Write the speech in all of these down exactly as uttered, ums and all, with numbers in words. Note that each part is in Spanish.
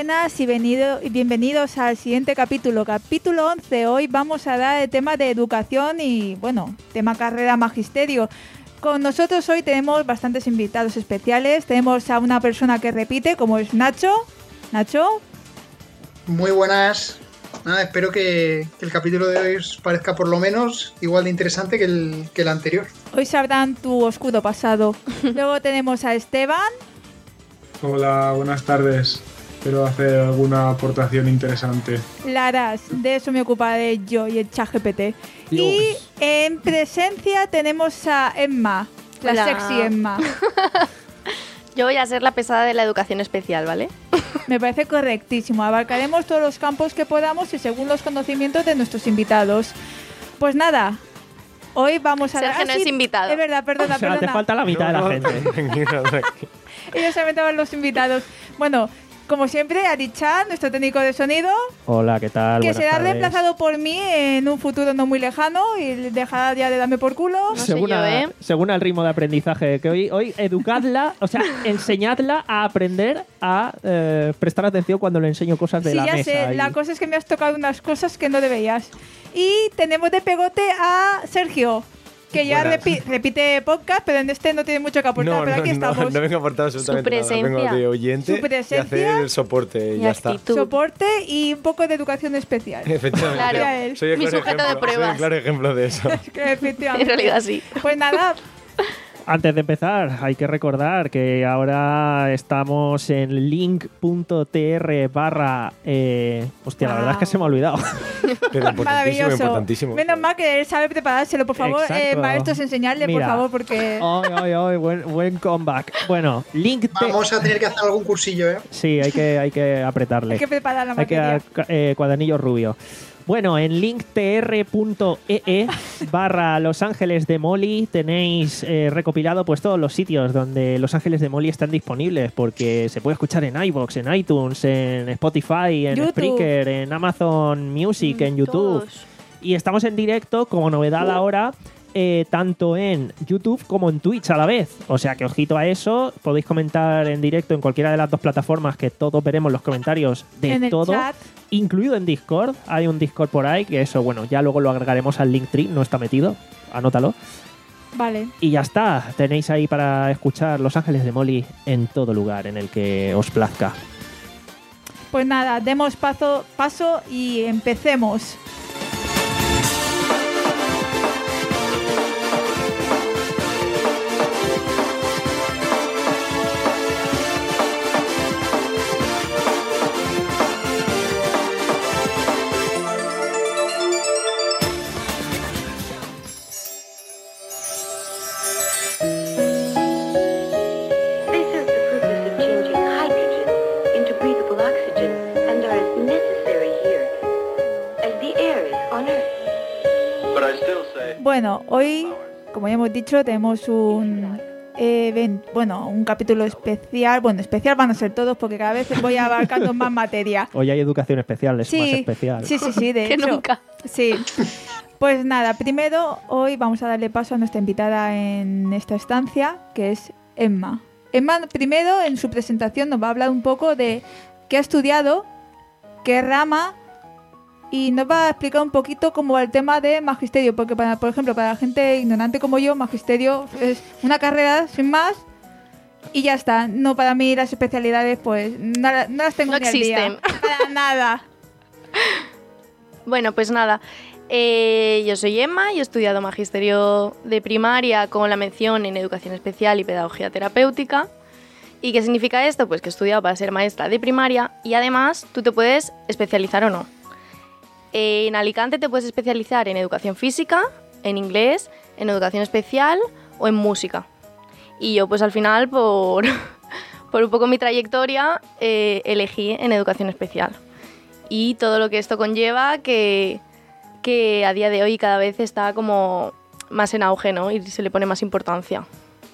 buenas y, venido, y bienvenidos al siguiente capítulo, capítulo once. Hoy vamos a dar el tema de educación y, bueno, tema carrera magisterio. Con nosotros hoy tenemos bastantes invitados especiales. Tenemos a una persona que repite, como es Nacho. Nacho. Muy buenas. Nada, espero que, que el capítulo de hoy os parezca por lo menos igual de interesante que el, que el anterior. Hoy sabrán tu oscuro pasado. Luego tenemos a Esteban. Hola, buenas tardes. Espero hacer alguna aportación interesante. La harás, de eso me ocuparé yo y el ChatGPT. Y en presencia tenemos a Emma, la Hola. sexy Emma. Yo voy a ser la pesada de la educación especial, ¿vale? Me parece correctísimo. Abarcaremos todos los campos que podamos y según los conocimientos de nuestros invitados. Pues nada, hoy vamos a... Sergio no es invitado. Es verdad, perdona, O sea, perdona. te falta la mitad No, de la no, gente. tranquilo, tranquilo. Ellos se meten los invitados. Bueno, como siempre, Arichan, nuestro técnico de sonido, Hola, ¿qué tal? que Buenas será tardes. reemplazado por mí en un futuro no muy lejano y dejará ya de darme por culo. No sé según, yo, a- ¿eh? según al ritmo de aprendizaje, que hoy, hoy educadla, o sea, enseñadla a aprender a eh, prestar atención cuando le enseño cosas de Sí, la ya mesa. sé, y- la cosa es que me has tocado unas cosas que no deberías. Y tenemos de pegote a Sergio, que ya Buenas. repi- repite podcast, pero en este no tiene mucho que aportar, No, pero no, aquí no, estamos. no vengo a aportar absolutamente Su nada. presencia. Vengo de oyente Su presencia y hacer el soporte y Y ya está. actitud. Soporte y un poco de educación especial. Efectivamente. Claro. Soy el Mi claro sujeto de ejemplo, pruebas. Soy el claro ejemplo de eso. Que efectivamente. En realidad sí. Pues nada, Antes de empezar, hay que recordar que ahora estamos en link.tr barra... Eh, hostia, la verdad es que se me ha olvidado. Pero importantísimo, maravilloso. importantísimo. Menos mal que él sabe preparárselo, por favor. Exacto. Eh, maestros, enseñadle, por Mira. favor, porque... Ay, ay, ay, buen, buen comeback. Bueno, link... Vamos a tener que hacer algún cursillo, ¿eh? Sí, hay que, hay que apretarle. Hay que preparar la Hay que materia. eh, cuadernillo rubio. Bueno, en linktr.ee barra Los Ángeles de Molly tenéis eh, recopilado pues todos los sitios donde Los Ángeles de Molly están disponibles, porque se puede escuchar en iVoox, en iTunes, en Spotify, en YouTube. Spreaker, en Amazon Music, en YouTube. Todos. Y estamos en directo, como novedad ahora, eh, tanto en YouTube como en Twitch a la vez. O sea que ojito a eso. Podéis comentar en directo en cualquiera de las dos plataformas, que todos veremos los comentarios de en el todo. chat. Incluido en Discord. Hay un Discord por ahí, que eso, bueno, ya luego lo agregaremos al Linktree. No está metido. Anótalo. Vale. Y ya está. Tenéis ahí para escuchar Los Ángeles de Molly en todo lugar en el que os plazca. Pues nada, demos paso, paso y empecemos. They serve the purpose of changing hydrogen into breathable oxygen and are as necessary here as the air is on Earth. But I still say Bueno, hoy, como ya hemos dicho, tenemos un evento, bueno, un capítulo especial. Bueno, especial van a ser todos porque cada vez voy abarcando más materia. Hoy hay educación especial, es Sí, más especial. sí, sí, sí, de Que hecho. nunca. Sí. Pues nada, primero hoy vamos a darle paso a nuestra invitada en esta estancia, que es Emma. Emma, primero en su presentación nos va a hablar un poco de qué ha estudiado, qué rama, y nos va a explicar un poquito cómo va el tema de magisterio, porque para, por ejemplo, para la gente ignorante como yo, magisterio es una carrera sin más y ya está. No, para mí las especialidades pues no, no las tengo No ni al día. existen. Para nada. Bueno, pues nada. Eh, yo soy Emma y he estudiado magisterio de primaria con la mención en educación especial y pedagogía terapéutica. ¿Y qué significa esto? Pues que he estudiado para ser maestra de primaria y además tú te puedes especializar o no. Eh, en Alicante te puedes especializar en educación física, en inglés, en educación especial o en música. Y yo pues al final por, por un poco mi trayectoria eh, elegí en educación especial. Y todo lo que esto conlleva, que, que a día de hoy cada vez está como más en auge, ¿no? Y se le pone más importancia.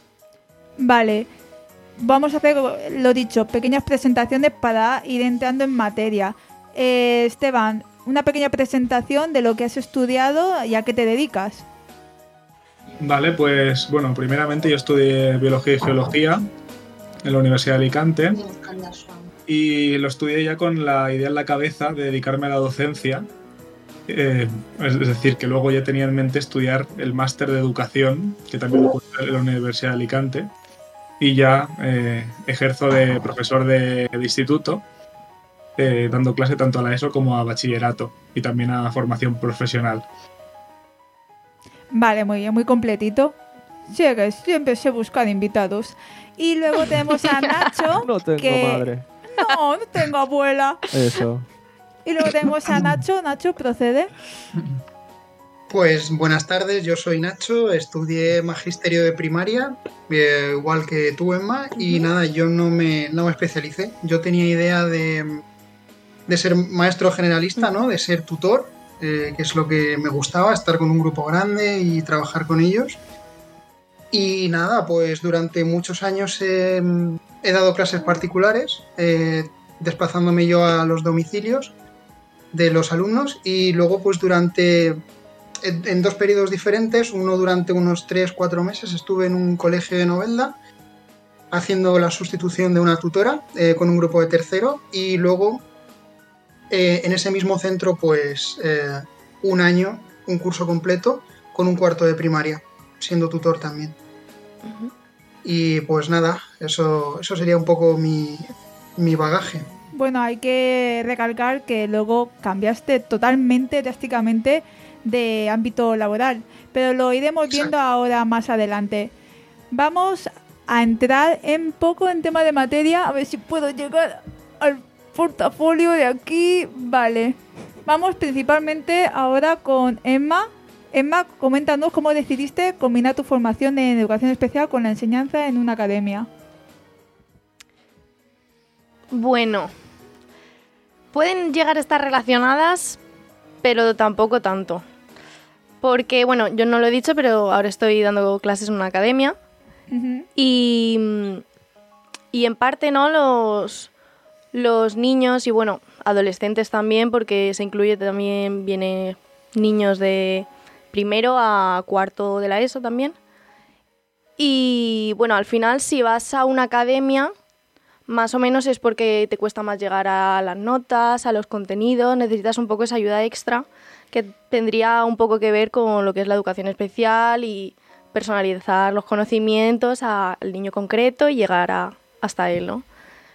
Vale. Vamos a hacer, lo dicho, pequeñas presentaciones para ir entrando en materia. Eh, Esteban, una pequeña presentación de lo que has estudiado y a qué te dedicas. Vale, pues bueno, primeramente yo estudié Biología y Geología en la Universidad de Alicante y lo estudié ya con la idea en la cabeza de dedicarme a la docencia. Eh, es, es decir, que luego ya tenía en mente estudiar el máster de educación, que también lo puedo hacer en la Universidad de Alicante, y ya eh, ejerzo de profesor de, de instituto, eh, dando clase tanto a la ESO como a bachillerato y también a formación profesional. Vale, muy bien, muy completito. Sí, que siempre sé buscar invitados. Y luego tenemos a Nacho. No tengo que... madre. No, no tengo abuela. Eso. Y luego tenemos a Nacho. Nacho, procede. Pues buenas tardes, yo soy Nacho, estudié magisterio de primaria, eh, igual que tú, Emma, y nada, yo no me, no me especialicé. Yo tenía idea de, de ser maestro generalista, ¿no? De ser tutor, eh, que es lo que me gustaba, estar con un grupo grande y trabajar con ellos. Y nada, pues durante muchos años eh, he dado clases particulares, eh, desplazándome yo a los domicilios de los alumnos, y luego pues durante... en dos periodos diferentes, uno durante unos tres cuatro meses estuve en un colegio de Novelda haciendo la sustitución de una tutora eh, con un grupo de tercero, y luego eh, en ese mismo centro pues eh, un año, un curso completo con un cuarto de primaria, siendo tutor también. Uh-huh. Y pues nada, eso, eso sería un poco mi, mi bagaje. Bueno, hay que recalcar que luego cambiaste totalmente, drásticamente de ámbito laboral, pero lo iremos viendo Exacto. ahora más adelante. Vamos a entrar un poco en tema de materia, a ver si puedo llegar al portafolio de aquí. Vale, vamos principalmente ahora con Emma. Emma, coméntanos cómo decidiste combinar tu formación en educación especial con la enseñanza en una academia. Bueno, pueden llegar a estar relacionadas, pero tampoco tanto. Porque, bueno, yo no lo he dicho, pero ahora estoy dando clases en una academia. Uh-huh. Y, y en parte, ¿no? Los, los niños y, bueno, adolescentes también, porque se incluye también, viene niños de primero a cuarto de la ESO también. Y, bueno, al final, si vas a una academia, más o menos es porque te cuesta más llegar a las notas, a los contenidos, necesitas un poco esa ayuda extra, que tendría un poco que ver con lo que es la educación especial y personalizar los conocimientos al niño concreto y llegar a, hasta él, ¿no?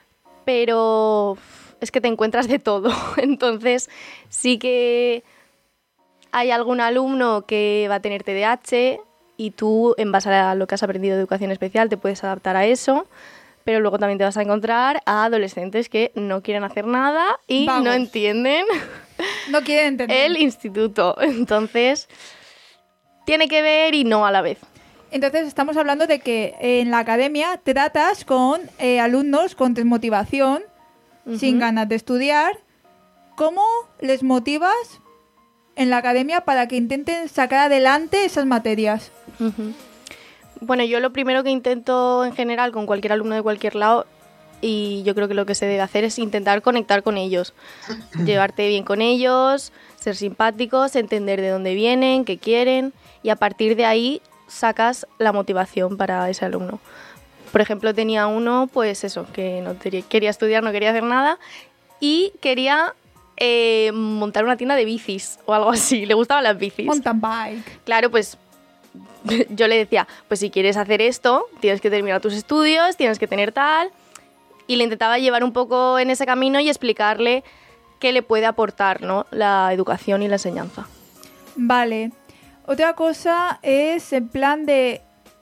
Pero es que te encuentras de todo, entonces sí que hay algún alumno que va a tener T D A H y tú, en base a lo que has aprendido de educación especial, te puedes adaptar a eso. Pero luego también te vas a encontrar a adolescentes que no quieren hacer nada y Vamos. no entienden no quieren entender el instituto. Entonces, tiene que ver y no a la vez. Entonces, estamos hablando de que en la academia tratas con eh, alumnos con desmotivación, uh-huh. sin ganas de estudiar. ¿Cómo les motivas en la academia para que intenten sacar adelante esas materias? Uh-huh. Bueno, yo lo primero que intento en general con cualquier alumno de cualquier lado, y yo creo que lo que se debe hacer es intentar conectar con ellos, llevarte bien con ellos, ser simpáticos, entender de dónde vienen, qué quieren, y a partir de ahí sacas la motivación para ese alumno. Por ejemplo, tenía uno, pues eso, que no quería estudiar, no quería hacer nada, y quería eh, montar una tienda de bicis o algo así, le gustaban las bicis. Mountain bike. Claro, pues yo le decía, pues si quieres hacer esto, tienes que terminar tus estudios, tienes que tener tal, y le intentaba llevar un poco en ese camino y explicarle qué le puede aportar, ¿no?, la educación y la enseñanza. Vale. Otra cosa es en plan de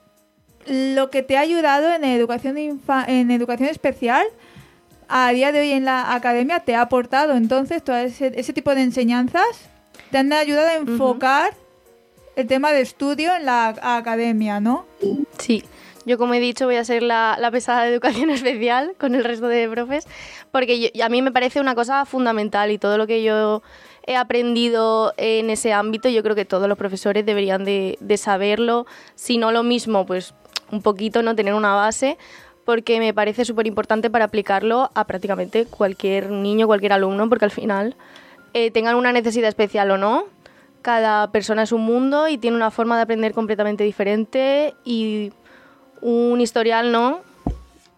lo que te ha ayudado en educación, infa- en educación especial, a día de hoy en la academia te ha aportado entonces todo ese, ese tipo de enseñanzas, te han ayudado a enfocar uh-huh. el tema de estudio en la academia, ¿no? Sí, yo como he dicho voy a ser la, la pesada de educación especial con el resto de profes, porque yo, a mí me parece una cosa fundamental y todo lo que yo he aprendido en ese ámbito yo creo que todos los profesores deberían de, de saberlo, si no lo mismo, pues un poquito, no tener una base, porque me parece súper importante para aplicarlo a prácticamente cualquier niño, cualquier alumno, porque al final eh, tengan una necesidad especial o no, cada persona es un mundo y tiene una forma de aprender completamente diferente y un historial, ¿no?,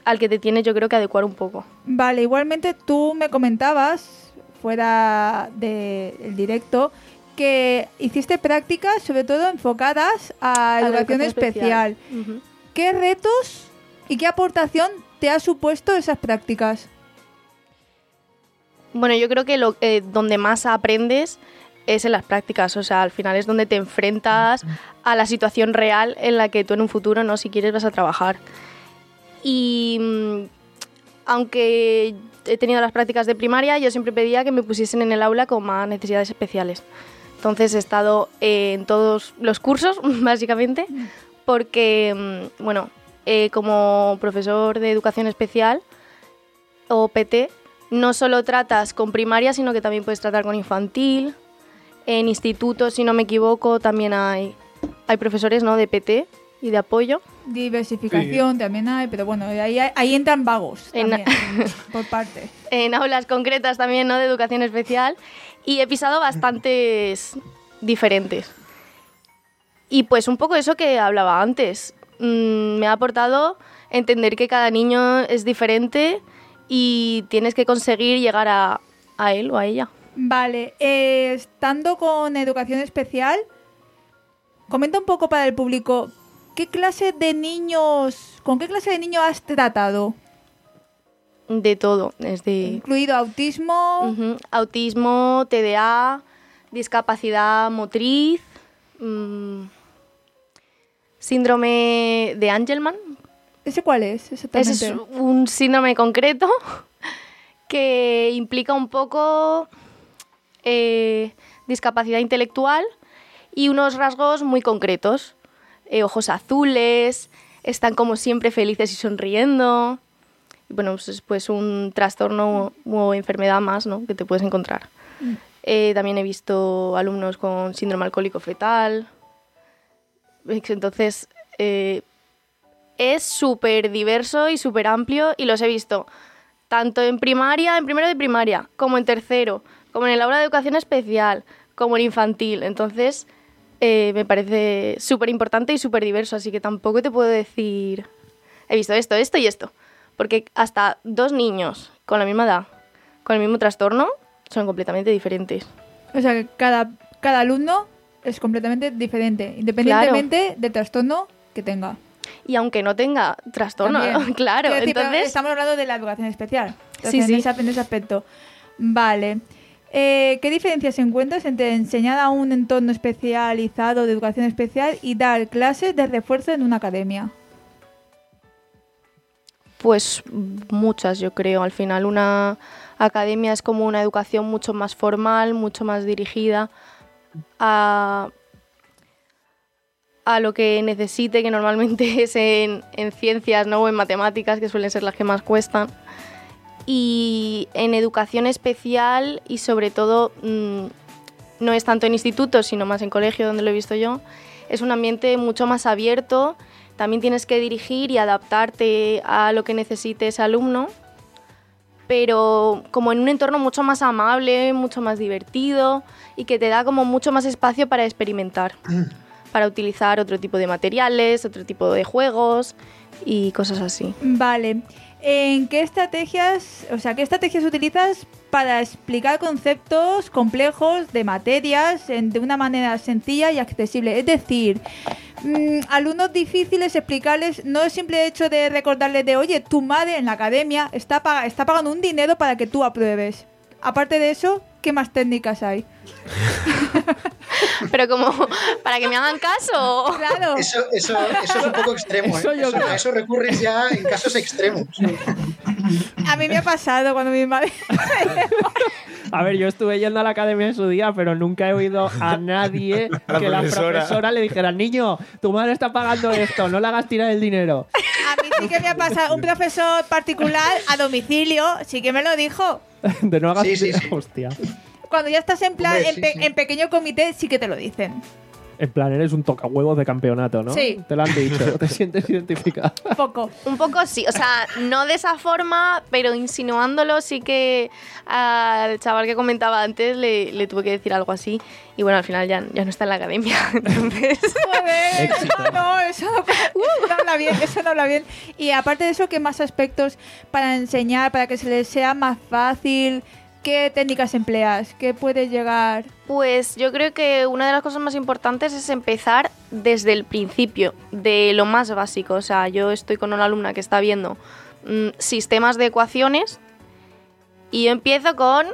al que te tienes yo creo que adecuar un poco. Vale, igualmente tú me comentabas, fuera del directo, que hiciste prácticas sobre todo enfocadas a, A la educación educación especial. especial. Ujú. ¿Qué retos y qué aportación te ha supuesto esas prácticas? Bueno, yo creo que lo, eh, donde más aprendes es en las prácticas, o sea, al final es donde te enfrentas a la situación real en la que tú en un futuro, no, si quieres, vas a trabajar. Y mm, aunque he tenido las prácticas de primaria, yo siempre pedía que me pusiesen en el aula con más necesidades especiales. Entonces he estado eh, en todos los cursos, básicamente, porque, mm, bueno, eh, como profesor de educación especial o P T, no solo tratas con primaria, sino que también puedes tratar con infantil. En institutos, si no me equivoco, también hay, hay profesores, ¿no?, de P T y de apoyo. Diversificación Sí. también hay, pero bueno, ahí, ahí entran vagos En- también, por parte. En aulas concretas también, ¿no?, de educación especial. Y he pisado bastantes diferentes. Y pues un poco eso que hablaba antes. Mm, me ha aportado entender que cada niño es diferente y tienes que conseguir llegar a, a él o a ella. Vale, eh, estando con educación especial, comenta un poco para el público, ¿qué clase de niños, con qué clase de niños has tratado? De todo, desde Incluido autismo, ujú, autismo, T D A, discapacidad motriz, mm, síndrome de Angelman. ¿ese cuál es exactamente? Ese es un síndrome concreto que implica un poco eh, discapacidad intelectual y unos rasgos muy concretos. Eh, ojos azules, están como siempre felices y sonriendo. Y bueno, pues es pues un trastorno o enfermedad más, ¿no?, que te puedes encontrar. Eh, también he visto alumnos con síndrome alcohólico fetal. Entonces, eh, es súper diverso y súper amplio y los he visto tanto en primaria, en primero de primaria, como en tercero, como en el aula de educación especial, como en infantil. Entonces, eh, me parece súper importante y súper diverso, así que tampoco te puedo decir, he visto esto, esto y esto. Porque hasta dos niños con la misma edad, con el mismo trastorno, son completamente diferentes. O sea, que cada, cada alumno es completamente diferente, independientemente del trastorno que tenga. Y aunque no tenga trastorno, También. claro, Quiero decir, pero entonces... estamos hablando de la educación especial. Entonces, Sí, en, sí. ese, en ese aspecto. Vale. Eh, ¿Qué diferencias encuentras entre enseñar a un entorno especializado de educación especial y dar clases de refuerzo en una academia? Pues muchas, yo creo. Al final una academia es como una educación mucho más formal, mucho más dirigida a, a lo que necesite, que normalmente es en, en ciencias, ¿no?, o en matemáticas, que suelen ser las que más cuestan. Y en educación especial y sobre todo, mmm, no es tanto en institutos, sino más en colegio, donde lo he visto yo, es un ambiente mucho más abierto. También tienes que dirigir y adaptarte a lo que necesite ese alumno, pero como en un entorno mucho más amable, mucho más divertido y que te da como mucho más espacio para experimentar, para utilizar otro tipo de materiales, otro tipo de juegos y cosas así. Vale. ¿En qué estrategias, o sea, qué estrategias utilizas para explicar conceptos complejos de materias en- de una manera sencilla y accesible? Es decir, mmm, alumnos difíciles explicarles no es simple hecho de recordarles de, oye, tu madre en la academia está, pag- está pagando un dinero para que tú apruebes. Aparte de eso, ¿qué más técnicas hay? Pero como para que me hagan caso. Claro. Eso, eso, eso es un poco extremo. ¿eh? Eso yo Eso- creo. a eso recurres ya en casos extremos. A mí me ha pasado cuando mi madre... A ver, yo estuve yendo a la academia en su día, pero nunca he oído a nadie A la que la profesora. profesora le dijera, niño, tu madre está pagando esto, no le hagas tirar el dinero. A mí sí que me ha pasado. Un profesor particular a domicilio sí que me lo dijo. De no hagas Sí, sí, tirar. sí. Hostia. Cuando ya estás en plan Hombre, en, sí, pe- sí. en pequeño comité sí que te lo dicen. En plan, eres un tocahuevos de campeonato, ¿no? Sí. Te lo han dicho. ¿Te sientes identificada? Poco. Un poco sí, o sea, no de esa forma, pero insinuándolo sí que al chaval que comentaba antes le, le tuve que decir algo así. Y bueno, al final ya, ya no está en la academia, entonces... Joder, Éxito. eso no, eso no, eso no habla bien, eso no habla bien. Y aparte de eso, ¿qué más aspectos para enseñar, para que se les sea más fácil? ¿Qué técnicas empleas? ¿Qué puedes llegar? Pues yo creo que una de las cosas más importantes es empezar desde el principio, de lo más básico. O sea, yo estoy con una alumna que está viendo mmm, sistemas de ecuaciones y yo empiezo con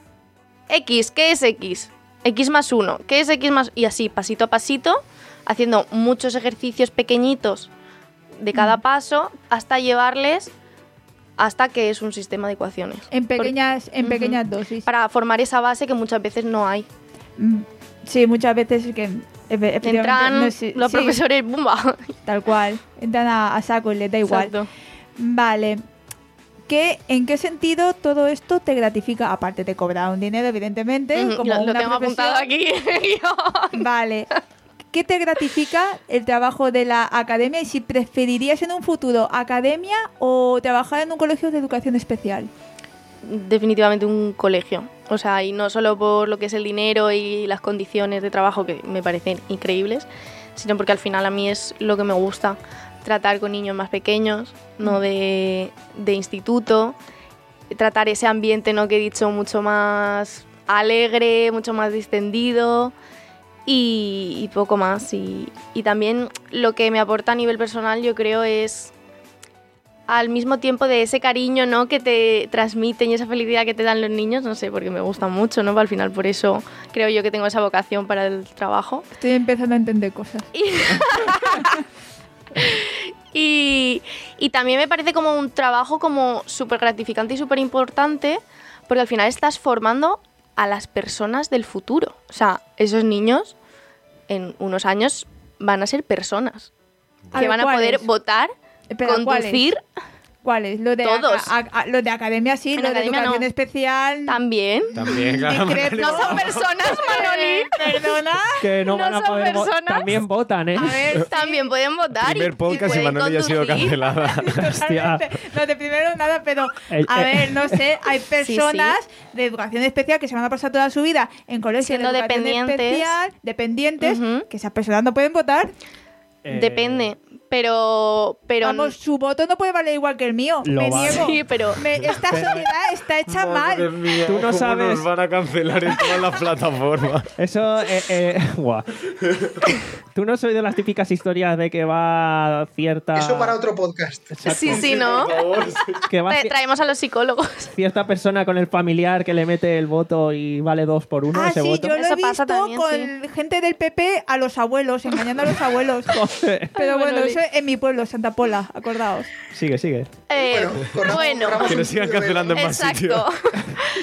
X, ¿qué es X? X más uno, ¿qué es X más...? Y así, pasito a pasito, haciendo muchos ejercicios pequeñitos de cada paso hasta llevarles hasta que es un sistema de ecuaciones. En pequeñas, en Ujú. pequeñas dosis. Para formar esa base que muchas veces no hay. Mm, Sí, muchas veces es que efe- efectivamente Entran no es- los sí, profesores, ¡bumba! tal cual. Entran a, a saco y les da igual. Exacto. Vale. ¿Qué, ¿En qué sentido todo esto te gratifica? Aparte de cobrar un dinero, evidentemente. Ujú, como lo, lo una tengo profesión. apuntado aquí. Vale. ¿Qué te gratifica el trabajo de la academia y si preferirías en un futuro academia o trabajar en un colegio de educación especial? Definitivamente un colegio. O sea, y no solo por lo que es el dinero y las condiciones de trabajo que me parecen increíbles, sino porque al final a mí es lo que me gusta, tratar con niños más pequeños, no de, de instituto, tratar ese ambiente, ¿no?, que he dicho, mucho más alegre, mucho más distendido y, y poco más. Y, y también lo que me aporta a nivel personal, yo creo, es al mismo tiempo de ese cariño, ¿no?, que te transmiten y esa felicidad que te dan los niños, no sé, porque me gusta mucho, ¿no? Al final por eso creo yo que tengo esa vocación para el trabajo. Estoy empezando a entender cosas. Y, y también me parece como un trabajo como súper gratificante y súper importante, porque al final estás formando a las personas del futuro. O sea, esos niños en unos años van a ser personas A que ver, van a poder ¿cuáles? votar, Espera, conducir. ¿Cuáles? Lo de Todos. a- a- a- lo de academia sí, En lo de academia educación no. especial. También. También, claro. Discrepo. No son personas, Manoli. Perdona. Que no, ¿No van a son poder vo- personas? También votan, ¿eh? A ver, También pueden votar. y- Primer podcast y pueden Manoli ha sido conducir. cancelada. totalmente. No, de primero nada, pero El- a eh. ver, no sé, hay personas de educación especial que se van a pasar toda su vida en colegios Siendo de educación dependientes. especial, dependientes, Ujú. que esas personas no pueden votar. Eh, Depende, pero... pero Vamos, su voto no puede valer igual que el mío. Lo Me vale. niego. Sí, pero... Me- esta sociedad está hecha Madre mal. mía, Tú no ¿cómo sabes- nos van a cancelar en todas las plataformas? Eso, eh, eh, guau. Tú no soy de las típicas historias de que va cierta... Eso para otro podcast. Exacto. Sí, sí, ¿no? Por favor. Que va Tra- ci- traemos a los psicólogos. cierta persona con el familiar que le mete el voto y vale dos por uno Ah, ese sí, voto. yo lo he Eso visto pasa también, con gente del P P a los abuelos, engañando a los abuelos. Joder. Pero Ay, bueno, Manoli. eso en mi pueblo, Santa Pola, acordaos. Sigue, sigue. Eh, Bueno, corramos- bueno, corramos Que un nos sigan tupido cancelando en velo. más sitios. exacto.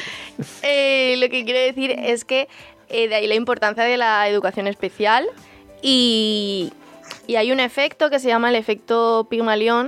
Eh, lo que quiero decir es que eh, de ahí la importancia de la educación especial y, y hay un efecto que se llama el efecto Pigmalión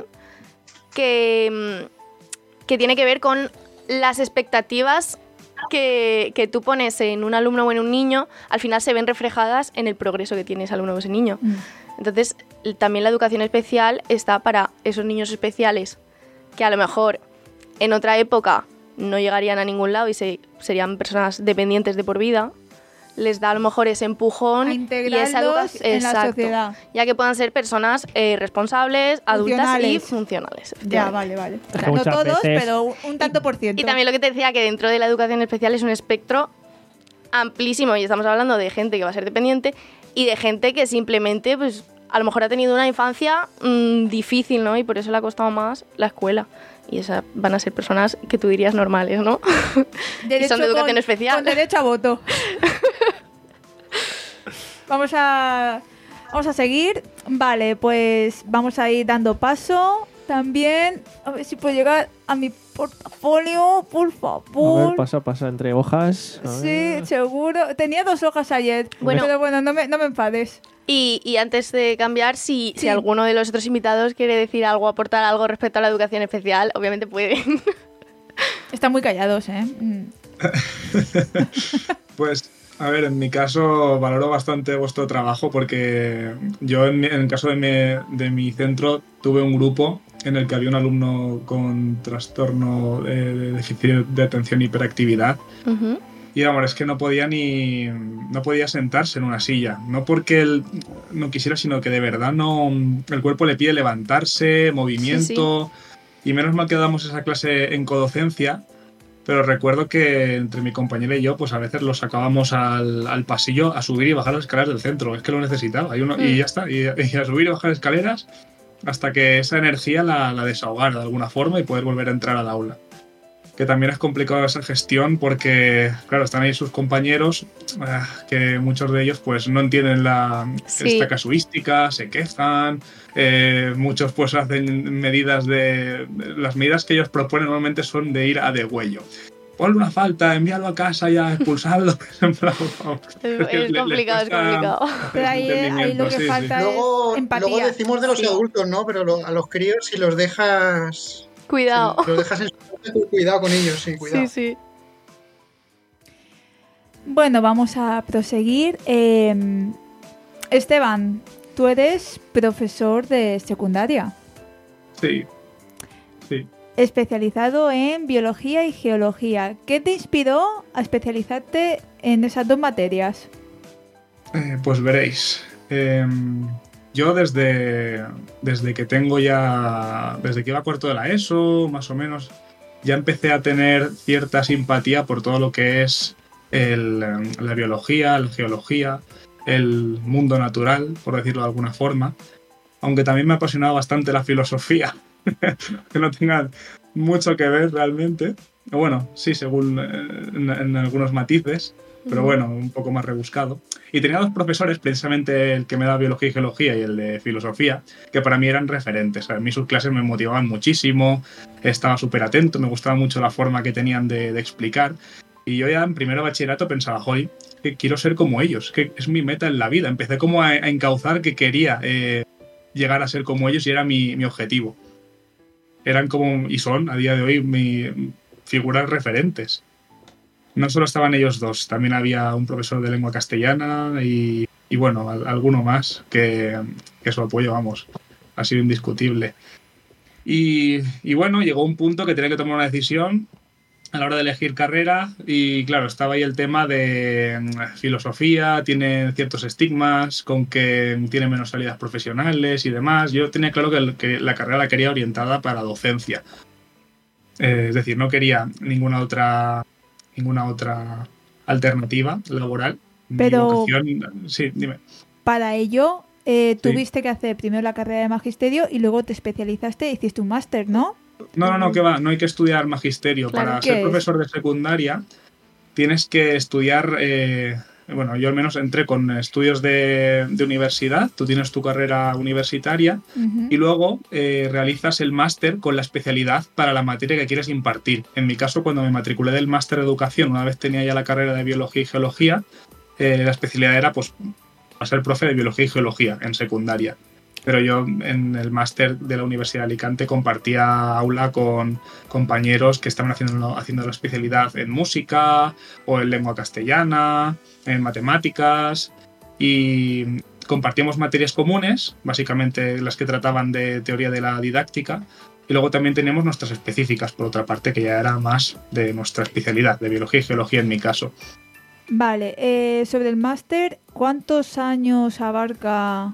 que, mm, que tiene que ver con las expectativas que, que tú pones en un alumno o en un niño, al final se ven reflejadas en el progreso que tiene ese alumno o ese niño. Entonces, l- también la educación especial está para esos niños especiales que a lo mejor en otra época no llegarían a ningún lado y se, serían personas dependientes de por vida. Les da a lo mejor ese empujón A y esa integrarlos educación en la sociedad. ya que puedan ser personas eh, responsables, adultas y Funcionales. funcionales. Ya, efectivamente. vale, vale. Es que No muchas todos, veces- pero un- un tanto por ciento. Y también lo que te decía, que dentro de la educación especial es un espectro amplísimo y estamos hablando de gente que va a ser dependiente y de gente que simplemente, pues, a lo mejor ha tenido una infancia mmm, difícil, ¿no? Y por eso le ha costado más la escuela. Y esas van a ser personas que tú dirías normales, ¿no? y Derecho son de educación con- especial. Con derecho a voto. Vamos a, vamos a seguir. Vale, pues vamos a ir dando paso. También, a ver si puedo llegar a mi portafolio, por A favor. ver, pasa, pasa entre hojas. A Sí, ver. seguro. Tenía dos hojas ayer. Bueno. Pero bueno, no me, no me enfades. Y, y antes de cambiar, si, Sí. si alguno de los otros invitados quiere decir algo, aportar algo respecto a la educación especial, obviamente pueden. Están muy callados, ¿eh? Mm. Pues A ver, en mi caso valoro bastante vuestro trabajo porque yo en, mi- en el caso de mi, de mi centro tuve un grupo en el que había un alumno con trastorno de, de déficit de atención y hiperactividad Ujú. y vamos, es que no podía ni no podía sentarse en una silla, no porque él no quisiera, sino que de verdad no el cuerpo le pide levantarse, movimiento y menos mal que damos esa clase en codocencia. Pero recuerdo que entre mi compañera y yo, pues a veces lo sacábamos al, al pasillo a subir y bajar las escaleras del centro. Es que lo necesitaba. Y, uno, y Mm. ya está. Y, y a subir y bajar escaleras hasta que esa energía la, la desahogara de alguna forma y poder volver a entrar al aula. Que también es complicado esa gestión porque, claro, están ahí sus compañeros, ah, que muchos de ellos pues no entienden la, Sí. esta casuística, se quejan, eh, muchos pues hacen medidas de... Las medidas que ellos proponen normalmente son de ir a degüello. Ponle una falta, envíalo a casa y a expulsarlo. En plan, vamos, Es, que es le- les complicado, es cuesta complicado. hacer Pero ese ahí, ahí entendimiento, lo que sí, sí. falta Luego, es empatía. luego decimos de los Sí. adultos, ¿no? Pero lo- a los críos, si los dejas. Cuidado. Si los dejas en su casa, cuidado con ellos, sí, cuidado. Sí, sí. Bueno, vamos a proseguir. Eh, Esteban, tú eres profesor de secundaria, Sí, sí. especializado en biología y geología. ¿Qué te inspiró a especializarte en esas dos materias? Eh, pues veréis. Eh, yo desde, desde que tengo ya. Desde que iba a cuarto de la ESO, más o menos, ya empecé a tener cierta simpatía por todo lo que es el, eh, la biología, la geología, el mundo natural, por decirlo de alguna forma. Aunque también me ha apasionado bastante la filosofía, que no tenga mucho que ver realmente. Bueno, sí, según eh, en, en algunos matices, pero bueno, un poco más rebuscado. Y tenía dos profesores, precisamente el que me da biología y geología y el de filosofía, que para mí eran referentes. A mí sus clases me motivaban muchísimo, estaba súper atento, me gustaba mucho la forma que tenían de, de explicar. Y yo ya en primero de bachillerato pensaba, joder, que quiero ser como ellos, que es mi meta en la vida. Empecé como a, a encauzar que quería eh, llegar a ser como ellos y era mi, mi objetivo. Eran como, y son a día de hoy, mi figuras referentes. No solo estaban ellos dos, también había un profesor de lengua castellana y, y bueno, al- alguno más que, que su apoyo, vamos, ha sido indiscutible. Y, y bueno, llegó un punto que tenía que tomar una decisión a la hora de elegir carrera y claro, estaba ahí el tema de mm, filosofía, tiene ciertos estigmas, con que tiene menos salidas profesionales y demás. Yo tenía claro que, el- que la carrera la quería orientada para docencia. Eh, es decir, no quería ninguna otra, ninguna otra alternativa laboral. Mi Pero- vocación- sí, dime. Para ello, eh, Sí. tuviste que hacer primero la carrera de magisterio y luego te especializaste e hiciste un máster, ¿no? No, no, no, que va, no hay que estudiar magisterio. Claro, Para ¿qué ser es? profesor de secundaria tienes que estudiar, eh, bueno, yo al menos entré con estudios de, de universidad, tú tienes tu carrera universitaria Ujú. y luego eh, realizas el máster con la especialidad para la materia que quieres impartir. En mi caso, cuando me matriculé del máster de educación, una vez tenía ya la carrera de biología y geología, eh, la especialidad era pues a ser profe de biología y geología en secundaria. Pero yo en el máster de la Universidad de Alicante compartía aula con compañeros que estaban haciendo, haciendo la especialidad en música o en lengua castellana, en matemáticas y compartíamos materias comunes, básicamente las que trataban de teoría de la didáctica y luego también teníamos nuestras específicas, por otra parte, que ya era más de nuestra especialidad, de biología y geología en mi caso. Vale, eh, sobre el máster, ¿cuántos años abarca?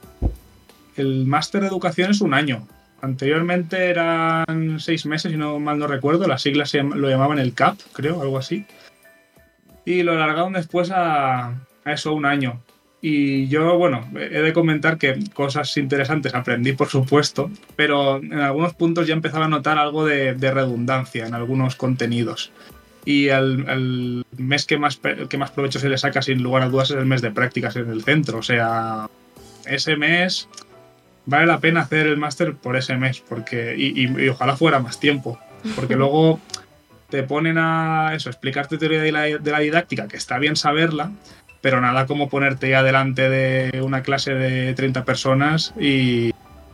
El máster de educación es un año. Anteriormente eran seis meses, si no mal no recuerdo. Las siglas se llam- lo llamaban el C A P, creo, algo así. Y lo alargaron después a, a eso, un año. Y yo, bueno, he de comentar que cosas interesantes aprendí, por supuesto, pero en algunos puntos ya empezaba a notar algo de, de redundancia en algunos contenidos. Y el, el mes que más, pe- que más provecho se le saca, sin lugar a dudas, es el mes de prácticas en el centro. O sea, ese mes vale la pena hacer el máster por ese mes, porque y, y- y ojalá fuera más tiempo, porque luego te ponen a eso, explicarte teoría de la, de la didáctica, que está bien saberla, pero nada como ponerte ya delante de una clase de treinta personas y,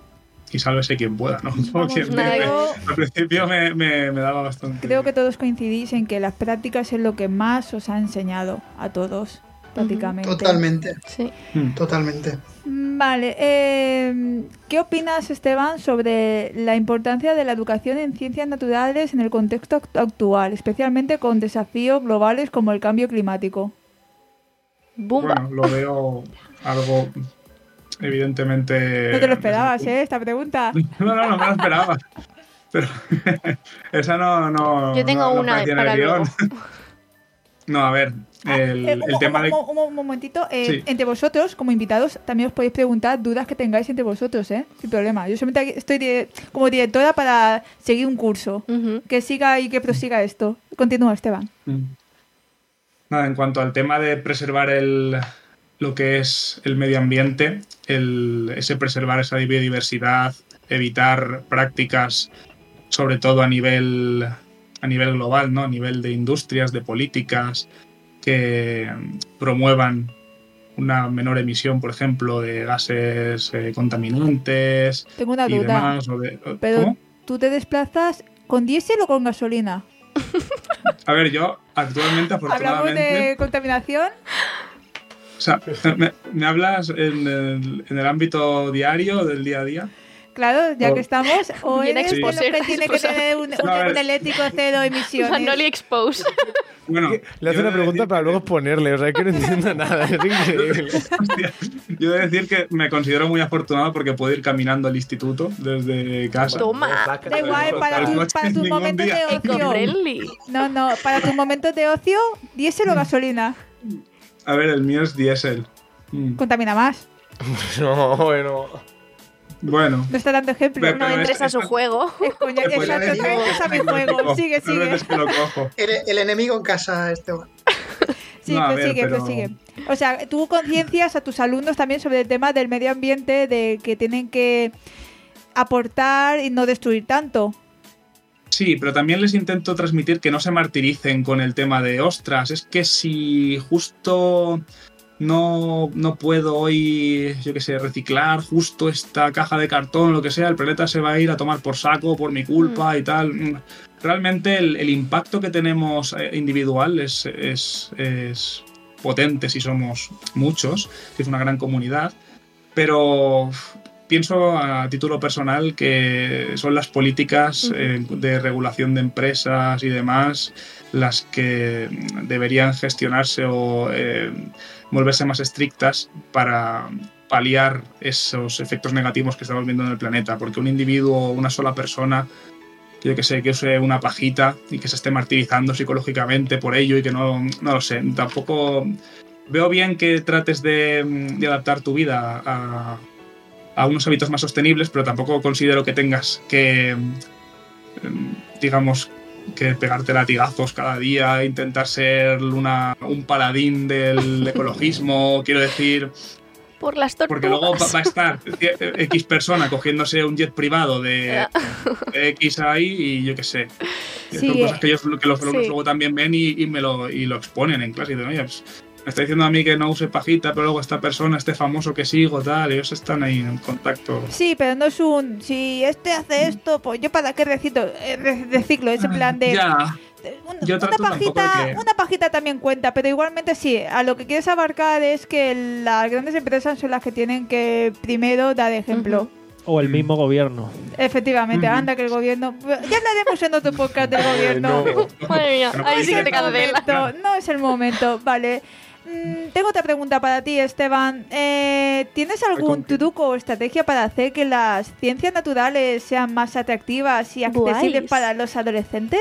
y sálvese quien pueda, ¿no? Vamos, Porque nada, me- creo, al principio me, me- me daba bastante... creo que todos coincidís en que las prácticas es lo que más os ha enseñado a todos, prácticamente. Totalmente, Sí. Mm. totalmente. Vale, eh, ¿qué opinas, Esteban, sobre la importancia de la educación en ciencias naturales en el contexto act- actual, especialmente con desafíos globales como el cambio climático? Bumba. Bueno, lo veo algo evidentemente... No te lo esperabas, ¿eh? Esta pregunta. No, no, no me lo esperaba. Pero esa no, no. Yo tengo no- no una aparecía en el para guión. luego. No, a ver, Ah, el, eh, el un, tema un- de. un- un momentito. eh, Sí. Entre vosotros, como invitados, también os podéis preguntar dudas que tengáis entre vosotros, ¿eh? Sin problema. Yo solamente aquí estoy di- como directora para seguir un curso. Ujú. Que siga y que prosiga esto. Continúa, Esteban. Mm. Nada, en cuanto al tema de preservar el, lo que es el medio ambiente, el, ese preservar esa biodiversidad, evitar prácticas, sobre todo a nivel, a nivel global, ¿no? A nivel de industrias, de políticas, que promuevan una menor emisión, por ejemplo, de gases eh, contaminantes Tengo una y duda. demás. O de, o- Pero ¿Cómo? ¿tú te desplazas con diésel o con gasolina? A ver, yo actualmente, Hablamos afortunadamente... de contaminación. O sea, ¿me, me hablas en el, en el ámbito diario, del día a día? Claro, ya O- que estamos, o Bien eres de los exposer, que tiene que exposer. tener un, un- No, a ver. un eléctrico cero emisiones. Manoli Expose. Bueno, Le hace yo una he de pregunta decir para que- luego exponerle, o sea, que no entiendo nada, es increíble. Hostia, yo he de decir que me considero muy afortunado porque puedo ir caminando al instituto desde casa. Toma. Da igual, para, Al tu- coche para tus ningún momentos día. de ocio. Eco-friendly. No, no, para tus momentos de ocio, diésel o gasolina. A ver, el mío es diésel. Mm. Contamina más. No, bueno. Bueno, No está dando ejemplo. Pero No es- entres a su es- juego. Es coña, Te podría exacto, decir no que entres a mi es que lo juego. cojo. Sigue, Hay sigue. veces que lo cojo. El, el enemigo en casa, Esteban. Sí, No, a ver, prosigue, pero- prosigue. O sea, tú conciencias a tus alumnos también sobre el tema del medio ambiente, de que tienen que aportar y no destruir tanto. Sí, pero también les intento transmitir que no se martiricen con el tema de, ostras, es que si justo no, no puedo hoy, yo qué sé, reciclar justo esta caja de cartón, lo que sea, el planeta se va a ir a tomar por saco por mi culpa y tal. Mm. Realmente el, el impacto que tenemos eh, individual es, es, es potente si somos muchos, si es una gran comunidad, pero uf, pienso a título personal que son las políticas Ujú. eh, de regulación de empresas y demás las que deberían gestionarse o eh, volverse más estrictas para paliar esos efectos negativos que estamos viendo en el planeta, porque un individuo, una sola persona, yo que sé, que use una pajita y que se esté martirizando psicológicamente por ello y que no, no lo sé, tampoco veo bien que trates de, de adaptar tu vida a, a unos hábitos más sostenibles, pero tampoco considero que tengas que, digamos, que pegarte latigazos cada día, intentar ser una, un paladín del ecologismo, quiero decir, Por las tortugas. porque luego va, va a estar X persona cogiéndose un jet privado de, de X ahí y yo qué sé. Sí, Son cosas que, ellos, que los alumnos sí. luego también ven y, y me lo, y lo exponen en clase y dicen, oye, pues, me está diciendo a mí que no use pajita, pero luego esta persona, este famoso que sigo, tal, ellos están ahí en contacto. Sí, pero no es un. Si este hace esto, pues yo para qué reciclo. Eh, re- reciclo, ese plan de. Ya, de- un- yo una trato tampoco pajita, de que- una pajita también cuenta, pero igualmente sí. A lo que quieres abarcar es que las grandes empresas son las que tienen que primero dar ejemplo. O el mismo gobierno. Efectivamente, Ujú. anda que el gobierno. Ya hablaremos en otro podcast del gobierno. No. Madre mía, No ahí sí que te No es el cancela. momento, no es el momento, vale. Mm, tengo otra pregunta para ti, Esteban. Eh, ¿Tienes algún con- truco o estrategia para hacer que las ciencias naturales sean más atractivas y accesibles Guays. para los adolescentes?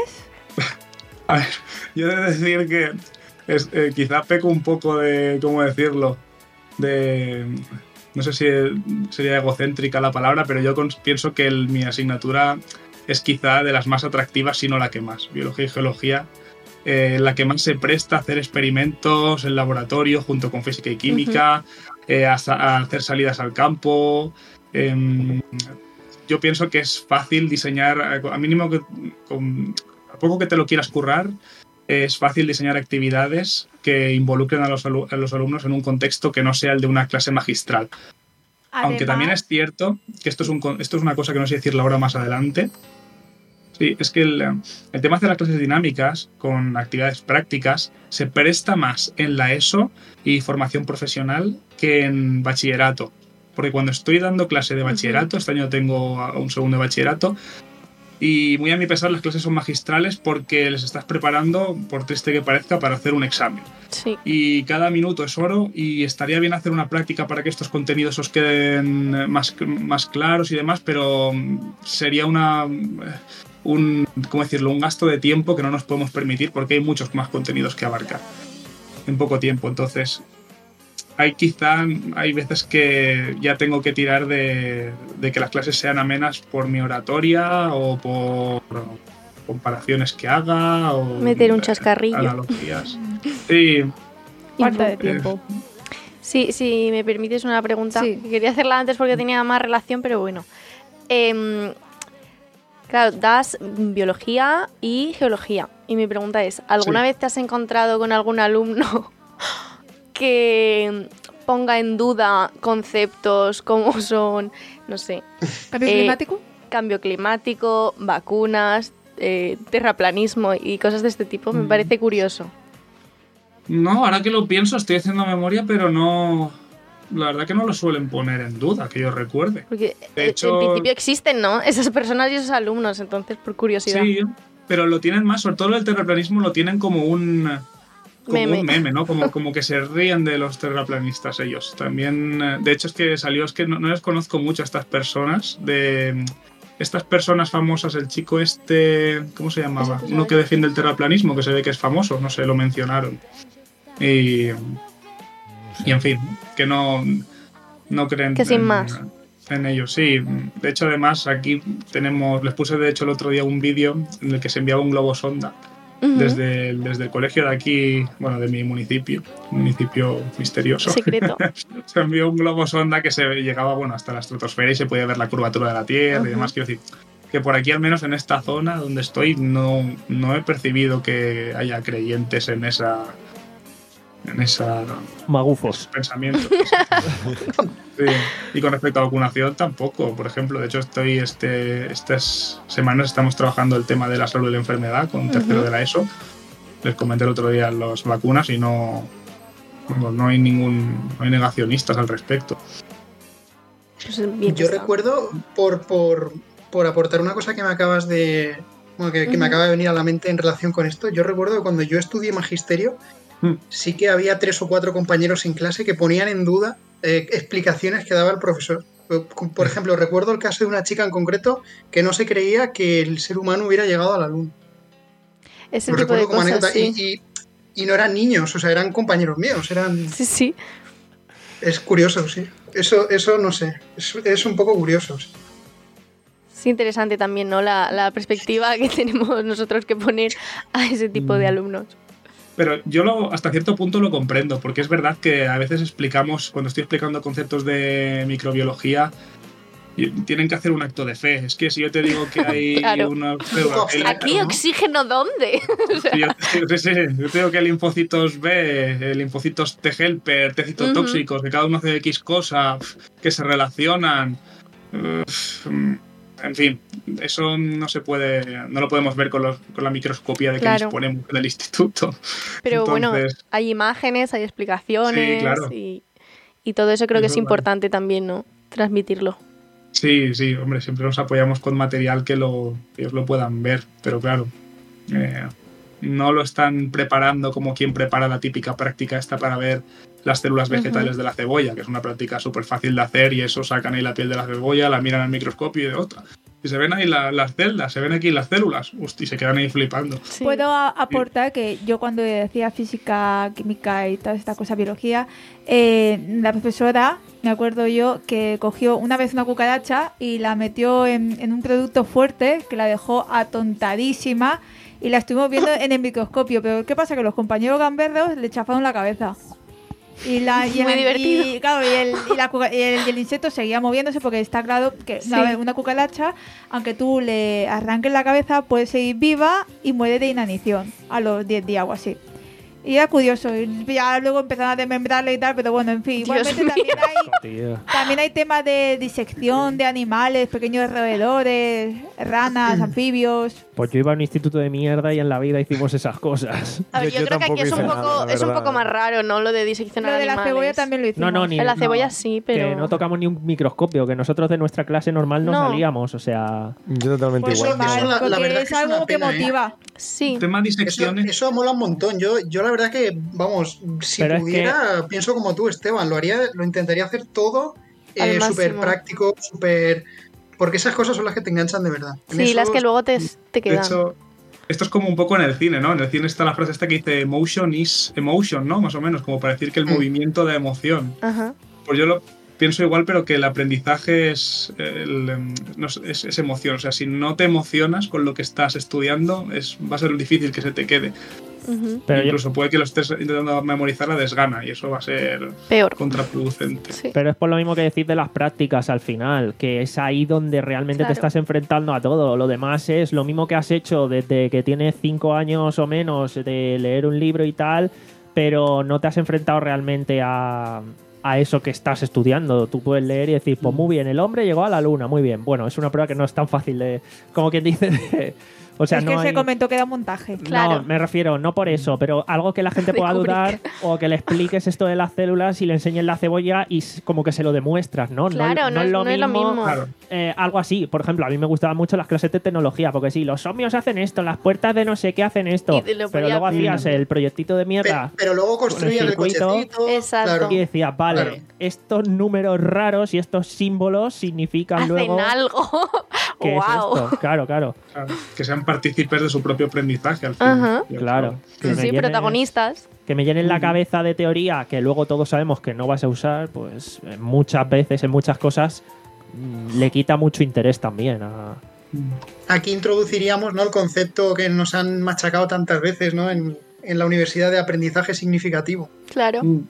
A ver, yo he de decir que es, eh, quizá peco un poco de, ¿cómo decirlo? De, no sé si sería egocéntrica la palabra, pero yo cons- pienso que el- mi asignatura es quizá de las más atractivas, si no la que más. Biología y geología, eh, la que más se presta a hacer experimentos en laboratorio junto con física y química, eh, a, sa- a hacer salidas al campo. em, yo pienso que es fácil diseñar, eh, a mínimo que con, a poco que te lo quieras currar, es fácil diseñar actividades que involucren a los, alu- a los alumnos en un contexto que no sea el de una clase magistral. Aunque también es cierto que esto es, un, esto es una cosa que no sé decirlo ahora más adelante. Sí, es que el, el tema de las clases dinámicas con actividades prácticas se presta más en la ESO y formación profesional que en bachillerato. Porque cuando estoy dando clase de bachillerato, uh-huh. este año tengo un segundo de bachillerato, y muy a mi pesar las clases son magistrales porque les estás preparando, por triste que parezca, para hacer un examen. Sí. Y cada minuto es oro y estaría bien hacer una práctica para que estos contenidos os queden más, más claros y demás, pero sería una... un, ¿cómo decirlo? un gasto de tiempo que no nos podemos permitir porque hay muchos más contenidos que abarcar en poco tiempo. Entonces hay quizá hay veces que ya tengo que tirar de, de que las clases sean amenas por mi oratoria o por comparaciones que haga o meter un chascarrillo, analogías. Sí, falta de tiempo. Sí, si me permites una pregunta, sí. Quería hacerla antes porque tenía más relación, pero bueno. Eh, Claro, das biología y geología. Y mi pregunta es, ¿alguna sí. vez te has encontrado con algún alumno que ponga en duda conceptos como son, no sé... ¿Cambio eh, climático? Cambio climático, vacunas, eh, terraplanismo y cosas de este tipo? Me mm. parece curioso. No, ahora que lo pienso, estoy haciendo memoria, pero no... La verdad que no lo suelen poner en duda, que yo recuerde. Porque de hecho, en principio existen, ¿no? Esas personas y esos alumnos, entonces por curiosidad. Sí, pero lo tienen más, sobre todo el terraplanismo lo tienen como un como meme, un meme ¿no? Como, como que se ríen de los terraplanistas ellos. También, de hecho es que salió, es que no, no les conozco mucho a estas personas, de estas personas famosas, el chico este, ¿cómo se llamaba? Uno que defiende el terraplanismo, que se ve que es famoso, no sé, lo mencionaron. Y... Y en fin, que no, no creen que sin en, más. en ellos. Sí, de hecho además aquí tenemos, les puse de hecho el otro día un vídeo en el que se enviaba un globo sonda uh-huh. desde, desde el colegio de aquí, bueno, de mi municipio, municipio misterioso. Secreto. Se envió un globo sonda que se llegaba bueno hasta la estratosfera y se podía ver la curvatura de la Tierra uh-huh. y demás. Quiero decir, que por aquí al menos en esta zona donde estoy no, no he percibido que haya creyentes en esa... en esa magufos pensamientos. Sí. Y con respecto a vacunación tampoco, por ejemplo, de hecho estoy este estas semanas estamos trabajando el tema de la salud y la enfermedad con tercero uh-huh. de la ESO. Les comenté el otro día las vacunas y no bueno, no hay ningún no hay negacionistas al respecto. Pues bien Yo está. recuerdo por, por por aportar una cosa que me acabas de bueno, que, que uh-huh. me acaba de venir a la mente en relación con esto. Yo recuerdo que cuando yo estudié magisterio sí que había tres o cuatro compañeros en clase que ponían en duda eh, explicaciones que daba el profesor. Por ejemplo, recuerdo el caso de una chica en concreto que no se creía que el ser humano hubiera llegado a la luna. Ese Lo tipo de recuerdo como cosas, anécdota. sí. Y, y, y no eran niños, o sea, eran compañeros míos. Eran... Sí, sí. Es curioso, sí. Eso, eso no sé. Es, es un poco curioso. Sí. Es interesante también, ¿no? La, la perspectiva que tenemos nosotros que poner a ese tipo de alumnos. Pero yo lo, hasta cierto punto lo comprendo, porque es verdad que a veces explicamos, cuando estoy explicando conceptos de microbiología, tienen que hacer un acto de fe. Es que si yo te digo que hay claro. una... El, ¿Aquí ¿no? oxígeno dónde? O sea. yo, sí, sí, yo te digo que linfocitos B, linfocitos T helper, T citotóxicos, uh-huh. que cada uno hace X cosa, que se relacionan... En fin, eso no se puede, no lo podemos ver con, los, con la microscopía de que claro. disponemos del instituto. Pero Entonces, bueno, hay imágenes, hay explicaciones sí, claro. y, y todo eso creo es que es verdad. Importante también, ¿no? Transmitirlo. Sí, sí, hombre, siempre nos apoyamos con material que, lo, que ellos lo puedan ver, pero claro, eh, no lo están preparando como quien prepara la típica práctica esta para ver las células vegetales uh-huh. de la cebolla, que es una práctica súper fácil de hacer y eso sacan ahí la piel de la cebolla, la miran al microscopio y de otra. Y se ven ahí la, las celdas, se ven aquí las células, y se quedan ahí flipando. Sí. Puedo a- aportar que yo cuando decía física, química y toda esta cosa, biología, eh, la profesora, me acuerdo yo, que cogió una vez una cucaracha y la metió en, en un producto fuerte que la dejó atontadísima y la estuvimos viendo en el microscopio. Pero ¿qué pasa? Que los compañeros gamberros le chafaron la cabeza. Y, la, y, Muy el, divertido. Y, claro, y, el, y, la, y, el, y el insecto seguía moviéndose porque está claro que sí. una, una cucaracha, aunque tú le arranques la cabeza, puede seguir viva y muere de inanición a los diez días o así. Y era curioso, y ya luego empezaron a desmembrarle y tal, pero bueno, en fin, Dios igualmente mío. también hay, Tío. también hay temas de disección de animales, pequeños roedores, ranas, anfibios. Pues yo iba a un instituto de mierda y en la vida hicimos esas cosas. A ver, Yo- yo, yo creo que aquí tampoco es un hice poco, nada, la es un verdad. poco más raro, ¿no? Lo de diseccionar Lo de la animales. cebolla también lo hicimos. No, no, ni En la no, cebolla sí, pero... Que no tocamos ni un microscopio, que nosotros de nuestra clase normal no, No. salíamos, o sea... Yo totalmente Pues igual. eso- normal, eso la- la porque verdad es es que es algo una que pena, ¿eh? motiva. Sí. Tema Eso, disecciones. eso mola un montón. Yo, yo la verdad que, vamos, si Pero es pudiera, pienso como tú, Esteban, lo haría, lo intentaría hacer todo Al eh, máximo. súper práctico, súper... Porque esas cosas son las que te enganchan de verdad. En Sí, eso- las que luego te, te De quedan. hecho, esto es como un poco en el cine, ¿no? En el cine está la frase esta que dice emotion is emotion, ¿no? Más o menos, como para decir que el Mm. movimiento da emoción. Ajá. Pues yo lo pienso igual, pero que el aprendizaje es, el, em, no sé, es, es emoción. O sea, si no te emocionas con lo que estás estudiando, es, va a ser difícil que se te quede. Ujú. Pero yo, Incluso puede que lo estés intentando memorizar a desgana y eso va a ser Peor. contraproducente. Sí. Pero es por lo mismo que decir de las prácticas al final, que es ahí donde realmente Claro. te estás enfrentando a todo. Lo demás es lo mismo que has hecho desde que tienes cinco años o menos de leer un libro y tal, pero no te has enfrentado realmente a, a eso que estás estudiando. Tú puedes leer y decir, pues muy bien, el hombre llegó a la luna, muy bien. Bueno, es una prueba que no es tan fácil de, como quien dice, de- o sea, es no que se hay- comentó que era un montaje. Claro. No, me refiero, no por eso, pero algo que la gente De pueda Kubrick. dudar o que le expliques esto de las células y le enseñes la cebolla y s- como que se lo demuestras, ¿no? Claro, no es- no es lo mismo. Claro. eh, algo así. Por ejemplo, a mí me gustaban mucho las clases de tecnología, porque sí, los zombios hacen esto, las puertas de no sé qué hacen esto, Y te lo pero podía- luego hacías el proyectito de Pe- mierda pero luego construían el circuito. cochecito. Exacto. Claro. y decías, vale, Claro. estos números raros y estos símbolos significan Hacen luego... algo. ¿Qué wow. es esto? Claro, claro. Claro, que sean partícipes de su propio aprendizaje al final. Ajá. Y al Claro. cabo. Que Sí, me sí, llene- protagonistas. que me llenen la Ujú. cabeza de teoría que luego todos sabemos que no vas a usar, pues eh, muchas veces, en muchas cosas, mm, le quita mucho interés también a... Aquí introduciríamos, ¿no?, el concepto que nos han machacado tantas veces, ¿no?, en, en la universidad de aprendizaje significativo. Claro. Mm.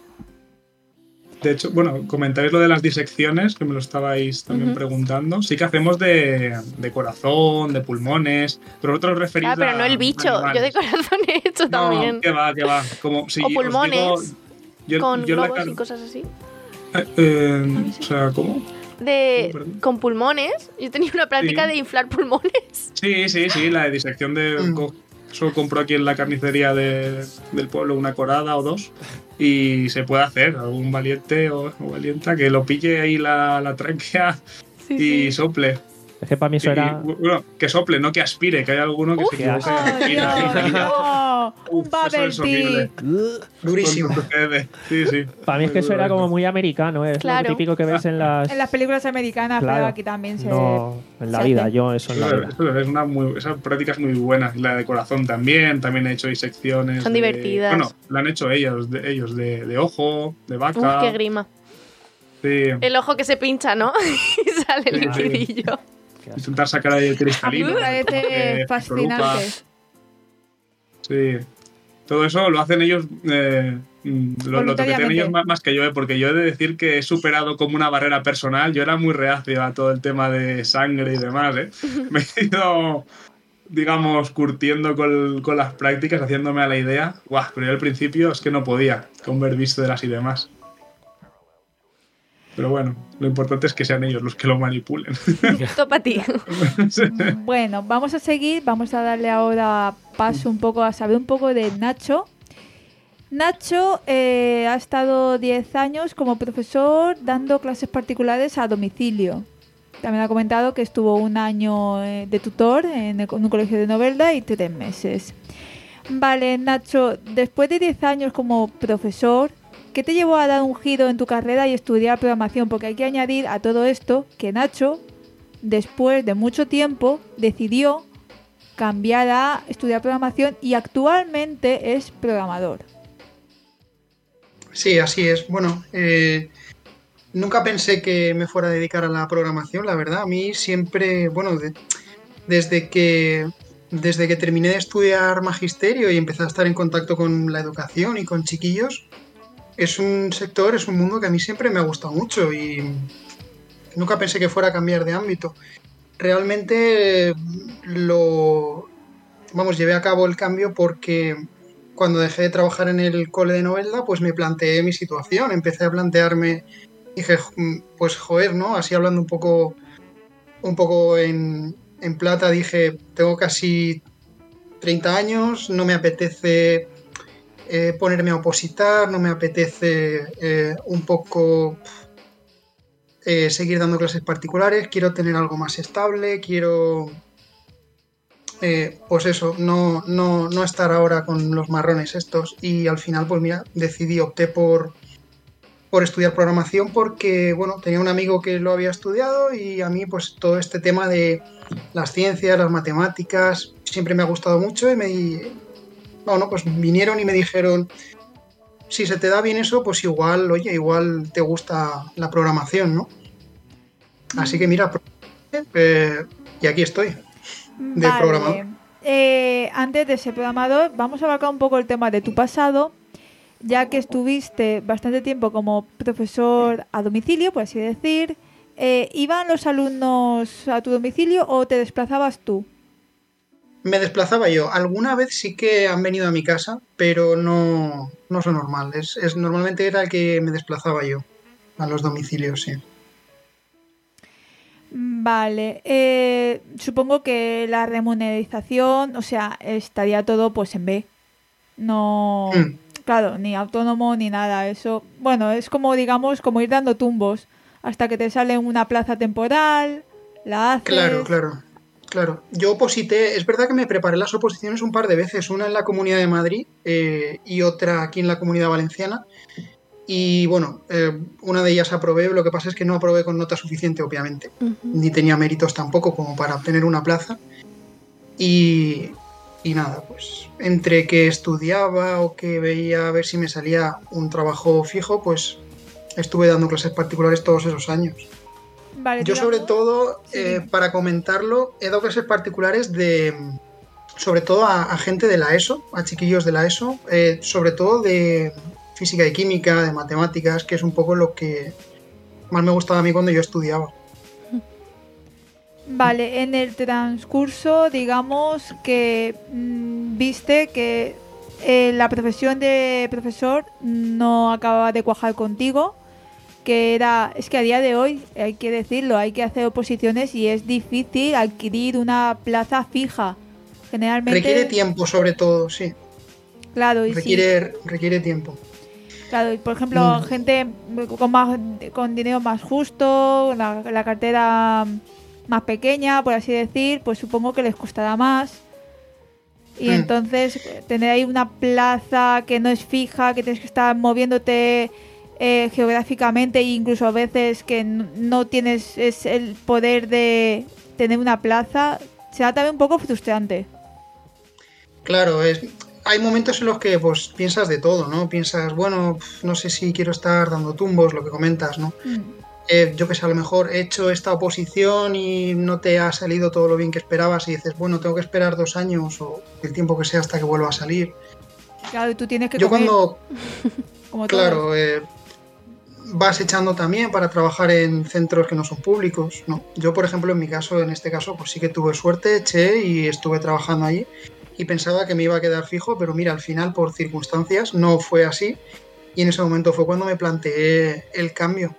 De hecho, bueno, comentáis lo de las disecciones, que me lo estabais también Ujú. preguntando. Sí que hacemos de, de corazón, de pulmones, pero vosotros referís Ah, pero a no el bicho. animales. Yo de corazón he hecho No, también. que va, que va. Como, si O os digo, pulmones, yo- con yo en la globos car- y cosas así. Eh, eh, o sea, ¿cómo? De, Oh, perdón. con pulmones. Yo tenía una práctica Sí. de inflar pulmones. Sí, sí, sí, la de disección de... Mm. co- Solo compro aquí en la carnicería de- del pueblo una corada o dos y se puede hacer. Algún valiente o, o valienta que lo pille ahí la, la tráquea Sí, y sí. sople. Es que para mí eso Y- era... bueno, que sople, no que aspire, que hay alguno que Uf. se Qué equivoque. asco. ¡Oh, y la- y la- Dios! ¡No! ¡Un Uf, eso bubble es horrible. tea! Durísimo. Con sucede. Sí, sí. Para mí es que eso era como muy americano, ¿eh? Es Claro. lo típico que ves en las... En las películas americanas, Claro. pero aquí también se... No, en la se vida, hace. yo eso en la Eso, vida. eso es una muy, esa práctica es muy buena. Y la de corazón también, también he hecho disecciones. Son de- divertidas. Bueno, la han hecho ellos, de, ellos de, de ojo, de Uf, vaca. qué grima. Sí. El ojo que se pincha, ¿no? y sale el Sí, sí. liquidillo. Intentar sacar ahí el A mí cristalino. me parece eh, fascinante. Sí. Todo eso lo hacen ellos, eh, mm, lo, lo toquetean Voluntariamente. ellos más, más que yo, eh, porque yo he de decir que he superado como una barrera personal. Yo era muy reacio a todo el tema de sangre y demás, ¿eh? Me he ido, digamos, curtiendo con, con las prácticas, haciéndome a la idea. Guau, pero yo al principio es que no podía, con ver vísceras y demás. Pero bueno, lo importante es que sean ellos los que lo manipulen. Topa a ti. Bueno, vamos a seguir, vamos a darle ahora paso un poco a saber un poco de Nacho. Nacho eh, ha estado diez años como profesor dando clases particulares a domicilio. También ha comentado que estuvo un año eh, de tutor en, el- en un colegio de Novelda y tres meses. Vale, Nacho, después de diez años como profesor, ¿qué te llevó a dar un giro en tu carrera y estudiar programación? Porque hay que añadir a todo esto que Nacho, después de mucho tiempo, decidió cambiar a estudiar programación y actualmente es programador. Sí, así es. Bueno, eh, nunca pensé que me fuera a dedicar a la programación, la verdad. A mí siempre, bueno, de- desde que desde que terminé de estudiar magisterio y empecé a estar en contacto con la educación y con chiquillos, es un sector, es un mundo que a mí siempre me ha gustado mucho y nunca pensé que fuera a cambiar de ámbito. Realmente eh, lo, vamos, llevé a cabo el cambio porque cuando dejé de trabajar en el cole de Novelda, pues me planteé mi situación. Empecé a plantearme, dije, pues joder, ¿no? Así hablando un poco, un poco en, en plata, dije, tengo casi treinta años, no me apetece eh, ponerme a opositar, no me apetece eh, un poco eh, seguir dando clases particulares, quiero tener algo más estable, quiero... Eh, pues eso, no, no, no estar ahora con los marrones estos. Y al final, pues mira, decidí, opté por, por estudiar programación porque, bueno, tenía un amigo que lo había estudiado y a mí pues todo este tema de las ciencias, las matemáticas, siempre me ha gustado mucho y me... Bueno, pues vinieron y me dijeron, si se te da bien eso, pues igual, oye, igual te gusta la programación, ¿no? Así que mira, eh, y aquí estoy. De Vale. programador. Eh, antes de ser programador, vamos a abarcar un poco el tema de tu pasado, ya que estuviste bastante tiempo como profesor a domicilio, por así decir. Eh, ¿Iban los alumnos a tu domicilio o te desplazabas tú? Me desplazaba yo. Alguna vez sí que han venido a mi casa, pero no, no es lo normal. Es, es, normalmente era el que me desplazaba yo a los domicilios, sí. Vale, eh, supongo que la remuneración, o sea, estaría todo pues en B. No, Mm. claro, ni autónomo ni nada. Eso, bueno, es como digamos como ir dando tumbos hasta que te sale una plaza temporal, la haces. Claro, claro, claro. Yo oposité, es verdad que me preparé las oposiciones un par de veces, una en la Comunidad de Madrid eh, y otra aquí en la Comunidad Valenciana. Y bueno, eh, una de ellas aprobé, lo que pasa es que no aprobé con nota suficiente, obviamente. Ujú. Ni tenía méritos tampoco como para obtener una plaza. Y, y nada, pues entre que estudiaba o que veía a ver si me salía un trabajo fijo, pues estuve dando clases particulares todos esos años. Vale, Yo sobre digamos- todo, Sí, eh, dime. para comentarlo, he dado clases particulares de, sobre todo a, a gente de la ESO, a chiquillos de la ESO, eh, sobre todo de física y química, de matemáticas, que es un poco lo que más me gustaba a mí cuando yo estudiaba. Vale, en el transcurso, digamos que mm, viste que eh, la profesión de profesor no acababa de cuajar contigo, que era, es que a día de hoy, hay que decirlo, hay que hacer oposiciones y es difícil adquirir una plaza fija. Generalmente, Requiere tiempo, sobre todo, sí. claro, y sí, Requiere, requiere tiempo. claro, y por ejemplo, Mm. gente con más con dinero más justo, la, la cartera más pequeña, por así decir, pues supongo que les costará más. Y Mm. entonces tener ahí una plaza que no es fija, que tienes que estar moviéndote eh, geográficamente e incluso a veces que n- no tienes es el poder de tener una plaza, será también un poco frustrante. Claro, es, hay momentos en los que pues piensas de todo, ¿no? Piensas, bueno, pf, no sé si quiero estar dando tumbos, lo que comentas, ¿no? Mm. Eh, yo que sé, a lo mejor he hecho esta oposición y no te ha salido todo lo bien que esperabas y dices, bueno, tengo que esperar dos años o el tiempo que sea hasta que vuelva a salir. Claro, y tú tienes que Yo comer cuando, como todos. claro, eh, vas echando también para trabajar en centros que no son públicos, ¿no? Yo, por ejemplo, en mi caso, en este caso, pues sí que tuve suerte, eché y estuve trabajando allí y pensaba que me iba a quedar fijo, pero mira, al final, por circunstancias, no fue así y en ese momento fue cuando me planteé el cambio.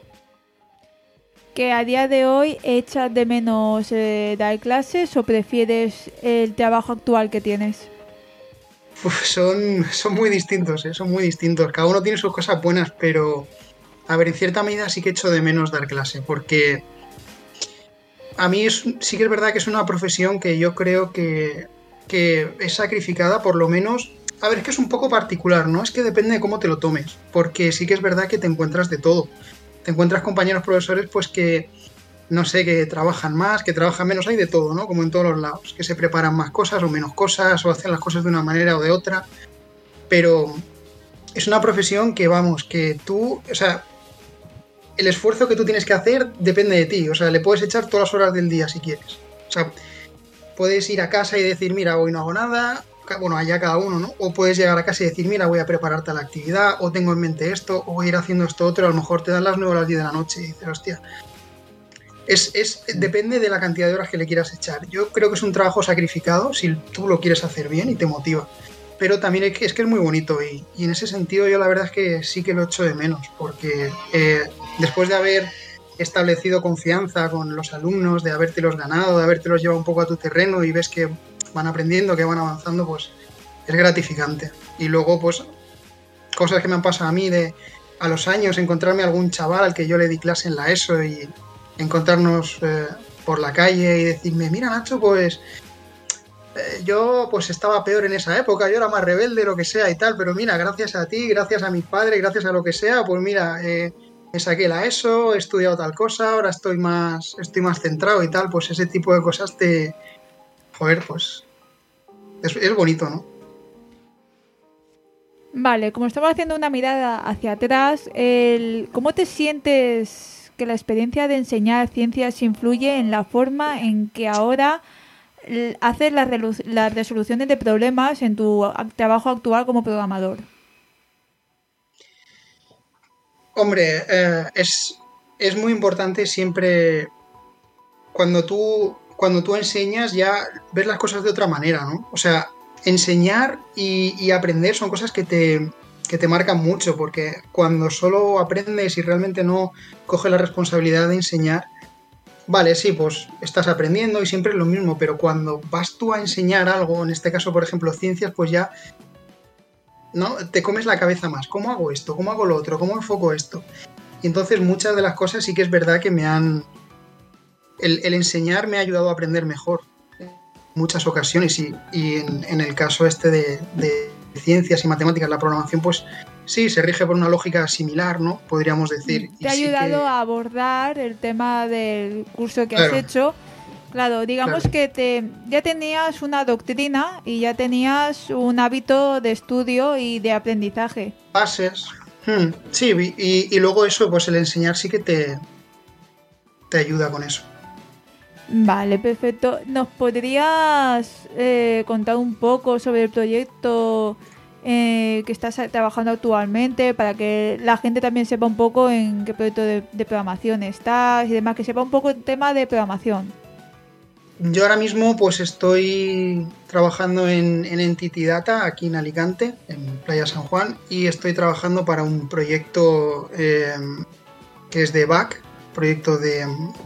Que a día de hoy echas de menos eh, dar clases o prefieres el trabajo actual que tienes. Uf, son, son muy distintos, ¿eh? Son muy distintos. Cada uno tiene sus cosas buenas, pero a ver, en cierta medida sí que echo de menos dar clase, porque a mí es- sí que es verdad que es una profesión que yo creo que, que es sacrificada, por lo menos. A ver, es que es un poco particular, ¿no? Es que depende de cómo te lo tomes, porque sí que es verdad que te encuentras de todo. Te encuentras compañeros profesores, pues que, no sé, que trabajan más, que trabajan menos, hay de todo, ¿no? Como en todos los lados, que se preparan más cosas o menos cosas, o hacen las cosas de una manera o de otra, pero es una profesión que, vamos, que tú, o sea, el esfuerzo que tú tienes que hacer depende de ti, o sea, le puedes echar todas las horas del día si quieres. O sea, puedes ir a casa y decir, mira, hoy no hago nada, ca- bueno, allá cada uno, ¿no? O puedes llegar a casa y decir, mira, voy a prepararte la actividad, o tengo en mente esto, o voy a ir haciendo esto otro, a lo mejor te dan las nueve o las diez de la noche y dices, hostia. Es, es, depende de la cantidad de horas que le quieras echar. Yo creo que es un trabajo sacrificado si tú lo quieres hacer bien y te motiva. pero también es que es, que es muy bonito y, y en ese sentido yo la verdad es que sí que lo echo de menos, porque eh, después de haber establecido confianza con los alumnos, de habértelos ganado, de habértelos llevado un poco a tu terreno y ves que van aprendiendo, que van avanzando, pues es gratificante. Y luego, pues, cosas que me han pasado a mí de a los años, encontrarme algún chaval al que yo le di clase en la ESO y encontrarnos eh, por la calle y decirme, mira Nacho, pues eh, yo pues estaba peor en esa época, yo era más rebelde, lo que sea y tal, pero mira, gracias a ti, gracias a mis padres, gracias a lo que sea, pues mira, eh, me saqué la ESO, he estudiado tal cosa, ahora estoy más, estoy más centrado y tal, pues ese tipo de cosas te... Joder, pues es, es bonito, ¿no? Vale, como estamos haciendo una mirada hacia atrás, el, ¿cómo te sientes que la experiencia de enseñar ciencias influye en la forma en que ahora l- haces las, relu- las resoluciones de problemas en tu a- trabajo actual como programador? Hombre, eh, es, es muy importante siempre cuando tú, cuando tú enseñas ya ver las cosas de otra manera, ¿no? O sea, enseñar y, y aprender son cosas que te, que te marcan mucho, porque cuando solo aprendes y realmente no coges la responsabilidad de enseñar, vale, sí, pues estás aprendiendo y siempre es lo mismo, pero cuando vas tú a enseñar algo, en este caso, por ejemplo, ciencias, pues ya no te comes la cabeza más. ¿Cómo hago esto? ¿Cómo hago lo otro? ¿Cómo enfoco esto? Y entonces muchas de las cosas sí que es verdad que me han... El, el enseñar me ha ayudado a aprender mejor en muchas ocasiones y, y en, en el caso este de, de ciencias y matemáticas, la programación, pues sí, se rige por una lógica similar, ¿no? Podríamos decir. Te ha Y sí ayudado que... a abordar el tema del curso que Claro. has hecho. Claro, digamos Claro. que te, ya tenías una doctrina y ya tenías un hábito de estudio y de aprendizaje. Bases. Hmm, sí, y, y luego eso, pues el enseñar sí que te, te ayuda con eso. Vale, perfecto. ¿Nos podrías eh, contar un poco sobre el proyecto eh, que estás trabajando actualmente para que la gente también sepa un poco en qué proyecto de, de programación estás y demás, que sepa un poco el tema de programación? Yo ahora mismo pues estoy trabajando en, en Entity Data aquí en Alicante, en Playa San Juan, y estoy trabajando para un proyecto eh, que es de B A C, proyecto de,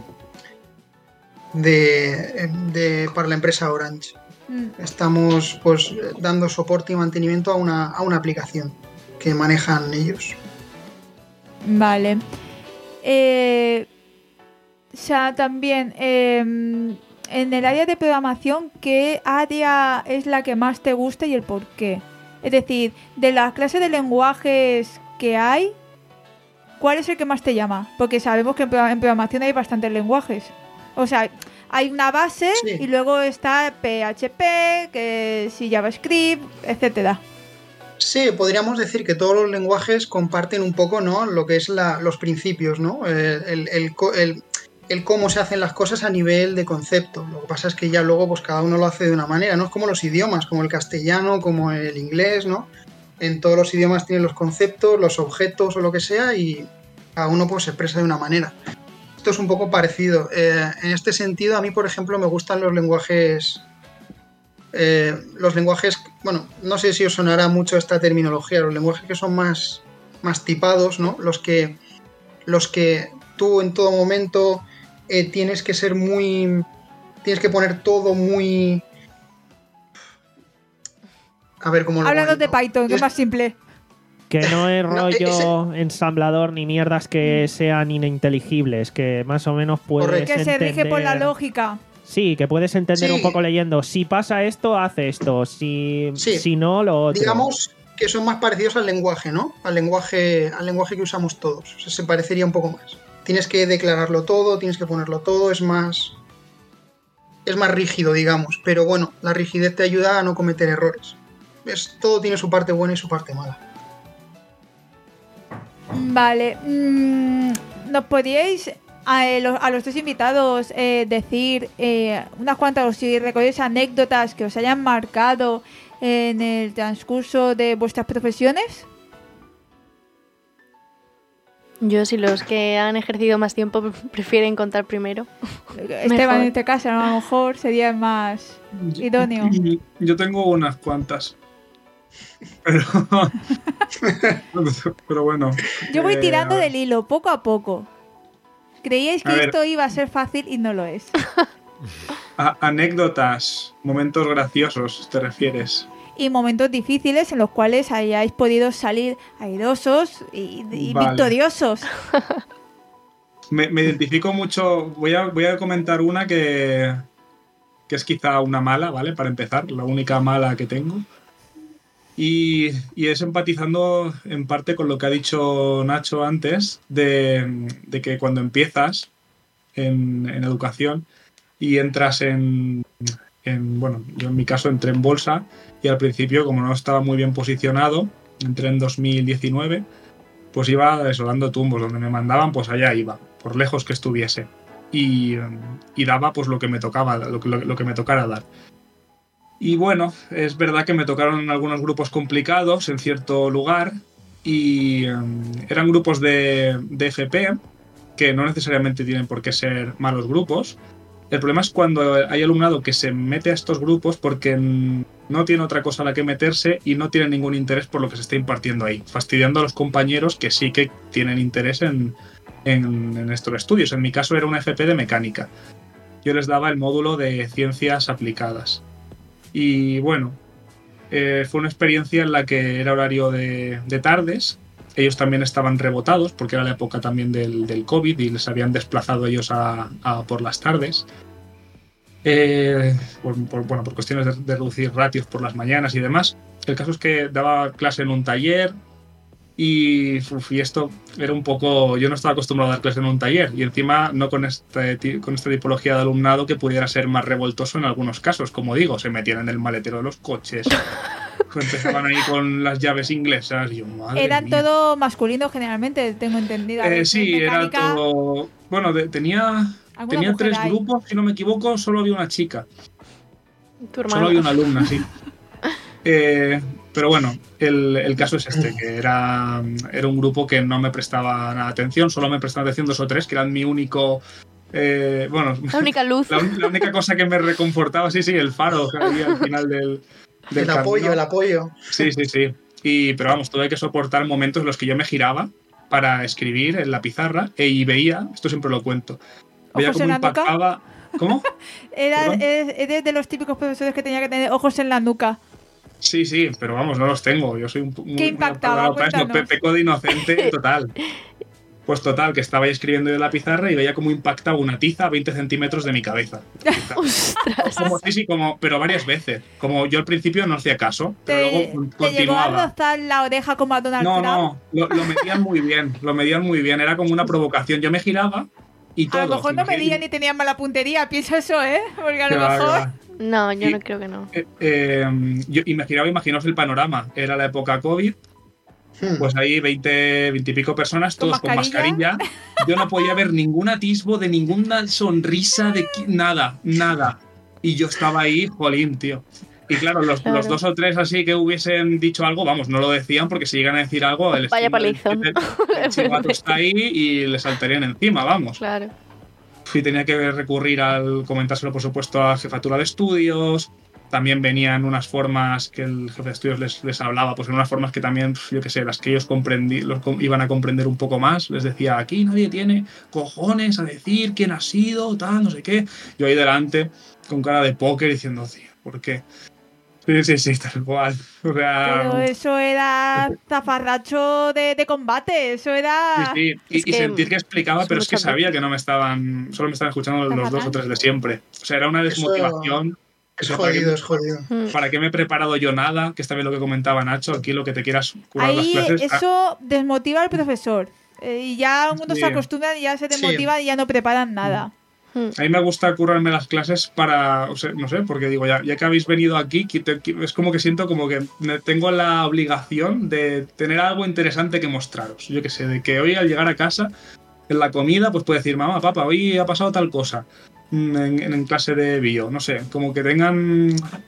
de, de para la empresa Orange. Mm. Estamos pues dando soporte y mantenimiento a una, a una aplicación que manejan ellos. Vale. Eh, o sea, también eh, en el área de programación, ¿qué área es la que más te gusta y el por qué? Es decir, de las clases de lenguajes que hay, ¿cuál es el que más te llama? Porque sabemos que en pro- en programación hay bastantes lenguajes. O sea, hay una base Sí. y luego está P H P, que sí, JavaScript, etcétera. Sí, podríamos decir que todos los lenguajes comparten un poco, ¿no?, lo que es la, los principios, ¿no? El, el, el, co- el- el cómo se hacen las cosas a nivel de concepto. Lo que pasa es que ya luego pues cada uno lo hace de una manera, ¿no? Es como los idiomas, como el castellano, como el inglés, ¿no? En todos los idiomas tienen los conceptos, los objetos o lo que sea y cada uno pues se expresa de una manera. Esto es un poco parecido. Eh, en este sentido, a mí, por ejemplo, me gustan los lenguajes... Eh, los lenguajes, bueno, no sé si os sonará mucho esta terminología, los lenguajes que son más, más tipados, ¿no? Los que, los que tú en todo momento eh, tienes que ser muy... Tienes que poner todo muy... A ver cómo lo Háblanos de comento. Python, que es Es- más simple. Que no es No, rollo ensamblador ni mierdas que sean ininteligibles, que más o menos puedes Correcto. Que se rige por la entender- lógica. Sí, que puedes entender Sí. un poco leyendo. Si pasa esto, hace esto. Si, Sí. si no, lo otro. Digamos que son más parecidos al lenguaje, ¿no? Al lenguaje, al lenguaje que usamos todos. O sea, se parecería un poco más. Tienes que declararlo todo, tienes que ponerlo todo, es más... Es más rígido, digamos. Pero bueno, la rigidez te ayuda a no cometer errores. Es, todo tiene su parte buena y su parte mala. Vale. mm, ¿Nos podríais a, eh, los, a los tres invitados eh, decir eh, unas cuantas, o si recordáis anécdotas que os hayan marcado en el transcurso de vuestras profesiones? Yo, si los que han ejercido más tiempo prefieren contar primero. Esteban, Mejor. en este caso, a lo mejor sería más idóneo. Yo tengo unas cuantas. Pero, pero bueno. Yo voy eh, tirando a ver. del hilo, poco a poco. Creíais que A ver. esto iba a ser fácil y no lo es. A- anécdotas, momentos graciosos, ¿te refieres? Y momentos difíciles en los cuales hayáis podido salir airosos y, y Vale. victoriosos. Me, me identifico mucho. Voy a, voy a comentar una que, que es quizá una mala, ¿vale? Para empezar, la única mala que tengo. Y, y es empatizando en parte con lo que ha dicho Nacho antes, de, de que cuando empiezas en, en educación y entras en, en. Bueno, yo en mi caso entré en bolsa y al principio, como no estaba muy bien posicionado, entré en dos mil diecinueve, pues iba eso, dando tumbos. Donde me mandaban, pues allá iba, por lejos que estuviese. Y, y daba pues lo que me tocaba, lo, que- lo, lo que me tocara dar. Y bueno, es verdad que me tocaron algunos grupos complicados en cierto lugar y eh, eran grupos de, de F P que no necesariamente tienen por qué ser malos grupos. El problema es cuando hay alumnado que se mete a estos grupos porque mm, no tiene otra cosa a la que meterse y no tiene ningún interés por lo que se está impartiendo ahí, fastidiando a los compañeros que sí que tienen interés en, en, en estos estudios. En mi caso era una F P de mecánica. Yo les daba el módulo de ciencias aplicadas. Y bueno, eh, fue una experiencia en la que era horario de, de tardes. Ellos también estaban rebotados porque era la época también del, del COVID y les habían desplazado ellos a, a por las tardes. Eh, por, por- bueno, por cuestiones de, de reducir ratios por las mañanas y demás. El caso es que daba clase en un taller y, uf, y esto era un poco... Yo no estaba acostumbrado a dar clase en un taller y encima no con, este, ti- con esta tipología de alumnado que pudiera ser más revoltoso en algunos casos. Como digo, se metían en el maletero de los coches, empezaban ahí con las llaves inglesas y yo, madre Eran mía. todo masculino generalmente, tengo entendido. A ver, Eh, sí, era mecánica, todo... Bueno, de- tenía, ¿alguna tenía mujer tres hay? grupos, si no me equivoco, solo había una chica. Tu hermano. Solo había una alumna, sí. Eh, pero bueno, el, el caso es este, que era, era un grupo que no me prestaba nada atención, solo me prestaban atención dos o tres, que eran mi único... eh, bueno, La única luz. la, un- la única cosa que me reconfortaba, sí, sí, el faro que había al final del, del El apoyo, camino. el apoyo. Sí, sí, sí. Y, pero vamos, tuve que soportar momentos en los que yo me giraba para escribir en la pizarra y veía, esto siempre lo cuento, veía ¿Ojos cómo en la nuca? impactaba... ¿Cómo? Eras, ¿Perdón? eres, eres de los típicos profesores que tenía que tener ojos en la nuca. Sí, sí, pero vamos, no los tengo. Yo soy un muy, ¿Qué muy impactaba? apagado para esto. Pe- Cuéntanos. Peco de inocente total. Pues total, que estaba ahí escribiendo en la pizarra y veía cómo impactaba una tiza a veinte centímetros de mi cabeza. Ostras. Como, sí, sí, como, pero varias veces. Como yo al principio no hacía caso, pero ¿Te, luego te llegó a continuaba. rozar la oreja como a Donald No, Trump? no, lo, lo medían muy bien, lo medían muy bien. Era como una provocación. Yo me giraba y todo. A lo mejor no medían ni tenían mala puntería, pienso eso, ¿eh? Porque a lo mejor... No, yo Y- no creo que no. Eh, eh, yo, y me giraba, imaginaos el panorama. Era la época COVID. Hmm. Pues ahí veinte, veinte y pico personas, ¿Con todos con mascarilla? mascarilla. Yo no podía ver ningún atisbo de ninguna sonrisa, de qui- nada, nada. Y yo estaba ahí, jolín, tío. Y claro, los, Claro. los dos o tres así que hubiesen dicho algo, vamos, no lo decían porque si llegan a decir algo, el Vaya estilo del- palizón. del- el chivato está ahí y le saltarían encima, vamos. Claro. Y tenía que recurrir al comentárselo, por supuesto, a jefatura de estudios. También venían unas formas que el jefe de estudios les, les hablaba, pues en unas formas que también, yo qué sé, las que ellos comprendí, los com- iban a comprender un poco más. Les decía, aquí nadie tiene cojones a decir quién ha sido, tal, no sé qué. Yo ahí delante, con cara de póker, diciendo, tío, ¿por qué? Sí, sí, sí, tal cual. O sea, Pero eso era zafarracho de, de combate, eso era... sí, sí. Y, Es y que sentir que explicaba, es pero es que muchas sabía veces. que no me estaban, solo me estaban escuchando Está los dos o fatal. tres de siempre. O sea, era una desmotivación. Es O sea, ¿para qué- jodido, es jodido. Mm. ¿Para qué me he preparado yo nada? Que está bien lo que comentaba Nacho. Aquí lo que te quieras curar las Ahí clases. ah, eso desmotiva al profesor. Eh, y ya uno Sí. se acostumbra y ya se Sí. desmotiva y ya no preparan nada. Mm. A mí me gusta currarme las clases para, o sea, no sé, porque digo, ya, ya que habéis venido aquí, que te- que- es como que siento como que me- tengo la obligación de tener algo interesante que mostraros. Yo qué sé, de que hoy al llegar a casa, en la comida, pues puedo decir, mamá, papá, hoy ha pasado tal cosa mm, en, en clase de bio, no sé, como que tengan,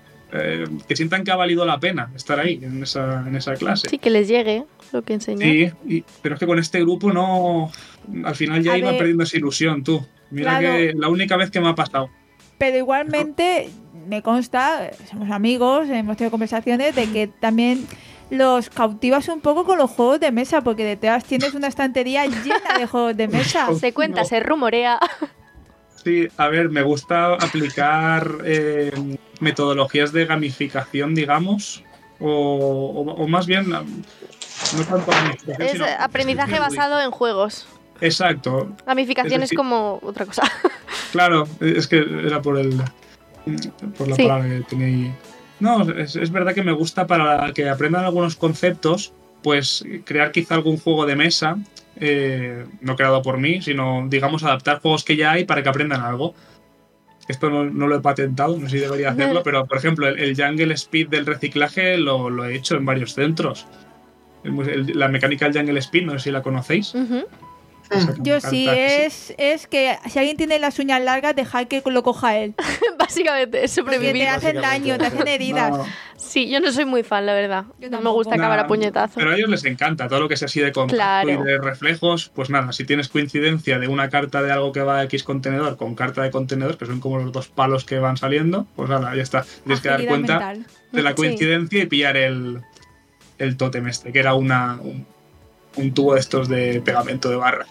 eh, que sientan que ha valido la pena estar ahí, en esa, en esa clase. Sí, que les llegue lo que enseñar. Sí, y- pero es que con este grupo no. Al final ya A iba ver, perdiendo esa ilusión, tú. Mira claro. que la única vez que me ha pasado. Pero igualmente me consta, somos amigos, hemos tenido conversaciones de que también los cautivas un poco con los juegos de mesa, porque detrás tienes una estantería llena de juegos de mesa. Se cuenta, No. se rumorea. Sí, a ver, me gusta aplicar eh, metodologías de gamificación, digamos, o, o- o más bien, no tanto gamificación, Es sino aprendizaje basado en juegos. Exacto, Gamificación Es es decir- como otra cosa. claro, es que era por el por la Sí. palabra que tenía ahí. No, es, es verdad que me gusta para que aprendan algunos conceptos, pues crear quizá algún juego de mesa, eh, no creado por mí, sino, digamos, adaptar juegos que ya hay para que aprendan algo. Esto no, no lo he patentado, no sé si debería hacerlo, pero por ejemplo, el, el Jungle Speed del reciclaje lo, lo he hecho en varios centros. El- el- la mecánica del Jungle Speed, no sé si la conocéis. Ujú. Esa que me Yo encanta, sí, que es, es que si alguien tiene las uñas largas, dejar que lo coja él. Básicamente, es Porque sobrevivir. te hacen daño, te hacen heridas. No, Sí, yo no soy muy fan, la verdad. Yo No me tampoco. gusta acabar Nah, a puñetazos. Pero a ellos les encanta todo lo que sea así de contacto Claro. y de reflejos. Pues nada, si tienes coincidencia de una carta de algo que va a X contenedor con carta de contenedor, que son como los dos palos que van saliendo, pues nada, ya está. Tienes que dar Agilidad cuenta mental. de la Sí. coincidencia y pillar el, el tótem este, que era una, un, un tubo de estos de pegamento de barra.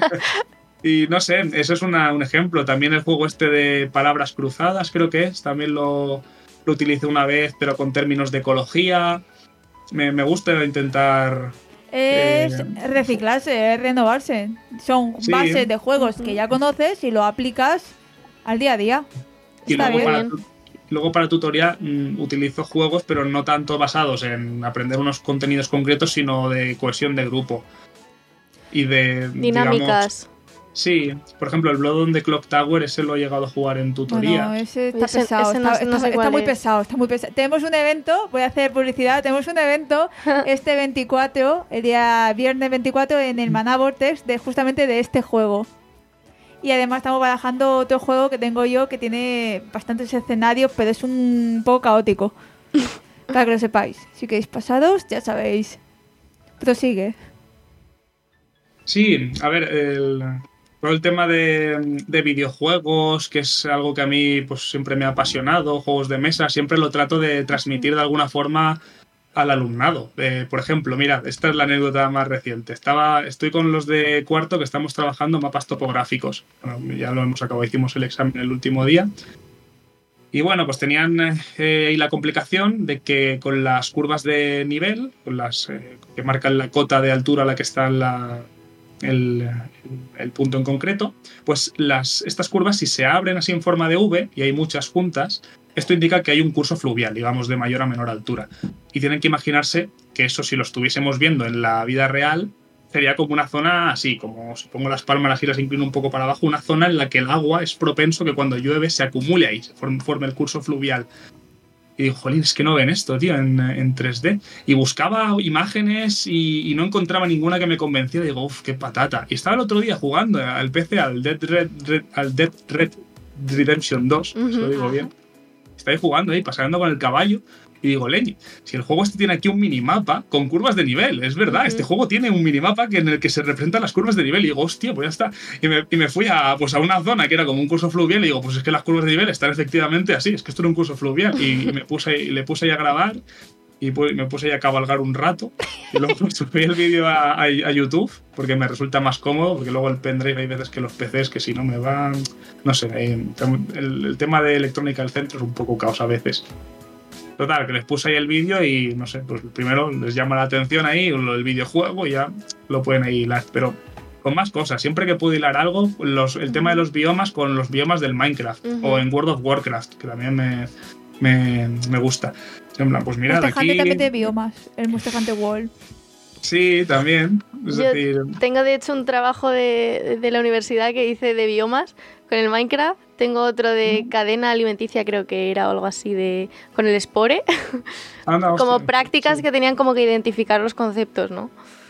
Y no sé, eso es una- un ejemplo. También el juego este de palabras cruzadas, creo que es, también lo, lo utilicé una vez, pero con términos de ecología. Me, me gusta intentar... Es Eh, reciclarse, es renovarse. Son Sí. bases de juegos que ya conoces y lo aplicas al día a día. Y Está luego bien. para, bien. tu- luego para tutoría mm, utilizo juegos, pero no tanto basados en aprender unos contenidos concretos, sino de cohesión de grupo. Y de... digamos, Dinámicas. sí, por ejemplo, el Blood on the Clock Tower, ese lo he llegado a jugar en tutoría. Bueno, ese está Ese- pesado, ese no está, sé- no está- sé está cuál muy es. pesado, está muy pesado. Tenemos un evento, voy a hacer publicidad, tenemos un evento este veinticuatro, el día viernes veinticuatro en el Maná Vortex de justamente de este juego. Y además estamos barajando otro juego que tengo yo que tiene bastantes escenarios, pero es un poco caótico. Para que lo sepáis. Si queréis pasados, ya sabéis. Prosigue. Sí, a ver, el, todo el tema de, de videojuegos, que es algo que a mí pues siempre me ha apasionado, juegos de mesa, siempre lo trato de transmitir de alguna forma al alumnado. Eh, por ejemplo, mira, esta es la anécdota más reciente. Estaba, estoy con los de cuarto que estamos trabajando mapas topográficos. Bueno, ya lo hemos acabado, hicimos el examen el último día. Y bueno, pues tenían eh, ahí la complicación de que con las curvas de nivel, con las eh, que marcan la cota de altura a la que está la, el, el punto en concreto, pues las, estas curvas, si se abren así en forma de V y hay muchas juntas, esto indica que hay un curso fluvial, digamos, de mayor a menor altura. Y tienen que imaginarse que eso, si lo estuviésemos viendo en la vida real, sería como una zona así, como si pongo las palmas y las inclino un poco para abajo, una zona en la que el agua es propenso que cuando llueve se acumule ahí, se forme, forme el curso fluvial. Y digo, jolín, es que no ven esto, tío, en, en tres D. Y buscaba imágenes y, y no encontraba ninguna que me convenciera. Digo, uff, qué patata. Y estaba el otro día jugando al P C, al Dead Red, Red- al Dead Red Redemption dos, si lo digo bien. Está ahí jugando, ahí, paseando con el caballo. Y digo, Leñi, si el juego este tiene aquí un minimapa con curvas de nivel, es verdad, Ujú. este juego tiene un minimapa que en el que se representan las curvas de nivel. Y digo, hostia, pues ya está. Y me, y me fui a, pues a una zona que era como un curso fluvial y digo, pues es que las curvas de nivel están efectivamente así, es que esto era un curso fluvial. Y, y me puse, y le puse ahí a grabar y pu- me puse ahí a cabalgar un rato. Y luego subí el vídeo a, a- a YouTube porque me resulta más cómodo, porque luego el pendrive hay veces que los P Cs que si no me van... No sé, eh, el, el tema de electrónica del centro es un poco caos a veces. Total, que les puse ahí el vídeo y no sé, pues primero les llama la atención ahí lo- el videojuego y ya lo pueden ahí hilar, pero con más cosas. Siempre que puedo hilar algo, los, el tema de los biomas con los biomas del Minecraft Ujú. o en World of Warcraft, que también me, me, me gusta. En plan, pues mirad, Monster aquí... Hunter también tiene biomas. El Monster Hunter World. Sí, también. Es Yo decir, tengo de hecho un trabajo de, de la universidad que hice de biomas con el Minecraft. Tengo otro de cadena alimenticia, creo que era o algo así, de con el Spore. anda, Como hostia, prácticas sí. que tenían como que identificar los conceptos, ¿no?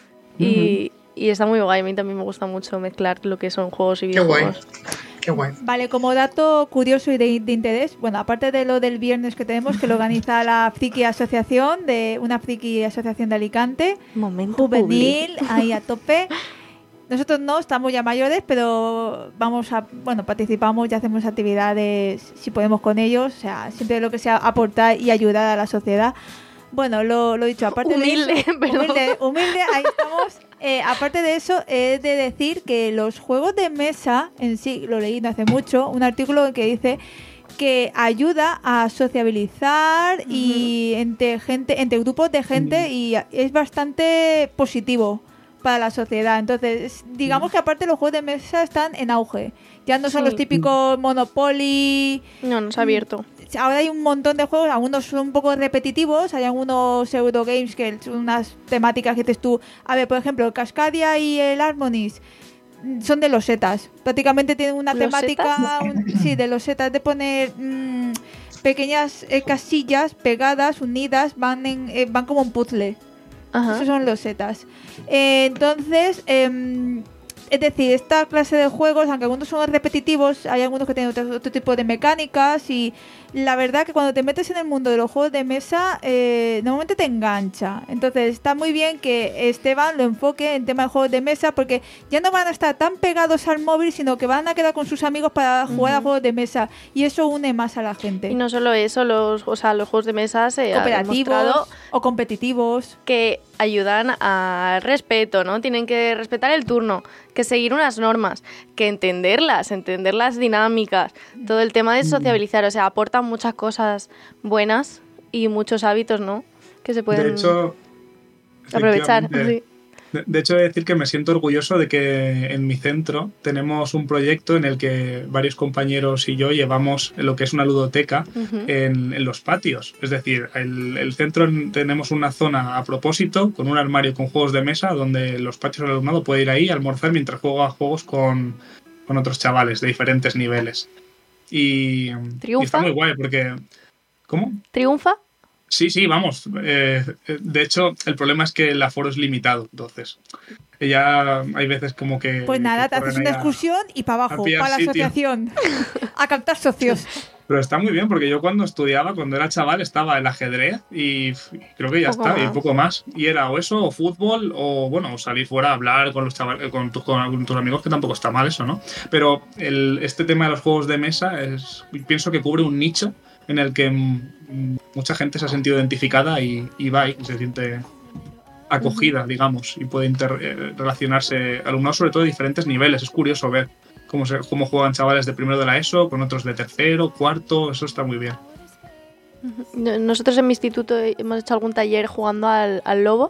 Y, y está muy guay. A mí también me gusta mucho mezclar lo que son juegos y Qué guay. videojuegos. Qué guay. Vale, como dato curioso y de, de interés, bueno, aparte de lo del viernes que tenemos, que lo organiza la Friki Asociación, de una Friki Asociación de Alicante, Momento juvenil, ahí a tope. Nosotros no, estamos ya mayores, pero vamos a, bueno, participamos y hacemos actividades si podemos con ellos, o sea, siempre lo que sea aportar y ayudar a la sociedad. Bueno, lo, lo dicho, aparte Humilde, de eso, pero- humilde, humilde, ahí estamos. Eh, aparte de eso, he de decir que los juegos de mesa en sí, lo leí no hace mucho, un artículo que dice que ayuda a sociabilizar y entre gente, entre grupos de gente y es bastante positivo para la sociedad. Entonces, digamos que aparte los juegos de mesa están en auge. Ya no son Sí. los típicos Monopoly. No, no se ha abierto. Ahora hay un montón de juegos, algunos son un poco repetitivos, hay algunos Eurogames que son unas temáticas que dices tú. A ver, por ejemplo, el Cascadia y el Harmonies mm, son de losetas. Prácticamente tienen una temática, un- sí, de losetas, de poner mm, pequeñas eh, casillas pegadas, unidas, van en, eh, van como un puzzle. Ajá. Esos son losetas. Eh, entonces, em, es decir, esta clase de juegos, aunque algunos son repetitivos, hay algunos que tienen otro, otro tipo de mecánicas y la verdad que cuando te metes en el mundo de los juegos de mesa, eh, normalmente te engancha. Entonces está muy bien que Esteban lo enfoque en tema de juegos de mesa porque ya no van a estar tan pegados al móvil, sino que van a quedar con sus amigos para jugar a juegos de mesa y eso une más a la gente. Y no solo eso, los, o sea, los juegos de mesa se ha demostrado Cooperativos o competitivos. que ayudan al respeto, ¿no? Tienen que respetar el turno, que seguir unas normas, que entenderlas, entender las dinámicas, todo el tema de sociabilizar, o sea, aportan muchas cosas buenas y muchos hábitos, ¿no? Que se pueden De hecho, aprovechar. efectivamente, Sí. De, de hecho, he de decir que me siento orgulloso de que en mi centro tenemos un proyecto en el que varios compañeros y yo llevamos lo que es una ludoteca Ujú. en, en los patios. Es decir, el, el centro en- tenemos una zona a propósito con un armario con juegos de mesa donde los patios del alumnado puede ir ahí a almorzar mientras juega a juegos con, con otros chavales de diferentes niveles. Y, y ¿Triunfa? está muy guay porque... ¿Cómo? ¿Triunfa? Sí, sí, vamos. Eh, de hecho, el problema es que el aforo es limitado, entonces. Ya hay veces como que... Pues nada, que te haces corren una ahí a- excursión y para abajo, a pillar para la sitio. asociación, a captar socios. Pero está muy bien, porque yo cuando estudiaba, cuando era chaval, estaba el ajedrez y f- creo que ya Poco está, y más. poco más. Y era o eso, o fútbol, o bueno, o salir fuera a hablar con los chavales, con, tus- con tus amigos, que tampoco está mal eso, ¿no? Pero el, este tema de los juegos de mesa es, pienso que cubre un nicho en el que mm, mucha gente se ha sentido identificada y, y va y se siente acogida, digamos, y puede inter- eh, relacionarse alumnados sobre todo de diferentes niveles. Es curioso ver cómo, se, cómo juegan chavales de primero de la ESO con otros de tercero, cuarto, eso está muy bien. No- Nosotros en mi instituto hemos hecho algún taller jugando al, al lobo.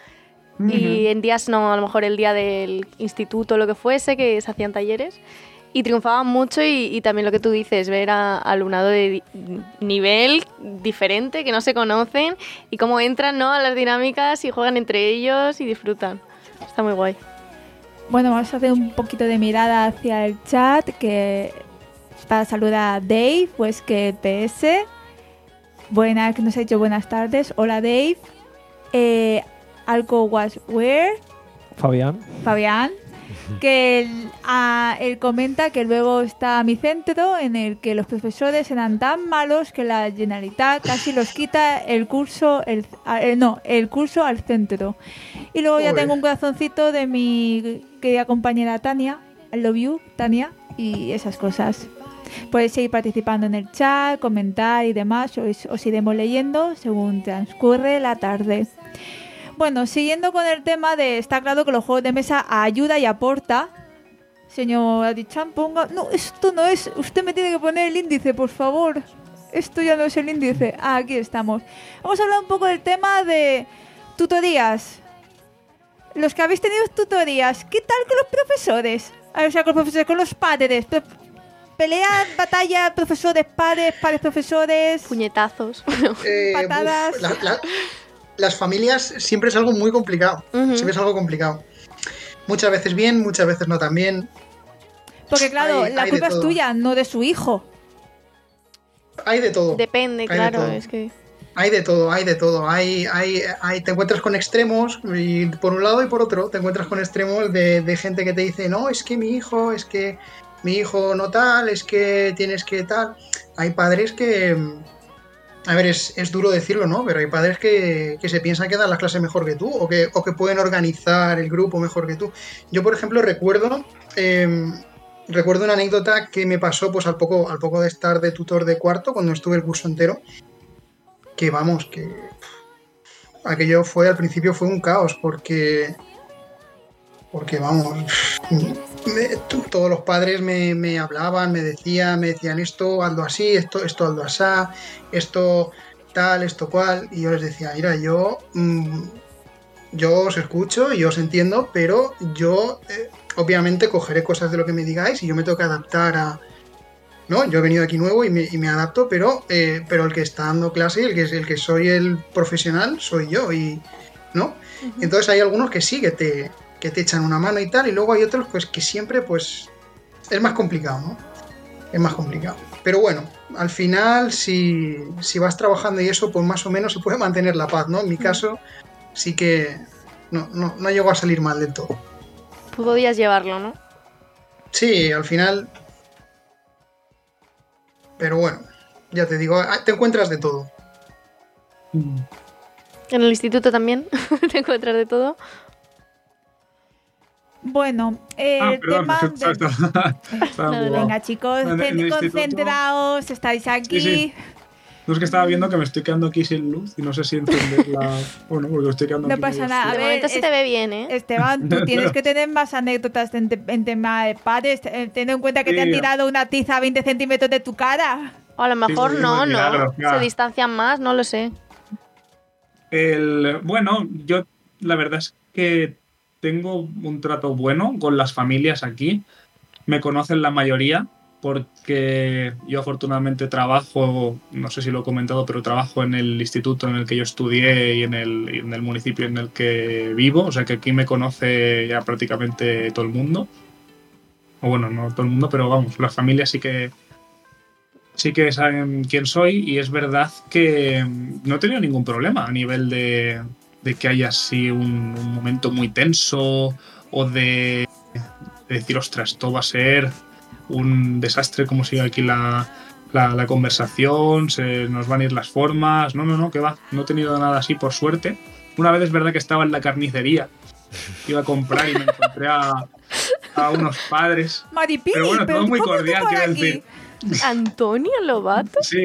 Y en días, no, a lo mejor el día del instituto, lo que fuese, que se hacían talleres. Y triunfaban mucho y, y también lo que tú dices, ver a alumnado de di- nivel diferente, que no se conocen, y cómo entran, ¿no?, a las dinámicas y juegan entre ellos y disfrutan. Está muy guay. Bueno, vamos a hacer un poquito de mirada hacia el chat, que para saludar a Dave, pues que P S. Buena, que nos ha dicho buenas tardes. Hola Dave. Eh, Alco was where? Fabián. Fabián. Que él, ah, él comenta que luego está mi centro en el que los profesores eran tan malos que la Generalitat casi los quita el curso, el, ah, eh, no, el curso al centro. Y luego ya Joder. tengo un corazoncito de mi querida compañera Tania, I love you, Tania, y esas cosas. Podéis seguir participando en el chat, comentar y demás, os, os iremos leyendo según transcurre la tarde. Bueno, siguiendo con el tema de, está claro que los juegos de mesa ayuda y aporta. Señor Adichan, ponga... No, esto no es... Usted me tiene que poner el índice, por favor. Esto ya no es el índice. Ah, aquí estamos. Vamos a hablar un poco del tema de tutorías. Los que habéis tenido tutorías, ¿qué tal con los profesores? O sea, con los profesores, con los padres. Pe- Peleas, batalla, profesores, padres, padres, profesores. Puñetazos. Eh, Patadas. uf, la- la- las familias siempre es algo muy complicado. Ujú. Siempre es algo complicado. Muchas veces bien, muchas veces no tan bien. Porque claro, Hay- la hay de culpa es todo. tuya, no de su hijo. Hay de todo. Depende, Hay de claro, todo. es que... Hay de todo, hay de todo. Hay, hay, hay, te encuentras con extremos y por un lado y por otro. Te encuentras con extremos de, de gente que te dice, no, es que mi hijo, es que mi hijo no tal, es que tienes que tal. Hay padres que, A ver, es, es duro decirlo, ¿no? Pero hay padres que, que se piensan que dan las clases mejor que tú o que, o que pueden organizar el grupo mejor que tú. Yo, por ejemplo, recuerdo eh, recuerdo una anécdota que me pasó pues al poco, al poco de estar de tutor de cuarto, cuando estuve el curso entero, que vamos, que aquello fue, al principio fue un caos, porque porque vamos, me, t- todos los padres me, me hablaban, me decían, me decían esto, hazlo así, esto, esto hazlo así, esto tal, esto cual, y yo les decía, mira, yo mm, yo os escucho y os entiendo, pero yo eh, obviamente cogeré cosas de lo que me digáis y yo me tengo que adaptar a, ¿no? Yo he venido aquí nuevo y me, y me adapto, pero eh, pero el que está dando clase, el que es el que soy el profesional, soy yo, y ¿no? Ujú. Entonces hay algunos que sí que te que te echan una mano y tal, y luego hay otros pues que siempre pues es más complicado, ¿no? Es más complicado. Pero bueno, al final si, si vas trabajando y eso, pues más o menos se puede mantener la paz, ¿no? En mi caso sí que no, no, no llegó a salir mal del todo. Tú podías llevarlo, ¿no? Sí, al final. Pero bueno, ya te digo, ah, te encuentras de todo. Mm. En el instituto también te encuentras de todo. Bueno, eh, Ah, el perdón, tema es que de- estaba- estaba No, no, embobado. Venga, chicos, En el- en el instituto- concentraos, estáis aquí. sí. No, es que estaba viendo que me estoy quedando aquí sin luz y no sé si encenderla. Bueno, porque estoy quedando No aquí pasa medio nada. A De ver, momento se es- te ve bien, ¿eh? Esteban, tú tienes que tener más anécdotas en, te- en tema de padres. eh, Ten en cuenta que te han Sí. tirado una tiza a veinte centímetros de tu cara. O a lo mejor sí, no, sí, no. claro, Se claro. distancian más, no lo sé. El, bueno, yo la verdad es que tengo un trato bueno con las familias aquí. Me conocen la mayoría porque yo afortunadamente trabajo, no sé si lo he comentado, pero trabajo en el instituto en el que yo estudié y en el, y en el municipio en el que vivo. O sea que aquí me conoce ya prácticamente todo el mundo. O bueno, no todo el mundo, pero vamos, las familias sí que sí que saben quién soy, y es verdad que mm, no he tenido ningún problema a nivel de, de que haya así un, un momento muy tenso o de, de decir, ostras, esto va a ser un desastre, como sigue aquí la, la, la conversación, se nos van a ir las formas. No, no, no, que va, no he tenido nada así, por suerte. Una vez es verdad que estaba en la carnicería, iba a comprar y me encontré a, a unos padres. Maripí, Pero bueno, todo tú muy cómo tú cordial, por quiero aquí? decir. ¿Antonio Lobato? Sí.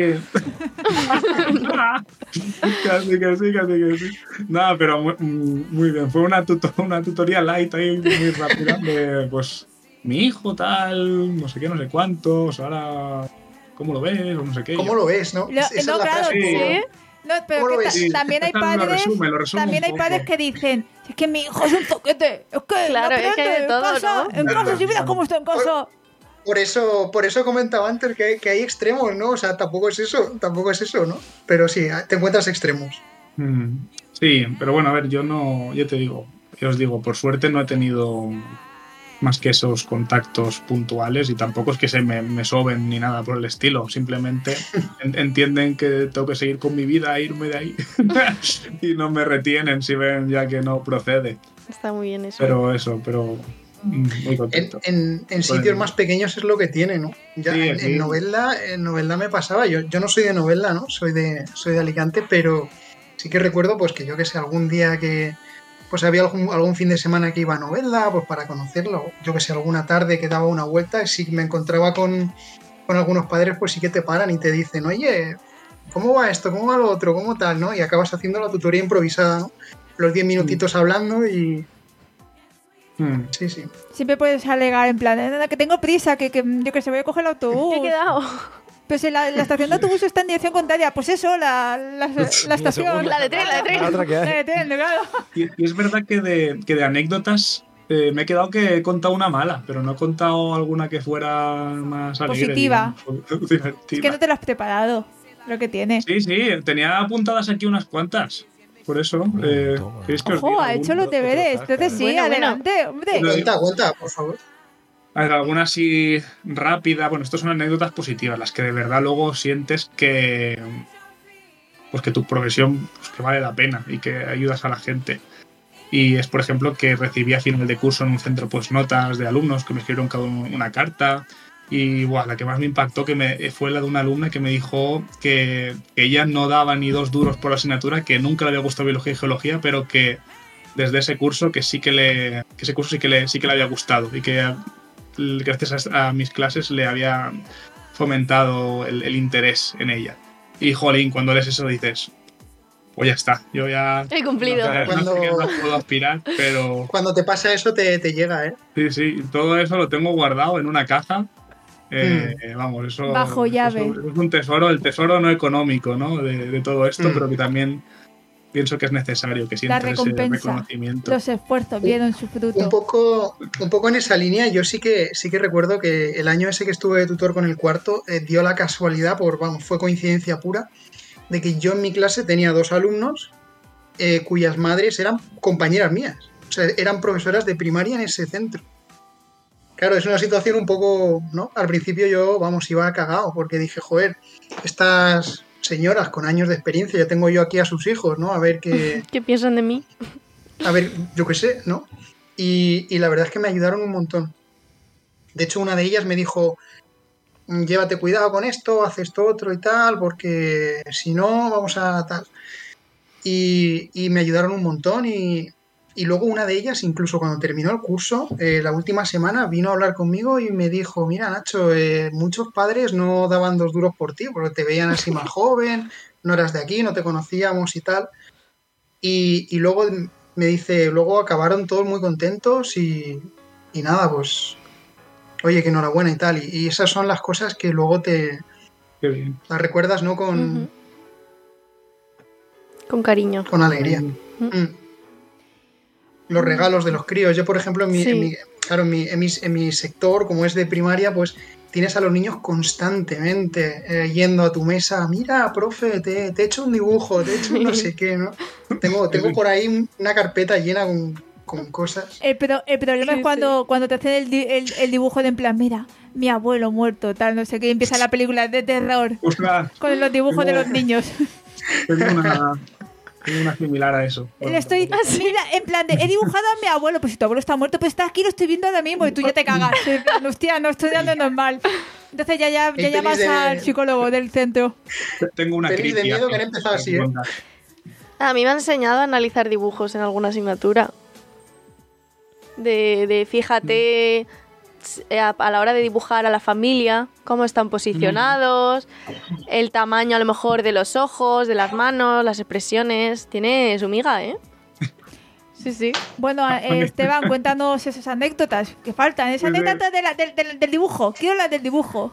casi, casi, casi, casi. Nada, pero muy, muy bien. Fue una, tuto, una tutoría light ahí muy rápida de, pues, mi hijo tal, no sé qué, no sé cuántos, ahora, ¿cómo lo ves? O no sé qué. ¿Cómo Yo, lo ves, no? Lo- Esa es no, la claro, frase. Sí. ¿Sí? No, pero ¿Cómo lo que ta- ves? Sí, también hay Lo padres, resume, lo resume también un hay poco. padres que dicen, es que mi hijo es un zoquete, es que Claro, no es que hay de aprende, todo, en casa, ¿no? en casa, Claro, si miras claro. cómo está en casa. Por eso, por eso comentaba antes que, que hay extremos, ¿no? O sea, tampoco es eso, tampoco es eso, ¿no? Pero sí, te encuentras extremos. Mm, sí, pero bueno, a ver, yo no, yo te digo, yo os digo, por suerte no he tenido más que esos contactos puntuales, y tampoco es que se me, me soben ni nada por el estilo, simplemente en- entienden que tengo que seguir con mi vida e irme de ahí y no me retienen si ven ya que no procede. Está muy bien eso. Pero eso, pero mm, muy En, contento. en- en sitios más pequeños es lo que tiene, ¿no? Ya Sí, en, aquí- en Novelda, en Novelda me pasaba, yo, yo no soy de Novelda, ¿no? Soy de, soy de Alicante, pero sí que recuerdo pues que yo que sé, algún día que pues había algún, algún fin de semana que iba a Novelda, pues para conocerlo, yo que sé, alguna tarde que daba una vuelta, y si me encontraba con, con algunos padres, pues sí que te paran y te dicen, oye, ¿cómo va esto? ¿Cómo va lo otro? ¿Cómo tal? ¿No? Y acabas haciendo la tutoría improvisada, ¿no? Los diez minutitos hablando y... Mm, Sí, sí. Siempre puedes alegar en plan, "Eh, que tengo prisa, que, que yo que se voy a coger el autobús. ¿Qué he quedado? Pues en la, la estación de autobús está en dirección contraria. Pues eso, la, la, la estación. La de tren, la de tren. La otra que La hay. de tren, claro. Y, y es verdad que de, que de anécdotas eh, me he quedado que he contado una mala, pero no he contado alguna que fuera más alegre, Positiva. digamos, divertida. Es que no te lo has preparado. Lo que tiene. Sí, sí, tenía apuntadas aquí unas cuantas. Por eso, eh, toma. ¿queréis que os Ojo, diga ha hecho alguna? los deberes. otro Entonces sí, Bueno, bueno. adelante, hombre. Pero- Cuenta, cuenta, por favor. A ver, alguna así rápida. Bueno, estas son anécdotas positivas, las que de verdad luego sientes que pues que tu profesión pues, que vale la pena y que ayudas a la gente. Y es, por ejemplo, que recibí a final de curso en un centro pues notas de alumnos que me escribieron cada uno una carta, Y bueno, la que más me impactó que me, fue la de una alumna que me dijo que, que ella no daba ni dos duros por la asignatura, que nunca le había gustado biología y geología, pero que desde ese curso que sí que le, que ese curso sí que le, sí que le había gustado y que gracias a, a mis clases le había fomentado el, el interés en ella. Y jolín, cuando lees eso dices, pues ya está, yo ya He cumplido. No, sé- no sé Cuando- qué más puedo aspirar, pero Cuando te pasa eso te, te llega, ¿eh? sí, sí, todo eso lo tengo guardado en una caja. Eh, Vamos, eso, Bajo eso- llave. eso es un tesoro, el tesoro no económico, ¿no? De, de todo esto, Mm. pero que también pienso que es necesario que La sientas ese recompensa, reconocimiento. los esfuerzos vieron su Un fruto. poco, un poco en esa línea, yo sí que sí que recuerdo que el año ese que estuve de tutor con el cuarto eh, dio la casualidad, por vamos, fue coincidencia pura, de que yo en mi clase tenía dos alumnos eh, cuyas madres eran compañeras mías. O sea, eran profesoras de primaria en ese centro. Claro, es una situación un poco, ¿no? Al principio yo, vamos, iba cagado, porque dije, joder, estas señoras con años de experiencia, ya tengo yo aquí a sus hijos, ¿no? A ver qué, ¿Qué piensan de mí? a ver, yo qué sé, ¿no? Y, y la verdad es que me ayudaron un montón. De hecho, una de ellas me dijo, llévate cuidado con esto, haz esto otro y tal, porque si no, vamos a tal. Y, y me ayudaron un montón y, y luego una de ellas, incluso cuando terminó el curso, eh, la última semana vino a hablar conmigo y me dijo, mira Nacho, eh, muchos padres no daban dos duros por ti porque te veían así más joven, no eras de aquí, no te conocíamos y tal. Y, y luego me dice, luego acabaron todos muy contentos y, y nada, pues, oye, que enhorabuena y tal. Y, y esas son las cosas que luego te Qué bien. las recuerdas, ¿no? Con, Ujú. Con cariño. con alegría. Mm. Mm. Los regalos de los críos. Yo, por ejemplo, en mi, Sí. en mi- claro, en mi, en mi- en mi sector, como es de primaria, pues tienes a los niños constantemente eh, yendo a tu mesa. Mira, profe, te, te he hecho un dibujo, te he hecho un no sé qué, ¿no? Tengo, tengo por ahí un- una carpeta llena con, con cosas. El, pro- el problema Sí, es cuando, cuando te hacen el, di- el, el dibujo de en plan, mira, mi abuelo muerto, tal, no sé qué, y empieza la película de terror Ostras, con los dibujos de los niños. tengo una, tengo una similar a eso. Le estoy, mira, en plan de, he dibujado a mi abuelo, pues si tu abuelo está muerto, pues está aquí, lo estoy viendo ahora mismo, y tú ya te cagas. En plan, hostia, no estoy dando normal. Entonces ya, ya, ya Hay llamas pelis de- al psicólogo del centro. Tengo una Pelis de crítica miedo que han empezado así, ¿eh? A mí me han enseñado a analizar dibujos en alguna asignatura. De, de fíjate eh, a, a la hora de dibujar a la familia, cómo están posicionados, el tamaño a lo mejor de los ojos, de las manos, las expresiones. Tiene su miga, ¿eh? Sí, sí. Bueno, eh, Esteban, cuéntanos esas anécdotas que faltan. Esas Pues, eh, anécdotas de la- del, del- del dibujo. Quiero las del dibujo.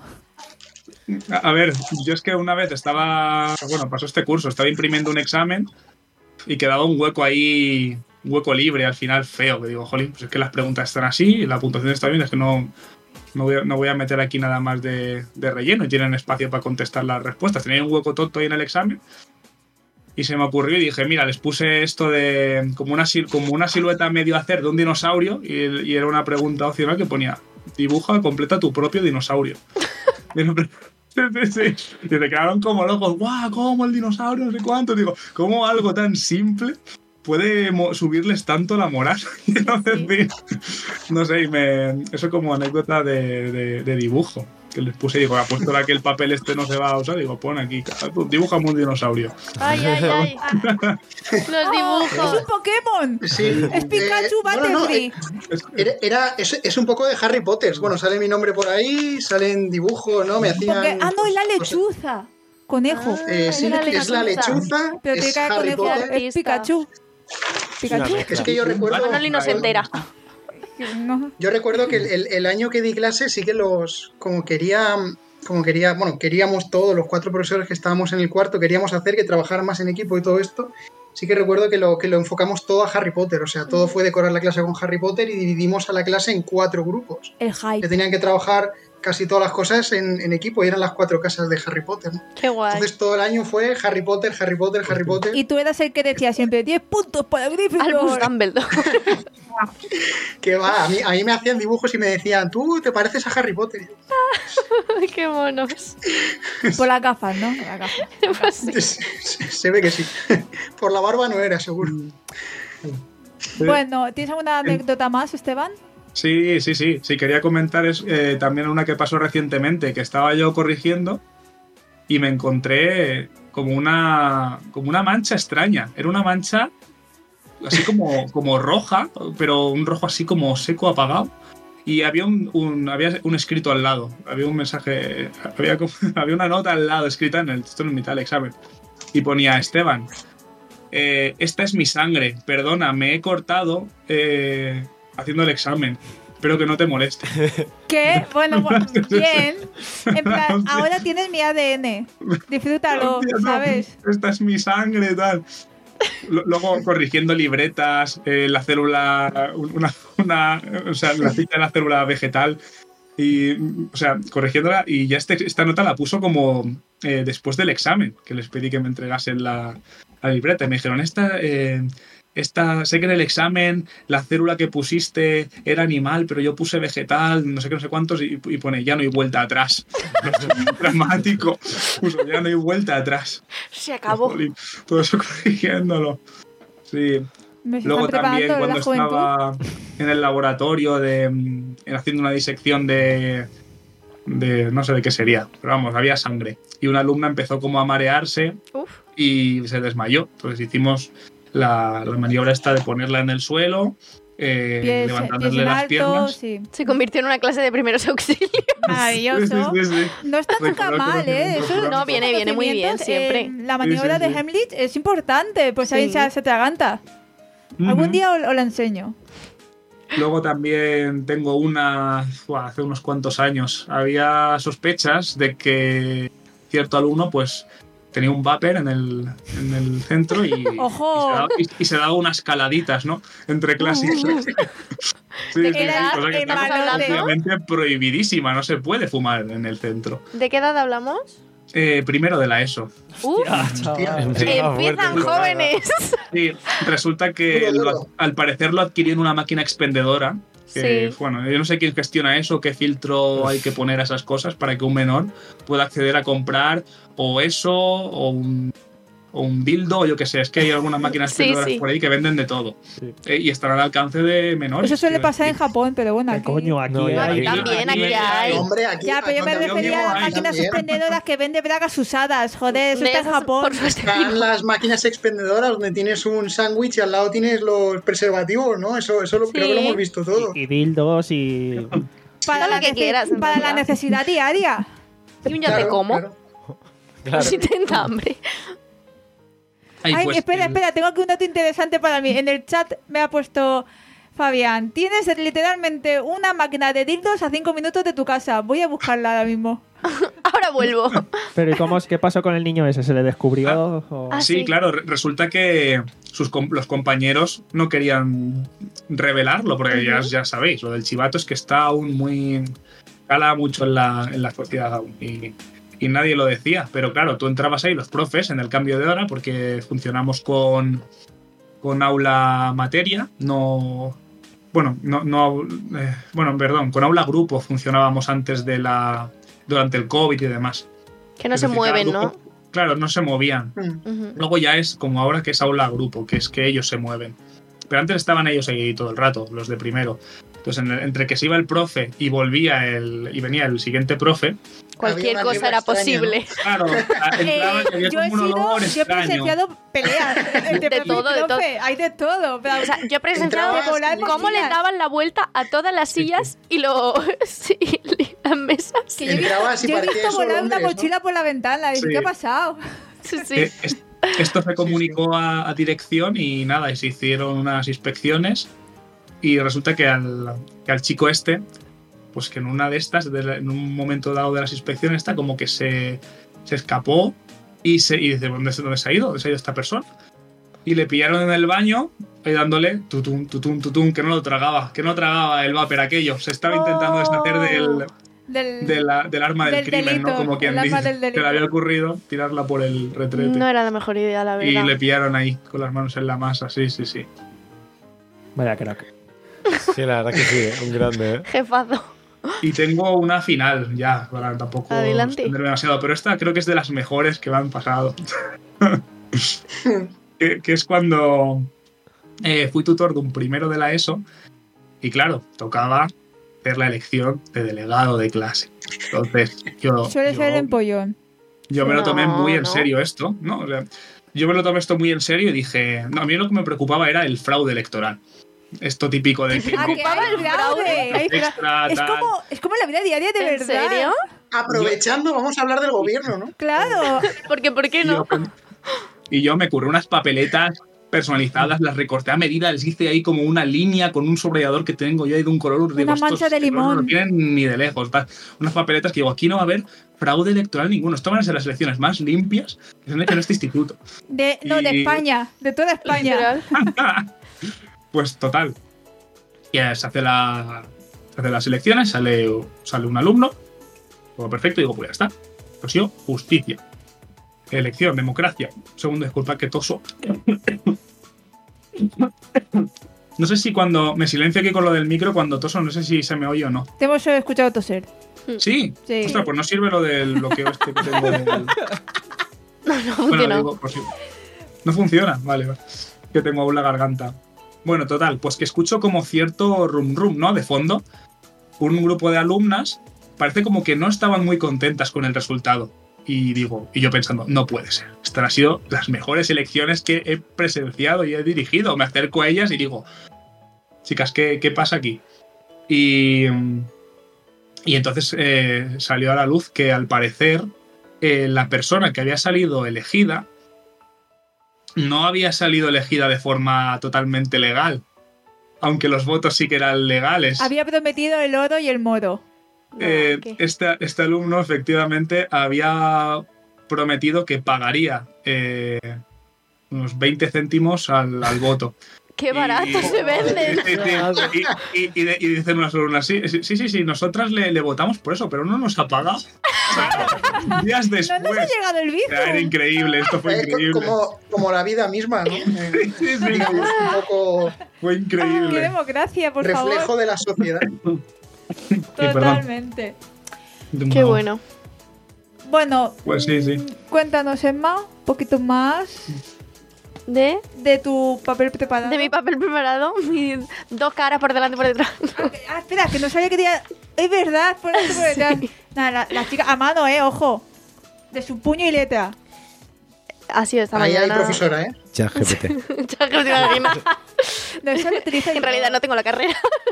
A a ver, yo es que una vez estaba, bueno, pasó este curso, estaba imprimiendo un examen y quedaba un hueco ahí, un hueco libre al final feo, que digo, jolín, pues es que las preguntas están así y la puntuación está bien, es que no, no, voy, a, no voy a meter aquí nada más de, de relleno y tienen espacio para contestar las respuestas. Tenía un hueco tonto ahí en el examen y se me ocurrió y dije, mira, les puse esto de como una, sil- como una silueta medio hacer de un dinosaurio y, y era una pregunta opcional que ponía, dibuja, completa tu propio dinosaurio. Y no, pero- Sí, sí, sí. Y se quedaron como locos. ¡Guau! ¿Cómo el dinosaurio? No sé cuánto. Digo, ¿cómo algo tan simple puede mo- subirles tanto la moral? Quiero decir, no sé, y me, eso como anécdota de, de- de dibujo. Que les puse, digo, apuesto a que el papel este no se va a usar. Digo, pon aquí, dibújame un dinosaurio. Ay, ay, ay. Los ¡Es dibujos. un Pokémon! Sí. Es Pikachu Eh, no, no, no, Butterfree. eh, Es- Era, era- es, es un poco de Harry Potter. Bueno, sale mi nombre por ahí, salen dibujos, ¿no? Me hacían. Porque, ah, no, es la cosas- lechuza. Conejo. Eh, sí, Es la es la lechuza. lechuza, Pero tiene es cara de Harry conejo. Potter. Es Pikachu. Pikachu. Es que yo recuerdo. Manoli no se entera. No. Yo recuerdo que el, el- el año que di clase sí que los. Como quería. Como quería. Bueno, queríamos todos, los cuatro profesores que estábamos en el cuarto, queríamos hacer que trabajaran más en equipo y todo esto. Sí que recuerdo que lo, que lo enfocamos todo a Harry Potter. O sea, todo fue decorar la clase con Harry Potter y dividimos a la clase en cuatro grupos. El Que hype. tenían que trabajar casi todas las cosas en, en equipo y eran las cuatro casas de Harry Potter, ¿no? Qué guay. Entonces todo el año fue Harry Potter, Harry Potter, Harry Potter. Y tú eras el que decía siempre diez puntos para Albus Gryffindor. Dumbledore. Que va, a mí, a mí me hacían dibujos y me decían, tú te pareces a Harry Potter. Qué monos. Por las gafas, ¿no? Por las gafas. Pues sí. Se, se ve que sí. Por la barba no era, seguro. Bueno, ¿tienes alguna anécdota más, Esteban? Sí, sí, sí. Sí, quería comentar es, eh, también una que pasó recientemente, que estaba yo corrigiendo y me encontré como una, como una mancha extraña. Era una mancha así como, como roja, pero un rojo así como seco, apagado. Y había un, un- había un escrito al lado, había un mensaje, había, como- había una nota al lado escrita en el texto en mitad del examen. Y ponía: Esteban, eh, esta es mi sangre, perdona, me he cortado eh, haciendo el examen. Espero que no te moleste. ¿Qué? Bueno, bueno, bien. En plan, ahora tienes mi A D N. Disfrútalo, Hostia, no, ¿sabes? esta es mi sangre, tal. L- Luego corrigiendo libretas, eh, la célula, una, una, o sea, la cita de la célula vegetal, y, o sea, corrigiéndola, y ya este- esta nota la puso como eh, después del examen, que les pedí que me entregasen la, la libreta, y me dijeron: esta, eh, esta, sé que en el examen la célula que pusiste era animal, pero yo puse vegetal, no sé qué, no sé cuántos, y, y pone: ya no hay vuelta atrás. Dramático. Puso: ya no hay vuelta atrás. Se acabó. Jolín, todo eso corrigiéndolo. Sí. Me se Luego están también preparando cuando la juventud. estaba en el laboratorio de mm, haciendo una disección de, de no sé de qué sería, pero vamos, había sangre. Y una alumna empezó como a marearse Uf. y se desmayó. Entonces hicimos la, la maniobra esta de ponerla en el suelo, eh, Pies, pies levantándole en las alto, piernas. sí. Se convirtió en una clase de primeros auxilios. Maravilloso. Sí, sí, sí. No está nunca Recordar mal, ¿eh? conocimientos Eso, programas. No, viene, viene muy bien, siempre. Eh, la maniobra Sí, sí, de sí. Heimlich es importante, pues ahí Sí. se, se atraganta. Algún Ujú. día os, os la enseño. Luego también tengo una, buah, hace unos cuantos años, había sospechas de que cierto alumno pues tenía un vapor en el, en el centro y, ¡Ojo! y, se daba, y- y se daba unas caladitas, ¿no? Entre clases. Sí, sí, ¿De sí, qué edad cosa que está estamos hablando? obviamente prohibidísima, no se puede fumar en el centro. ¿De qué edad hablamos? Eh, primero de la ESO. Uf, Hostia. Empezaba fuerte, empiezan pero nada. jóvenes. Sí, resulta que Duro, duro. lo- al parecer lo adquirió en una máquina expendedora. Que, Sí. bueno, yo no sé quién gestiona eso, qué filtro hay que poner a esas cosas para que un menor pueda acceder a comprar o eso, o un, o un dildo, o yo qué sé. Es que hay algunas máquinas Sí, expendedoras sí. por ahí que venden de todo. Sí. Eh, y están al alcance de menores. Eso suele quiero pasar en decir. Japón, pero bueno, ¿Qué aquí... coño? Aquí No, y hay... aquí también, aquí hay. Hombre, aquí. Ya, pero yo me aquí refería a las hay máquinas también. expendedoras que vende bragas usadas. Joder, eso De está en esas, Japón. por supuesto. Están las máquinas expendedoras donde tienes un sándwich y al lado tienes los preservativos, ¿no? Eso, eso lo, Sí. creo que lo hemos visto todo. Y, y dildos y... Para, Todo la, lo que nece- quieras, en para la realidad. necesidad diaria. Y un ya te Claro, como. claro. Claro. Si te da hambre. Ay, Ay, pues, espera, el- espera, tengo aquí un dato interesante para mí. En el chat me ha puesto Fabián, tienes literalmente una máquina de dildos a cinco minutos de tu casa. Voy a buscarla ahora mismo. Ahora vuelvo. Pero ¿y cómo es, qué pasó con el niño ese? ¿Se le descubrió? o- Ah, Sí, sí. claro, re- resulta que sus com- los compañeros no querían revelarlo, porque ya, ya sabéis, lo del chivato es que está aún muy... cala mucho en la, en la sociedad aún, y, y nadie lo decía. Pero claro, tú entrabas ahí, los profes, en el cambio de hora, porque funcionamos con, con aula materia, no... Bueno, no, no eh, bueno, perdón, con aula grupo funcionábamos antes de la... durante el COVID y demás. Que no Es se decir, cada mueven, ¿no? grupo- Claro, no se movían. Mm. Ujú. Luego ya es como ahora que es aula grupo, que es que ellos se mueven. Pero antes estaban ellos ahí todo el rato, los de primero. Entonces, en el- entre que se iba el profe y volvía el y venía el siguiente profe, Cualquier Había una cosa vibra era extraña, posible. claro, entraban y había Eh, yo he como un sido, olor yo he extraño. presenciado peleas entre De profe y todo, de profe. Hay de todo. Pero, O sea, yo he presenciado Entrabas volar cómo le sillas. daban la vuelta a todas las Sí, sillas y lo sí, y las mesas. que yo he visto, Entrabas y yo he parecía visto eso volar Londres, una ¿no? mochila por la ventana. Y Sí. ¿qué ha pasado? Sí, sí. Eh, es- Esto se comunicó a, a dirección y nada, y se hicieron unas inspecciones y resulta que al, que al chico este, pues que en una de estas, de la- en un momento dado de las inspecciones, está como que se, se escapó y, se, y dice, ¿dónde, se- ¿dónde se ha ido? ¿Dónde se ha ido esta persona? Y le pillaron en el baño y dándole tutum, tutum, tutum, que no lo tragaba, que no tragaba el vapor aquello. Se estaba intentando deshacer del, Del, de la- del arma del, Del crimen, delito, ¿no? Como quien el arma dice. del delito. Que le había ocurrido tirarla por el retrete. No era la mejor idea, la Y verdad. le pillaron ahí, con las manos en la masa, sí, sí, sí. Vaya crack. Sí, la verdad que sí, ¿eh? Un grande, ¿eh? Jefazo. Y tengo una final, ya, para tampoco Adelante. extenderme demasiado, pero esta creo que es de las mejores que me han pasado. que, que es cuando eh, fui tutor de un primero de la ESO Y claro, tocaba hacer la elección de delegado de clase. Entonces, yo... Suele yo, ser el empollón. Yo me lo tomé No, muy en no. serio esto, ¿no? O sea, yo me lo tomé esto muy en serio y dije... No, a mí lo que me preocupaba era el fraude electoral. Esto típico de que... Ah, que hay el fraude. hay fra- Extra, es, tal. como, es como en la vida diaria, de ¿En verdad. serio? Aprovechando, vamos a hablar del gobierno, ¿no? Claro. Porque, ¿por qué Y yo, no? y yo me curré unas papeletas personalizadas, las recorté a medida, les hice ahí como una línea con un subrayador que tengo yo ahí de un color. Digo, Una estos- mancha de estos no lo limón. tienen ni de lejos. Tal. Unas papeletas que digo, aquí no va a haber fraude electoral ninguno. Esto van a ser las elecciones más limpias que se han hecho en este instituto. De, no, de Y- España. De toda España. Literal. Pues total. Y eh, se hace la se hace las elecciones, sale, sale un alumno, todo perfecto, y digo, pues ya está. Pues yo, justicia. Elección, democracia. Segundo, disculpa que toso. No sé si cuando me silencio aquí con lo del micro, cuando toso, no sé si se me oye o no. Te hemos escuchado toser. Sí. Sí. Ostras, pues no sirve lo del bloqueo este que tengo. Del... No, no Bueno, funciona. digo, por si- no funciona, vale, vale. Que tengo aún la garganta. Bueno, total, pues que escucho como cierto rum rum, ¿no? De fondo. Un grupo de alumnas parece como que no estaban muy contentas con el resultado. Y digo, y yo pensando, no puede ser. Estas han sido las mejores elecciones que he presenciado y he dirigido. Me acerco a ellas y digo, chicas, ¿qué, qué pasa aquí? Y, y entonces eh, salió a la luz que al parecer eh, la persona que había salido elegida no había salido elegida de forma totalmente legal, aunque los votos sí que eran legales. Había prometido el oro y el moro. No, Eh, ¿qué? este, este alumno efectivamente había prometido que pagaría eh, unos veinte céntimos al, al voto. ¡Qué barato Y- se venden! Sí, sí, sí. Y, y- y de- y dicen unas alumnas, sí, sí, sí, sí, sí, nosotras le, le votamos por eso, pero no nos ha pagado. O sea, días No nos ha después. llegado el bici. Era increíble, esto fue Eh, co- increíble. como, como la vida misma, ¿no? Eh, Sí, sí, digamos, un poco fue Ah, qué increíble. democracia, por reflejo favor. de la sociedad. Sí, perdón. Totalmente. ¡Qué bueno! Bueno, Pues sí, sí. mm, cuéntanos, Emma, un poquito más ¿De? de tu papel preparado. De mi papel preparado, mis dos caras por delante y por detrás. Ah, que- ah, espera, que no sabía que tenía... Es verdad, por esto, por detrás. Nada, la, la chica a mano, eh, ojo. De su puño y letra. Ha sido esta Ahí hay mañana. profesora, ¿eh? ChatGPT. Ya que os imagino. No, eso lo utiliza En realidad no tengo la carrera.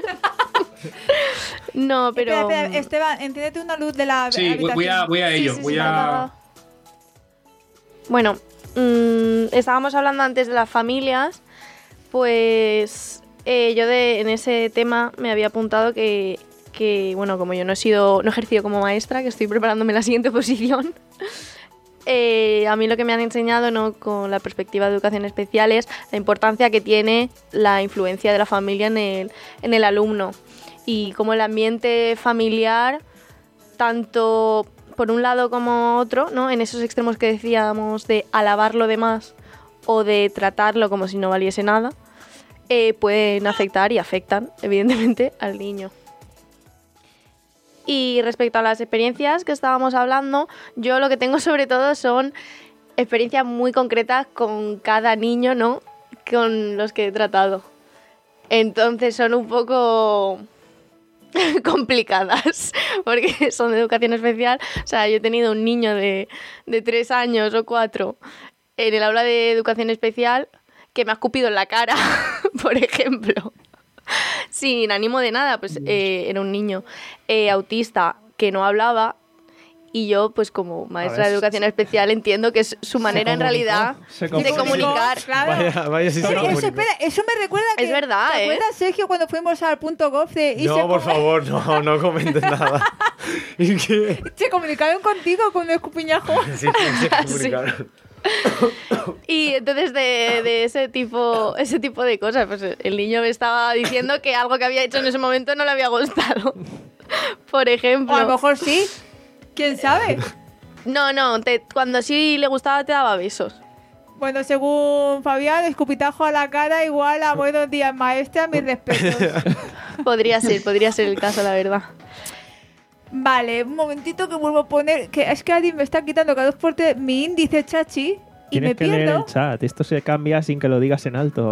No, pero... Espera, espera, Esteban, enciéndete una luz de la Sí, habitación. voy a, voy a Sí, ello. sí, voy sí, a. va, va, va. Bueno, mm, estábamos hablando antes de las familias. Pues eh, yo de, en ese tema me había apuntado que, que, bueno, como yo no he sido, no he ejercido como maestra, que estoy preparándome la siguiente posición, eh, a mí lo que me han enseñado, ¿no?, con la perspectiva de educación especial, es la importancia que tiene la influencia de la familia en el, en el alumno. Y como el ambiente familiar, tanto por un lado como otro, ¿no?, en esos extremos que decíamos de alabarlo de más o de tratarlo como si no valiese nada, eh, pueden afectar y afectan, evidentemente, al niño. Y respecto a las experiencias que estábamos hablando, yo lo que tengo sobre todo son experiencias muy concretas con cada niño, ¿no?, con los que he tratado. Entonces son un poco complicadas, porque son de educación especial. O sea, yo he tenido un niño de, de tres años o cuatro en el aula de educación especial que me ha escupido en la cara, por ejemplo. Sin ánimo de nada, pues eh, era un niño eh, autista que no hablaba, y yo, pues como maestra A de ver, educación especial, entiendo que es su manera en comunicó, realidad se de comunicó. comunicar. Claro. Vaya, vaya si Sí, se eso, comunicó. espera, eso me recuerda que... Es verdad, ¿te ¿eh? acuerdas, Sergio, cuando fuimos al punto gov de... y se No, por com- favor, no, no comentes nada. ¿Y qué? Se comunicaron contigo con un escupiñajo. Sí, sí, se comunicaron. Y entonces de, de ese tipo ese tipo de cosas, pues el niño me estaba diciendo que algo que había hecho en ese momento no le había gustado. Por O ejemplo. a lo mejor sí. ¿Quién sabe? No, no, te- cuando sí le gustaba te daba besos. Bueno, según Fabián, escupitajo a la cara igual a buenos días, maestra, mis respetos. Podría ser, podría ser el caso, la verdad. Vale, un momentito que vuelvo a poner... que es que alguien me está quitando cada dos por tres mi índice chachi y Tienes me que leer pierdo. el chat. Esto se cambia sin que lo digas en alto.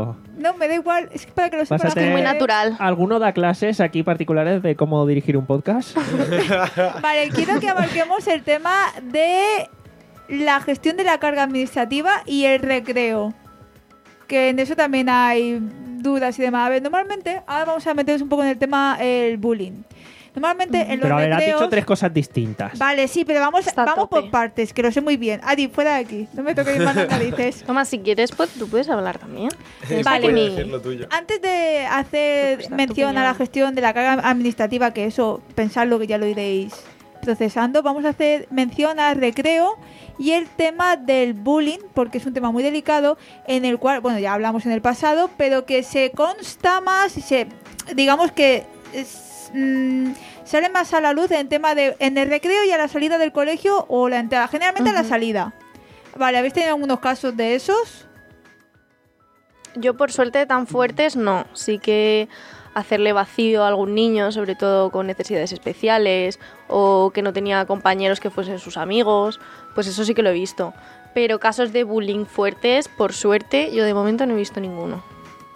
No, me da igual. Es que para que lo Vas a sepa la tener- gente. Muy natural. ¿Alguno da clases aquí particulares de cómo dirigir un podcast? Vale, quiero que abarquemos el tema de la gestión de la carga administrativa y el recreo. Que en eso también hay dudas y demás. A ver, normalmente, ahora vamos a meternos un poco en el tema el bullying. Normalmente en los Pero a ver, has recreos... dicho tres cosas distintas. Vale, sí, pero vamos, Está a vamos por tope. partes, que lo sé muy bien. Adi, fuera de aquí. No me toques más las narices. Toma, si quieres, pues, tú puedes hablar también. Vale. Para que Puedes mi- decir lo tuyo. Antes de hacer Pues, tu mención a opinión. la gestión de la carga administrativa, que eso, pensadlo que ya lo iréis procesando, vamos a hacer mención al recreo y el tema del bullying, porque es un tema muy delicado, en el cual, bueno, ya hablamos en el pasado, pero que se consta más, y se, digamos que es, mm, sale más a la luz en el tema de en el recreo y a la salida del colegio o la entrada, generalmente a la Ujú. salida. Vale, ¿habéis tenido algunos casos de esos? Yo, por suerte, tan fuertes, no. Sí que hacerle vacío a algún niño, sobre todo con necesidades especiales, o que no tenía compañeros que fuesen sus amigos, pues eso sí que lo he visto. Pero casos de bullying fuertes, por suerte, yo de momento no he visto ninguno.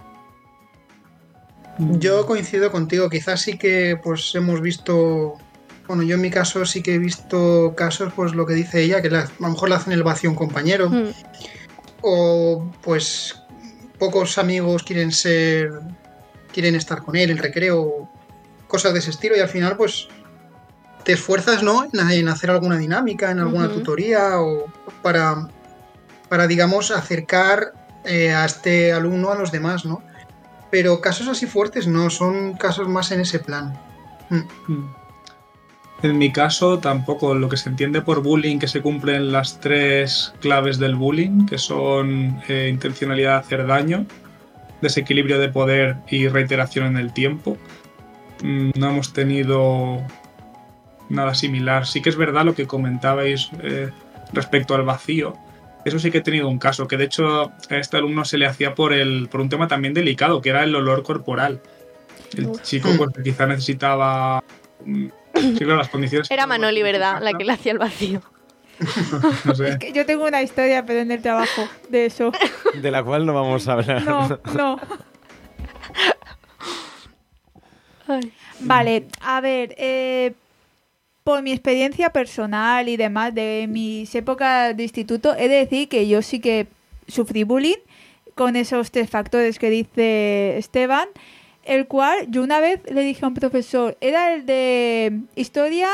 Yo coincido contigo, quizás sí que pues hemos visto, bueno, yo en mi caso sí que he visto casos, pues lo que dice ella, que le- a lo mejor le hacen el vacío a un compañero, Mm. o pues pocos amigos quieren ser, quieren estar con él en recreo, cosas de ese estilo, y al final pues te esfuerzas, ¿no?, en, en hacer alguna dinámica, en alguna Ujú. tutoría, o para, para digamos, acercar eh, a este alumno a los demás, ¿no? Pero casos así fuertes no, son casos más en ese plan. Mm. En mi caso, tampoco. Lo que se entiende por bullying, que se cumplen las tres claves del bullying, que son eh, intencionalidad de hacer daño, desequilibrio de poder y reiteración en el tiempo. Mm, No hemos tenido nada similar. Sí que es verdad lo que comentabais eh, respecto al vacío. Eso sí que he tenido un caso, que de hecho a este alumno se le hacía por, el, por un tema también delicado, que era el olor corporal. El Uf. chico pues, quizá necesitaba... mm, Sí, claro, las condiciones... Era Manoli, ¿verdad? La que le hacía el vacío. No sé. Que yo tengo una historia, pero en el trabajo, de eso. De la cual no vamos a hablar. No, no. Ay. Vale, a ver, eh, por mi experiencia personal y demás de mis épocas de instituto, he de decir que yo sí que sufrí bullying con esos tres factores que dice Esteban, el cual yo una vez le dije a un profesor, era el de historia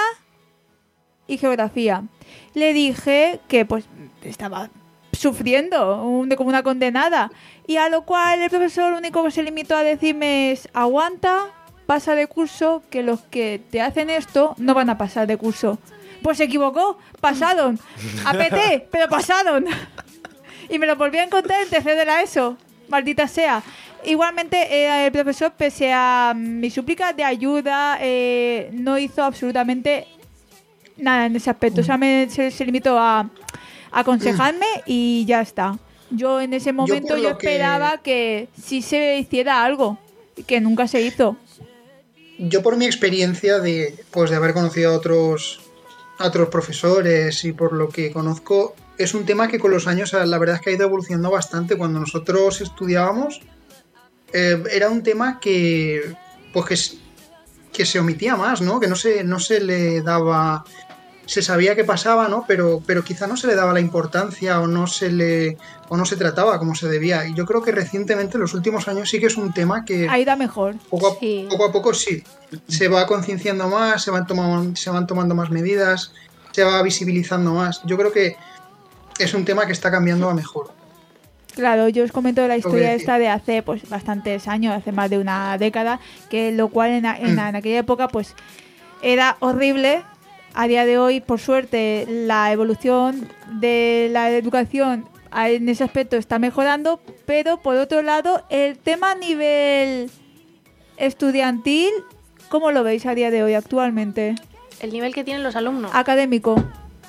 y geografía. Le dije que pues estaba sufriendo un- como una condenada, y a lo cual el profesor lo único que se limitó a decirme es aguanta, pasa de curso, que los que te hacen esto no van a pasar de curso. Pues se equivocó, pasaron. A P T, pero pasaron. Y me lo volví a encontrar en tercero de la ESO. Maldita sea. Igualmente, eh, el profesor, pese a mi súplica de ayuda, eh, no hizo absolutamente nada en ese aspecto. O sea, me- se, se limitó a, a aconsejarme y ya está. Yo en ese momento por yo, lo que- esperaba que sí se hiciera algo, que nunca se hizo. Yo por mi experiencia de, pues, de haber conocido a otros, a otros profesores y por lo que conozco, es un tema que con los años la verdad es que ha ido evolucionando bastante. Cuando nosotros estudiábamos, eh, era un tema que, pues que, s- que se omitía más, ¿no? Que no se, no se le daba... Se sabía que pasaba, ¿no? Pero, pero quizá no se le daba la importancia o no se le o no se trataba como se debía. Y yo creo que recientemente, en los últimos años, sí que es un tema que Ahí da mejor. poco a, Sí. poco a poco sí, se va concienciando más, se van, tomando, se van tomando más medidas, se va visibilizando más. Yo creo que es un tema que está cambiando a mejor. Claro, yo os comento la historia decir. esta de hace pues bastantes años, hace más de una década, que lo cual en, a- en, Mm. en aquella época pues era horrible. A día de hoy, por suerte, la evolución de la educación a- en ese aspecto está mejorando, pero por otro lado, el tema a nivel estudiantil, ¿cómo lo veis a día de hoy actualmente? El nivel que tienen los alumnos. Académico.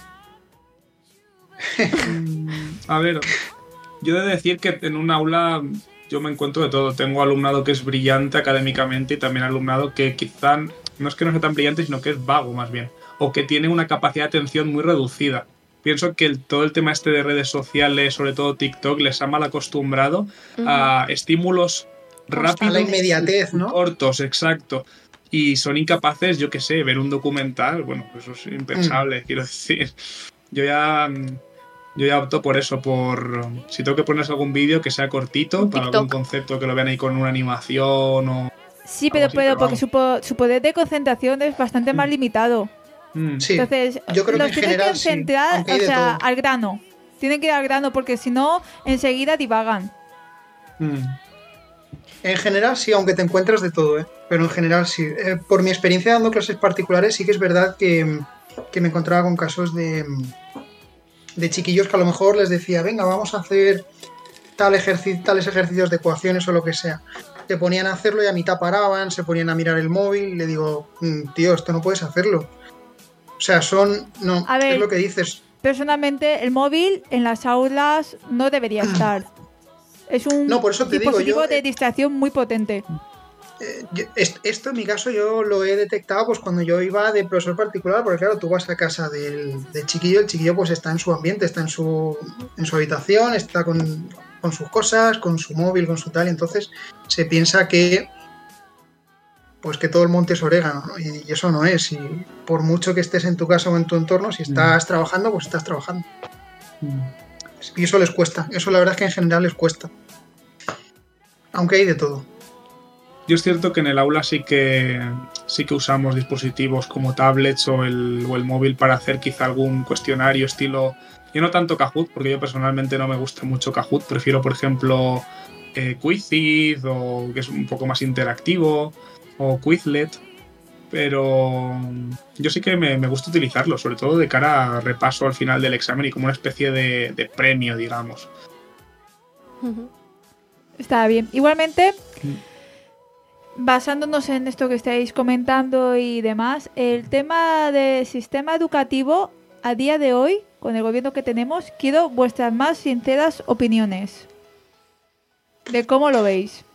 A ver, yo he de decir que en un aula yo me encuentro de todo. Tengo alumnado que es brillante académicamente y también alumnado que quizá no es que no sea tan brillante, sino que es vago más bien. O que tiene una capacidad de atención muy reducida. pienso que el, todo el tema este de redes sociales, sobre todo TikTok, les ha mal acostumbrado Ujú. a estímulos rápidos, A la inmediatez, ¿no? cortos, exacto. Y son incapaces, yo qué sé, ver un documental, bueno, eso es impensable, quiero decir. Yo ya, yo ya opto por eso, por si tengo que ponerse algún vídeo que sea cortito, Un para TikTok. algún concepto que lo vean ahí con una animación o... Sí, pero, algo así, pero pero porque vamos. su, po- su poder de concentración es bastante más Mm. limitado. Mm. Sí, Entonces, yo creo que los en tienen general que sí, centrar, aunque hay o de sea, todo. al grano. Tienen que ir al grano porque si no, enseguida divagan. Mm. En general sí, aunque te encuentras de todo, ¿eh? Pero en general sí. Eh, por mi experiencia dando clases particulares, sí que es verdad que, que me encontraba con casos de, de chiquillos que a lo mejor les decía, venga, vamos a hacer tal ejerci- tales ejercicios de ecuaciones o lo que sea. Se ponían a hacerlo y a mitad paraban, se ponían a mirar el móvil y le digo, "Mm, tío, esto no puedes hacerlo. O sea, son... No, A ver. es lo que dices. Personalmente, el móvil en las aulas no debería estar. Es un No, por eso te digo, dispositivo yo, de eh, distracción muy potente. Eh, yo- est- esto en mi caso yo lo he detectado pues cuando yo iba de profesor particular, porque claro, tú vas a casa del, del chiquillo, el chiquillo pues está en su ambiente, está en su, en su habitación, está con, con sus cosas, con su móvil, con su tal, y entonces se piensa que pues que todo el monte es orégano, ¿no? Y, y eso no es, y por mucho que estés en tu casa o en tu entorno, si estás trabajando, pues estás trabajando. Mm. Y eso les cuesta, eso la verdad es que en general les cuesta. Aunque hay de todo. Yo es cierto que en el aula sí que sí que usamos dispositivos como tablets o el, o el móvil para hacer quizá algún cuestionario estilo... Yo no tanto Kahoot, porque yo personalmente no me gusta mucho Kahoot. Prefiero, por ejemplo, eh, Quizizz, o que es un poco más interactivo, o Quizlet. Pero yo sí que me, me gusta utilizarlo, sobre todo de cara a repaso al final del examen y como una especie de, de premio, digamos. Ujú. Está bien. Igualmente, basándonos en esto que estáis comentando y demás, el tema del sistema educativo a día de hoy, con el gobierno que tenemos, quiero vuestras más sinceras opiniones de cómo lo veis.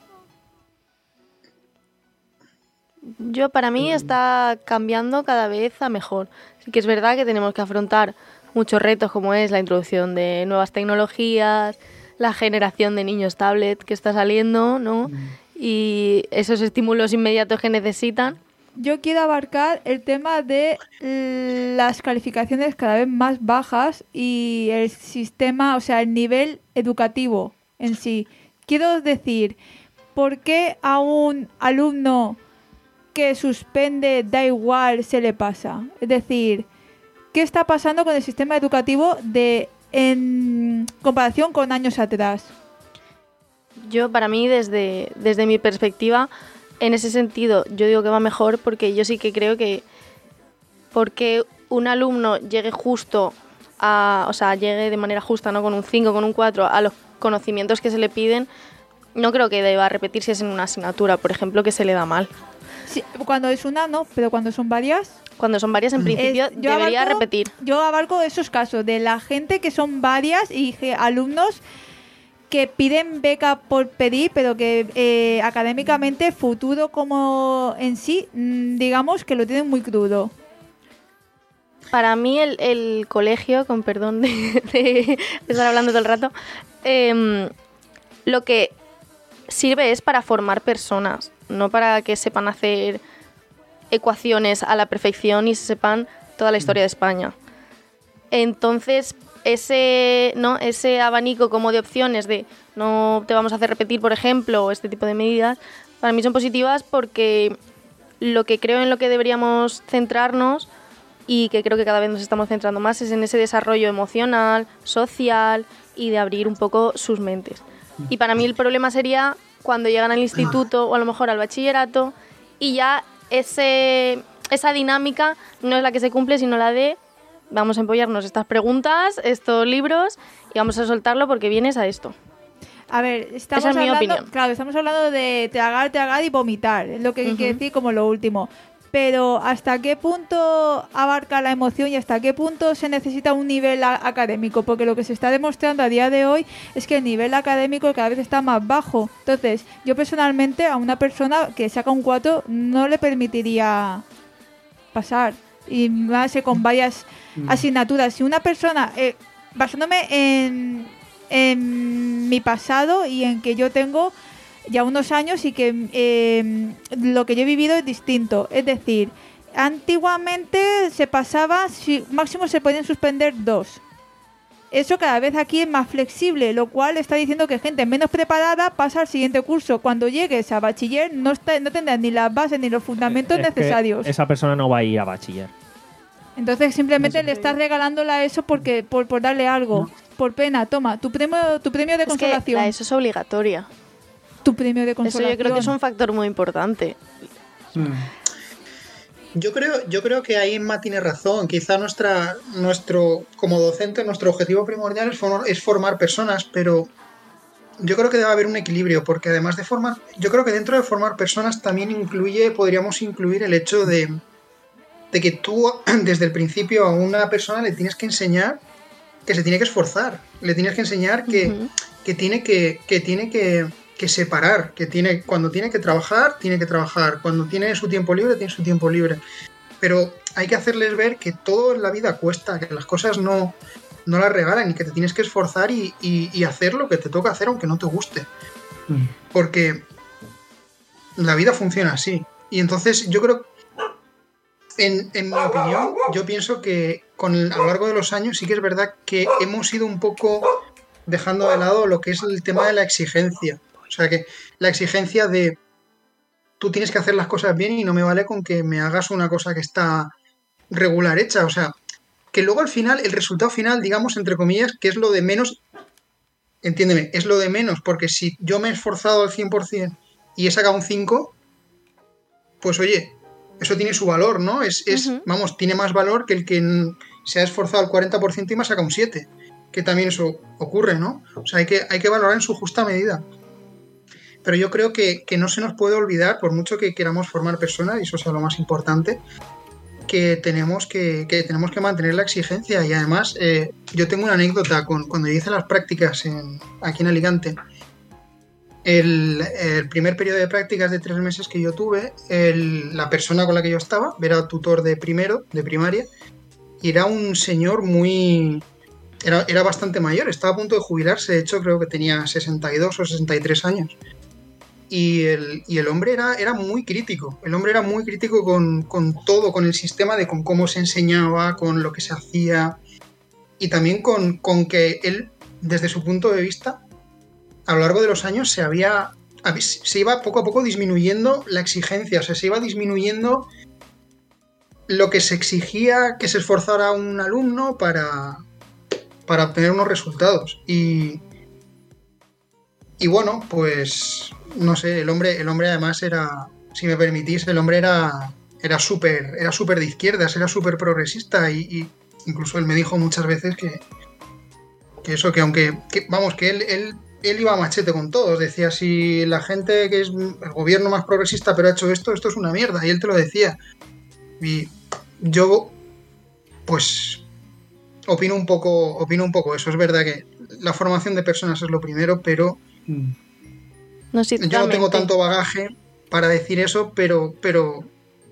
Yo, para mí, está cambiando cada vez a mejor. Sí que es verdad que tenemos que afrontar muchos retos, como es la introducción de nuevas tecnologías, la generación de niños tablet que está saliendo, ¿no? Y esos estímulos inmediatos que necesitan. Yo quiero abarcar el tema de las calificaciones cada vez más bajas y el sistema, o sea, el nivel educativo en sí. Quiero decir, ¿por qué a un alumno que suspende da igual se le pasa? Es decir, ¿qué está pasando con el sistema educativo de en comparación con años atrás? Yo, para mí, desde, desde mi perspectiva, en ese sentido, yo digo que va mejor porque yo sí que creo que porque un alumno llegue justo a, o sea, llegue de manera justa, ¿no? Con un cinco, con un cuatro, a los conocimientos que se le piden, no creo que deba repetir si es en una asignatura, por ejemplo, que se le da mal. Sí, cuando es una, no, pero cuando son varias... Cuando son varias, en principio, Es- yo debería abarco- repetir. Yo abarco esos casos de la gente que son varias y que alumnos que piden beca por pedir, pero que eh, académicamente, futuro como en sí, mm, digamos que lo tienen muy crudo. Para mí el, el colegio, con perdón de, de estar hablando todo el rato, em, lo que sirve es para formar personas, no para que sepan hacer ecuaciones a la perfección y se sepan toda la historia de España. Entonces, ese, ¿no? ese abanico como de opciones de no te vamos a hacer repetir, por ejemplo, o este tipo de medidas, para mí son positivas porque lo que creo en lo que deberíamos centrarnos y que creo que cada vez nos estamos centrando más es en ese desarrollo emocional, social y de abrir un poco sus mentes. Y para mí el problema sería cuando llegan al instituto o a lo mejor al bachillerato y ya ese, esa dinámica no es la que se cumple, sino la de vamos a empollarnos estas preguntas, estos libros y vamos a soltarlo porque vienes a esto. A ver, estamos Esa es mi hablando, opinión. claro, estamos hablando de tragar, tragar y vomitar, es lo que Ujú. quiere decir como lo último. Pero ¿hasta qué punto abarca la emoción y hasta qué punto se necesita un nivel a- académico? Porque lo que se está demostrando a día de hoy es que el nivel académico cada vez está más bajo. Entonces, yo personalmente a una persona que saca un cuatro no le permitiría pasar. y más eh, con varias Mm. asignaturas. Si una persona, eh, basándome en, en mi pasado y en que yo tengo ya unos años y que eh, lo que yo he vivido es distinto. Es decir, antiguamente se pasaba, si máximo se podían suspender dos. Eso cada vez aquí es más flexible, lo cual está diciendo que gente menos preparada pasa al siguiente curso. Cuando llegues a bachiller no, está, no tendrás ni las bases ni los fundamentos Es que necesarios. esa persona no va a ir a bachiller. Entonces simplemente le estás regalándola eso porque por, por darle algo. Por pena, toma, tu premio, tu premio de Es que consolación. la ESO es obligatoria. Tu premio de Eso consolación. yo creo que es un factor muy importante. Mm. Yo creo, yo creo que ahí Emma tiene razón. Quizá nuestra, nuestro, como docente, nuestro objetivo primordial es, for- es formar personas, pero yo creo que debe haber un equilibrio, porque además de formar, yo creo que dentro de formar personas también incluye, podríamos incluir el hecho de, de que tú desde el principio a una persona le tienes que enseñar que se tiene que esforzar, le tienes que enseñar que, Ujú. que tiene que, que tiene que, que separar, que tiene, cuando tiene que trabajar, tiene que trabajar, cuando tiene su tiempo libre, tiene su tiempo libre. Pero hay que hacerles ver que todo en la vida cuesta, que las cosas no, no las regalan y que te tienes que esforzar y, y- y hacer lo que te toca hacer aunque no te guste. Mm. Porque la vida funciona así. Y entonces yo creo, en, en mi opinión, yo pienso que con el- a lo largo de los años sí que es verdad que hemos ido un poco dejando de lado lo que es el tema de la exigencia. O sea que la exigencia de tú tienes que hacer las cosas bien y no me vale con que me hagas una cosa que está regular hecha. O sea, que luego al final, el resultado final, digamos, entre comillas, que es lo de menos, entiéndeme, es lo de menos, porque si yo me he esforzado al cien por ciento y he sacado un cinco, pues oye, eso tiene su valor, ¿no? Es, es Ujú. vamos, tiene más valor que el que n- se ha esforzado al cuarenta por ciento y me ha sacado un siete, que también eso ocurre, ¿no? O sea, hay que, hay que valorar en su justa medida. Pero yo creo que, que no se nos puede olvidar, por mucho que queramos formar personas, y eso sea lo más importante, que tenemos que, que tenemos que mantener la exigencia. Y además, eh, yo tengo una anécdota con cuando yo hice las prácticas en, aquí en Alicante. El, el primer periodo de prácticas de tres meses que yo tuve, el- la persona con la que yo estaba era tutor de primero, de primaria, y era un señor muy... Era, era bastante mayor, estaba a punto de jubilarse, de hecho creo que tenía sesenta y dos o sesenta y tres años. Y el, y el hombre era, era muy crítico, el hombre era muy crítico con, con todo, con el sistema, de con cómo se enseñaba, con lo que se hacía, y también con, con que él, desde su punto de vista, a lo largo de los años se había se iba poco a poco disminuyendo la exigencia, o sea, se iba disminuyendo lo que se exigía que se esforzara un alumno para, para obtener unos resultados. Y, y bueno, pues no sé, el hombre, el hombre además era, si me permitís, el hombre era era súper era súper de izquierdas, era súper progresista y, y incluso él me dijo muchas veces que, que eso, que aunque, que, vamos, que él, él él iba a machete con todos, decía, si la gente que es el gobierno más progresista pero ha hecho esto, esto es una mierda, y él te lo decía. Y yo, pues, opino un poco, opino un poco eso. Es verdad que la formación de personas es lo primero, pero Mm. No, sí, yo no tengo totalmente. tanto bagaje para decir eso, pero, pero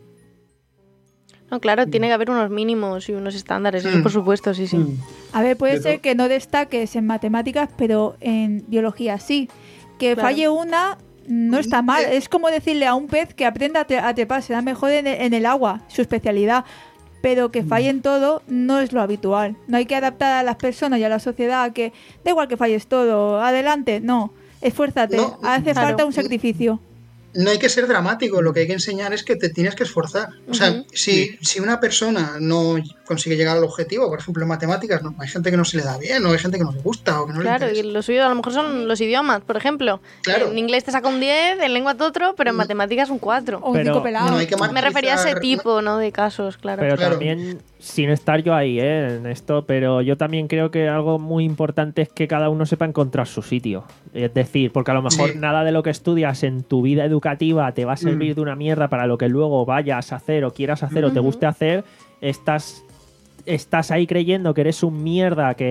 No, claro, tiene que haber unos mínimos y unos estándares, eso Mm. por supuesto, sí, sí. Mm. A ver, puede De ser to- que no destaques en matemáticas, pero en biología sí. Que Claro. falle una no está mal. Es como decirle a un pez que aprenda a, te- a trepar, será mejor en el, en el agua, su especialidad. Pero que falle en todo no es lo habitual. No hay que adaptar a las personas y a la sociedad a que da igual que falles todo, adelante, no. Esfuérzate, No, hace claro. falta un sacrificio. no hay que ser dramático, lo que hay que enseñar es que te tienes que esforzar. O sea, Ujú. si, si una persona no consigue llegar al objetivo, por ejemplo en matemáticas, no, hay gente que no se le da bien, o hay gente que no le gusta, o que no Claro, le y interesa. lo suyo a lo mejor son los idiomas, por ejemplo. Claro. En inglés te saca un diez, en lengua otro, pero en No. matemáticas un cuatro. O un Pero- cinco pelado. No hay que Me refería a ese martirizar- tipo, ¿no? De casos, claro. Pero Claro. también, sin estar yo ahí, ¿eh? En esto, pero yo también creo que algo muy importante es que cada uno sepa encontrar su sitio. Es decir, porque a lo mejor Sí. nada de lo que estudias en tu vida educativa te va a servir Mm. de una mierda para lo que luego vayas a hacer o quieras hacer o te Ujú. guste hacer. Estás, estás ahí creyendo que eres un mierda, que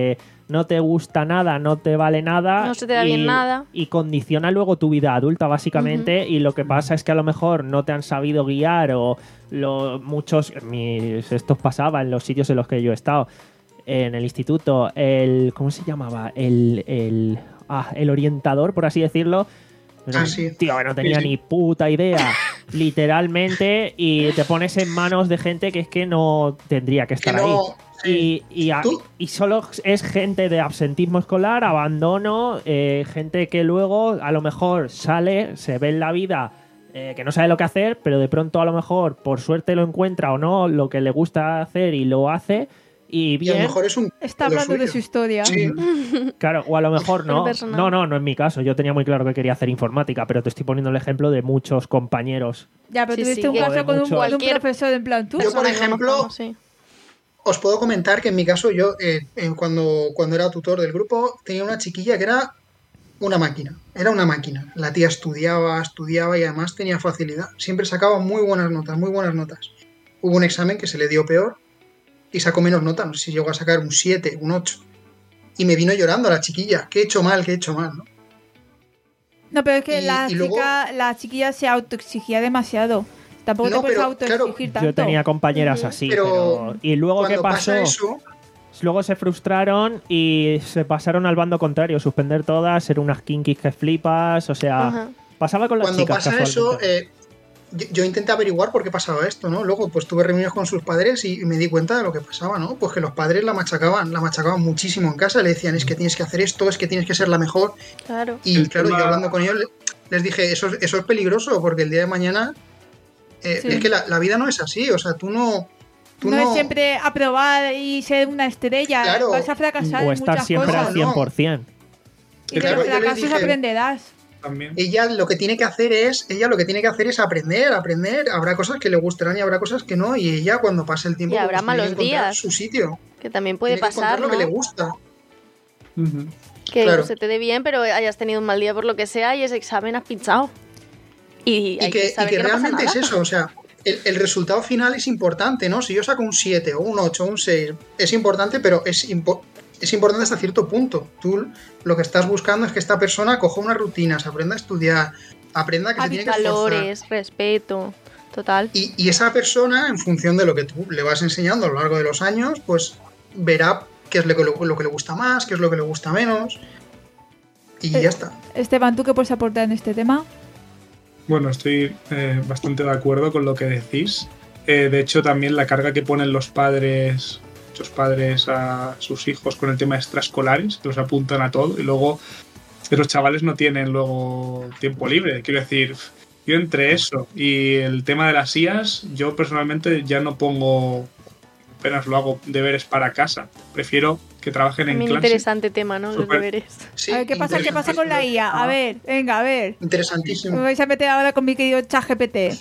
no te gusta nada, no te vale nada. No se te da y, bien nada. Y condiciona luego tu vida adulta, básicamente. Uh-huh. Y lo que pasa es que a lo mejor no te han sabido guiar o lo, muchos... Mis, esto pasaba en los sitios en los que yo he estado. En el instituto, el... ¿Cómo se llamaba? El... el ah, el orientador, por así decirlo. Ah, sí. Tío, que no tenía sí, sí. ni puta idea, literalmente, y te pones en manos de gente que es que no tendría que estar que no, ahí. Sí. Y, y, a, y solo es gente de absentismo escolar, abandono, eh, gente que luego a lo mejor sale, se ve en la vida eh, que no sabe lo que hacer, pero de pronto a lo mejor por suerte lo encuentra o no, lo que le gusta hacer y lo hace. Y bien. Y a lo mejor es un está hablando suyo. de su historia. Sí. Claro, o a lo mejor no. No, no, no es mi caso. Yo tenía muy claro que quería hacer informática, pero te estoy poniendo el ejemplo de muchos compañeros. Ya, pero sí, tuviste sí, un caso con mucho... un, un profesor en plan tú. Yo, por ejemplo, sí. os puedo comentar que en mi caso, yo, eh, eh, cuando, cuando era tutor del grupo, tenía una chiquilla que era una máquina. Era una máquina. La tía estudiaba, estudiaba y además tenía facilidad. Siempre sacaba muy buenas notas, muy buenas notas. Hubo un examen que se le dio peor y sacó menos nota, no sé si llegó a sacar un siete, un ocho. Y me vino llorando la chiquilla, ¿qué he hecho mal, qué he hecho mal? No, no pero es que y, la, y chica, luego... la chiquilla se autoexigía demasiado. Tampoco no, te puedes pero, autoexigir claro, tanto. Yo tenía compañeras uh-huh. así, pero... pero... ¿Y luego qué pasó? Eso... Luego se frustraron y se pasaron al bando contrario, suspender todas, ser unas kinkis que flipas, o sea... Uh-huh. Pasaba con las Cuando chicas, pasa eso... Eh... Yo, yo intenté averiguar por qué pasaba esto, ¿no? Luego pues tuve reuniones con sus padres y me di cuenta de lo que pasaba, ¿no? Pues que los padres la machacaban, la machacaban muchísimo en casa, le decían es que tienes que hacer esto, es que tienes que ser la mejor. Claro. Y el claro, tema... yo hablando con ellos les dije, eso, eso es peligroso porque el día de mañana eh, sí. es que la, la vida no es así, o sea, tú no... Tú no, no es siempre aprobar y ser una estrella, claro. vas a fracasar o en estar muchas siempre cosas. al cien por ciento. Y claro, de fracasos dije, aprenderás. También. Ella lo que tiene que hacer es ella lo que tiene que hacer es aprender, aprender. Habrá cosas que le gustarán y habrá cosas que no. Y ella cuando pase el tiempo y habrá pues, malos tiene que encontrar días. Su sitio. Que también puede tiene pasar, que ¿no? lo que le gusta. Uh-huh. Que claro. se te dé bien, pero hayas tenido un mal día por lo que sea y ese examen has pinchado. Y, y que, que, saber y que, que no realmente pasa nada. es eso, o sea, el, el resultado final es importante, ¿no? Si yo saco un siete o un ocho o un seis, es importante, pero es importante. Es importante hasta cierto punto. Tú lo que estás buscando es que esta persona coja unas rutinas, aprenda a estudiar, aprenda que se tiene que esforzar. Valores, respeto, total. Y, y esa persona, en función de lo que tú le vas enseñando a lo largo de los años, pues verá qué es lo que, lo, lo que le gusta más, qué es lo que le gusta menos. Y eh, ya está. Esteban, ¿tú qué puedes aportar en este tema? Bueno, estoy eh, bastante de acuerdo con lo que decís. Eh, de hecho, también la carga que ponen los padres... muchos padres a sus hijos con el tema de extraescolares, que los apuntan a todo y luego los chavales no tienen luego tiempo libre. Quiero decir, yo entre eso y el tema de las I As, yo personalmente ya no pongo, apenas lo hago, deberes para casa. Prefiero que trabajen en clase. Muy interesante tema, ¿no? Super. Los deberes. Sí, a ver, ¿qué pasa, ¿qué pasa con la I A? A ver, venga, a ver. Interesantísimo. Me vais a meter ahora con mi querido ChatGPT.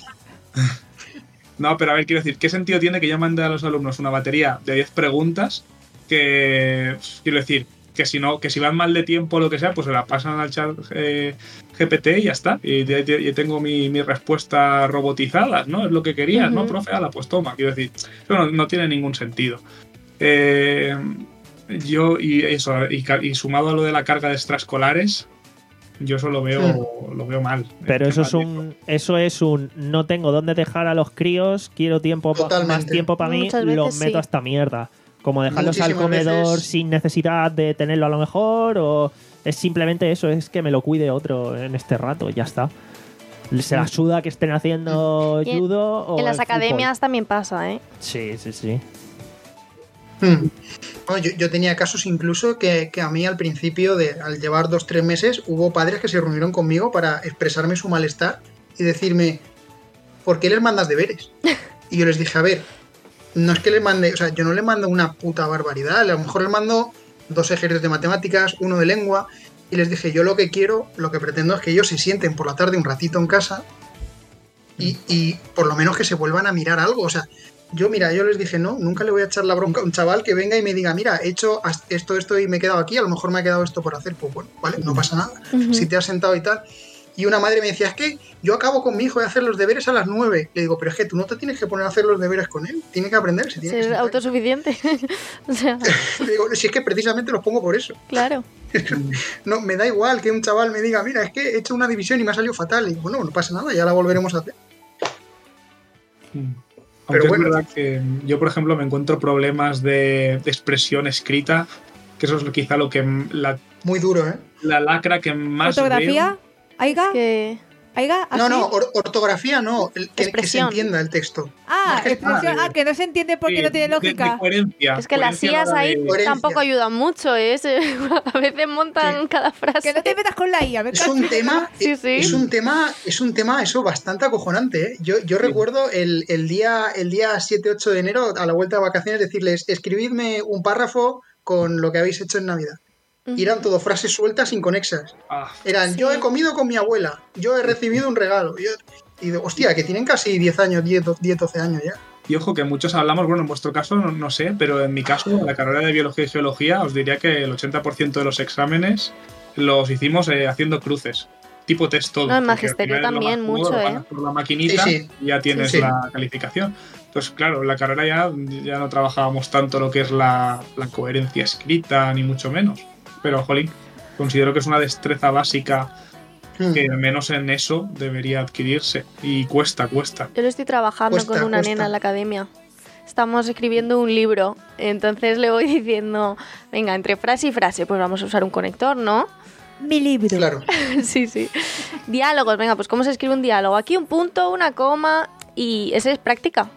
No, pero a ver, quiero decir, ¿qué sentido tiene que yo mande a los alumnos una batería de diez preguntas que, quiero decir, que si no, que si van mal de tiempo o lo que sea, pues se la pasan al chat eh, G P T y ya está. Y yo tengo mi, mi respuesta robotizadas, ¿no? Es lo que querías, uh-huh. ¿no, profe? Ala, pues toma. Quiero decir, eso no, no tiene ningún sentido. Eh, yo, y eso, y, y sumado a lo de la carga de extraescolares, yo eso lo veo, sí. lo veo mal. Pero eso es un eso es un no tengo dónde dejar a los críos, quiero tiempo pa, más tiempo para mí, los meto sí. a esta mierda. Como dejarlos Muchísimas al comedor veces. Sin necesidad de tenerlo a lo mejor, o es simplemente eso, es que me lo cuide otro en este rato, ya está. Se la suda que estén haciendo en, judo o en las el academias fútbol. También pasa, ¿eh? Sí, sí, sí. Hmm. Bueno, yo, yo tenía casos incluso que, que a mí al principio, de, al llevar dos, tres meses, hubo padres que se reunieron conmigo para expresarme su malestar y decirme, ¿por qué les mandas deberes? Y yo les dije, a ver, no es que les mande, o sea, yo no les mando una puta barbaridad, a lo mejor les mando dos ejercicios de matemáticas, uno de lengua, y les dije, yo lo que quiero, lo que pretendo es que ellos se sienten por la tarde un ratito en casa y, y por lo menos que se vuelvan a mirar algo, o sea, yo, mira, yo les dije, no, nunca le voy a echar la bronca a un chaval que venga y me diga, mira, he hecho esto, esto y me he quedado aquí, a lo mejor me ha quedado esto por hacer, pues bueno, vale, no pasa nada. Uh-huh. Si te has sentado y tal. Y una madre me decía, es que yo acabo con mi hijo de hacer los deberes a las nueve. Le digo, pero es que tú no te tienes que poner a hacer los deberes con él, tiene que aprender, se tiene que Ser sentar". autosuficiente. O sea, Le digo, si es que precisamente los pongo por eso. claro. No, me da igual que un chaval me diga, mira, es que he hecho una división y me ha salido fatal. Y digo, bueno, no pasa nada, ya la volveremos a hacer. Mm. Pero Aunque bueno. es verdad que yo, por ejemplo, me encuentro problemas de, de expresión escrita, que eso es lo- quizá lo que m- la, Muy duro, ¿eh? la lacra que más ¿Ortografía? veo. ¿Aiga? Que ¿Aiga? No, ¿Así? no, or- ortografía no, el- que, que se Expresión. entienda el texto. Ah, Más que- expresión. ah, Ah, que no se entiende porque Sí, no tiene de- de lógica. coherencia, es que las coherencia a la I As hora ahí de- Coherencia. tampoco ayudan mucho, ¿eh? Se- A veces montan Sí. cada frase. Que no te metas con la I A, me Es cacho. un tema, Sí, sí. es un tema, es un tema eso bastante acojonante, ¿eh? Yo, yo recuerdo el, el día, el día siete ocho de enero, a la vuelta de vacaciones, decirles, escribidme un párrafo con lo que habéis hecho en Navidad. Y eran todo frases sueltas, inconexas. Ah, Eran, Sí. yo he comido con mi abuela, yo he recibido un regalo. Yo- y digo, hostia, que tienen casi diez años, diez, doce años ya. y ojo que muchos hablamos, bueno, en vuestro caso no, no sé, pero en mi caso, en la carrera de Biología y Geología, os diría que el ochenta por ciento de los exámenes los hicimos eh, haciendo cruces. Tipo test todo. No, en porque al magisterio final es lo también más cómodo, mucho, lo ¿eh? pasas por la maquinita Sí, sí. y ya tienes Sí, sí. la calificación. Entonces, claro, en la carrera ya, ya no trabajábamos tanto lo que es la, la coherencia escrita, ni mucho menos. Pero, jolín, considero que es una destreza básica Hmm. que al menos en eso debería adquirirse. Y cuesta, cuesta. Yo lo estoy trabajando Cuesta, con una cuesta. nena en la academia. Estamos escribiendo un libro, entonces le voy diciendo, venga, entre frase y frase, pues vamos a usar un conector, ¿no? Mi libro. Claro. Sí, sí. Diálogos, venga, pues ¿cómo se escribe un diálogo? Aquí un punto, una coma y esa es práctica.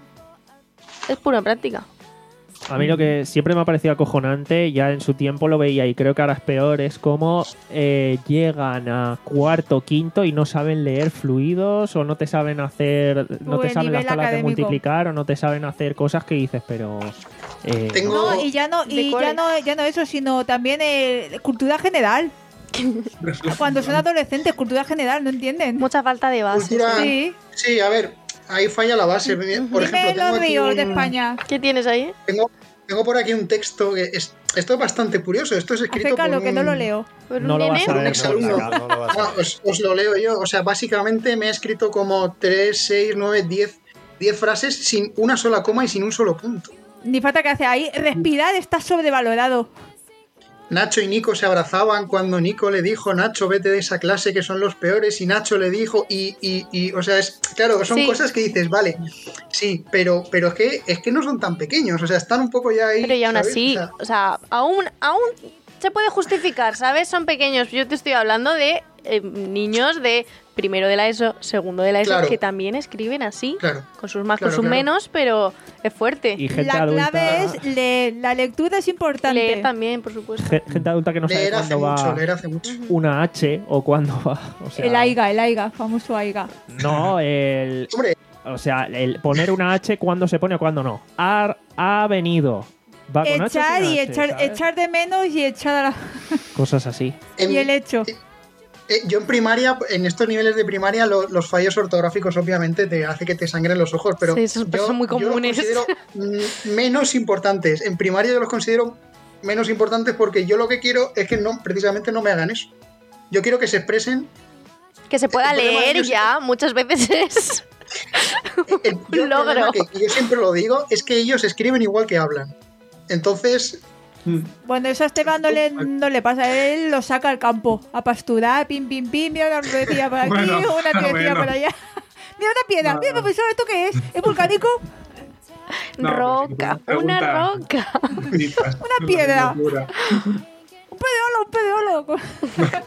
Es pura práctica. A mí lo que siempre me ha parecido acojonante, ya en su tiempo lo veía y creo que ahora es peor, es cómo eh, llegan a cuarto, quinto y no saben leer fluidos o no te saben hacer, no O te el saben las nivel tablas de académico. multiplicar o no te saben hacer cosas que dices, pero... eh, Tengo- No, y ya no, y Decore. ya no, ya no eso, sino también eh, cultura general. Cuando son adolescentes, cultura general, ¿no entienden? Mucha falta de base. Cultura- Sí. Sí, a ver, ahí falla la base. Por ejemplo, Dime tengo los aquí ríos de un- España. ¿Qué tienes ahí? Tengo, tengo por aquí un texto que es, esto es bastante curioso. Esto es escrito Acércalo, por que no un- lo leo. ¿Por no un lo nene? vas a un ver. exalumno. No, no lo vas a Ah, ver. os, os lo leo yo. O sea, básicamente me he escrito como tres, seis, nueve, diez, diez frases sin una sola coma y sin un solo punto. Ni falta que hace ahí. Respirar está sobrevalorado. Nacho y Nico se abrazaban cuando Nico le dijo, Nacho, vete de esa clase que son los peores, y Nacho le dijo, y, y, y o sea, es claro, son Sí. cosas que dices, vale, sí, pero, pero es que es que no son tan pequeños, o sea, están un poco ya ahí. Pero y aún ¿sabes? así, O sea, o sea, aún, aún se puede justificar, ¿sabes? Son pequeños. Yo te estoy hablando de eh, niños de primero de la ESO, segundo de la ESO, Claro. que también escriben así, claro. con sus más, Claro, con sus claro. menos, pero es fuerte. y gente La adulta, clave es leer. La lectura es importante. Leer también, por supuesto. ge- gente adulta que no sabe Leer hace cuándo mucho, va leer hace mucho. una H o cuándo va. O sea, El AIGA, el AIGA, famoso AIGA. No, el, Hombre, o sea, el poner una H cuando se pone o cuando no. Ha, ha venido. Va con H o Echar sin y H, echar, ¿sabes? echar de menos y echar a la... Cosas así. en- y el hecho. eh, yo en primaria, en estos niveles de primaria, lo- los fallos ortográficos obviamente te hace que te sangren los ojos, pero Sí, son- yo, son muy yo los comunes. considero mm, menos importantes. En primaria yo los considero menos importantes porque yo lo que quiero es que no, precisamente no me hagan eso. Yo quiero que se expresen. Que se pueda El problema leer es que- ya, muchas veces es... El, yo el logro. problema que, que yo siempre lo digo es que ellos escriben igual que hablan. Entonces, Mm. Bueno, eso a Esteban no le, no le pasa. Él lo saca al campo a pasturar, pim, pim, pim. Mira una ruedecilla por aquí, Bueno, una piedrecilla bueno. por allá. Mira una piedra. No, Mira, no. profesor, ¿esto qué es? ¿Es volcánico? No, roca, pero si una pregunta- roca. Flipas. Una piedra. Locura. Un pedeolo, un pedeolo.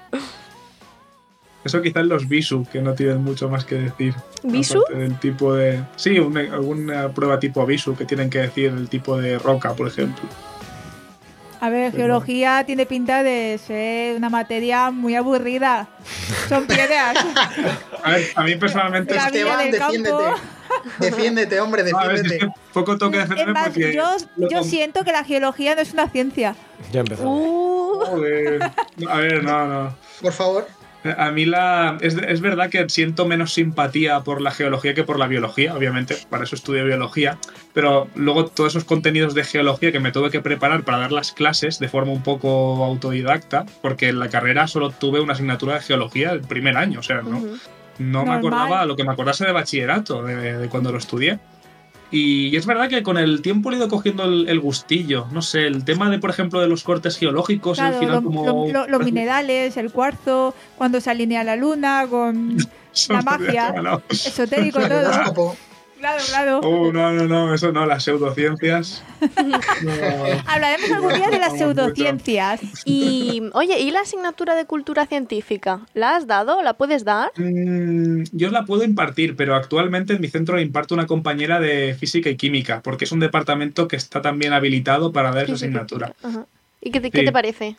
Eso quizás los Bisu, que no tienen mucho más que decir. ¿Bisu? Aparte del tipo de... Sí, una, alguna prueba tipo Bisu que tienen que decir el tipo de roca, por ejemplo. A ver, geología tiene pinta de ser una materia muy aburrida. Son piedras. A ver, a mí personalmente... La vida Esteban, del defiéndete. campo. Defiéndete, hombre, No, a ver, si es defiéndete. que poco toque Es defenderme más, porque... yo, lo- yo siento que la geología no es una ciencia. Ya empezamos. Uh, Joder. A ver, no, no. Por favor. A mí la es, es verdad que siento menos simpatía por la geología que por la biología, obviamente, para eso estudio biología, pero luego todos esos contenidos de geología que me tuve que preparar para dar las clases de forma un poco autodidacta, porque en la carrera solo tuve una asignatura de geología el primer año, o sea, no, Ujú. no me Normal. acordaba lo que me acordase de bachillerato, de, de cuando lo estudié. Y es verdad que con el tiempo le he ido cogiendo el, el gustillo. No sé, el tema de, por ejemplo, de los cortes geológicos, al Claro, final lo- como... lo- lo- los minerales, el cuarzo, cuando se alinea la luna con la magia, No. esotérico El todo. horóscopo. Claro, claro. Oh, no, no, no, eso no, las pseudociencias. No. Hablaremos algún día de las Vamos mucho. pseudociencias. Y, oye, ¿y la asignatura de cultura científica? ¿La has dado? ¿La puedes dar? Mm, yo la puedo impartir, pero actualmente en mi centro la imparte una compañera de física y química, porque es un departamento que está también habilitado para dar esa asignatura. Ajá. ¿Y qué te, qué Sí. te parece?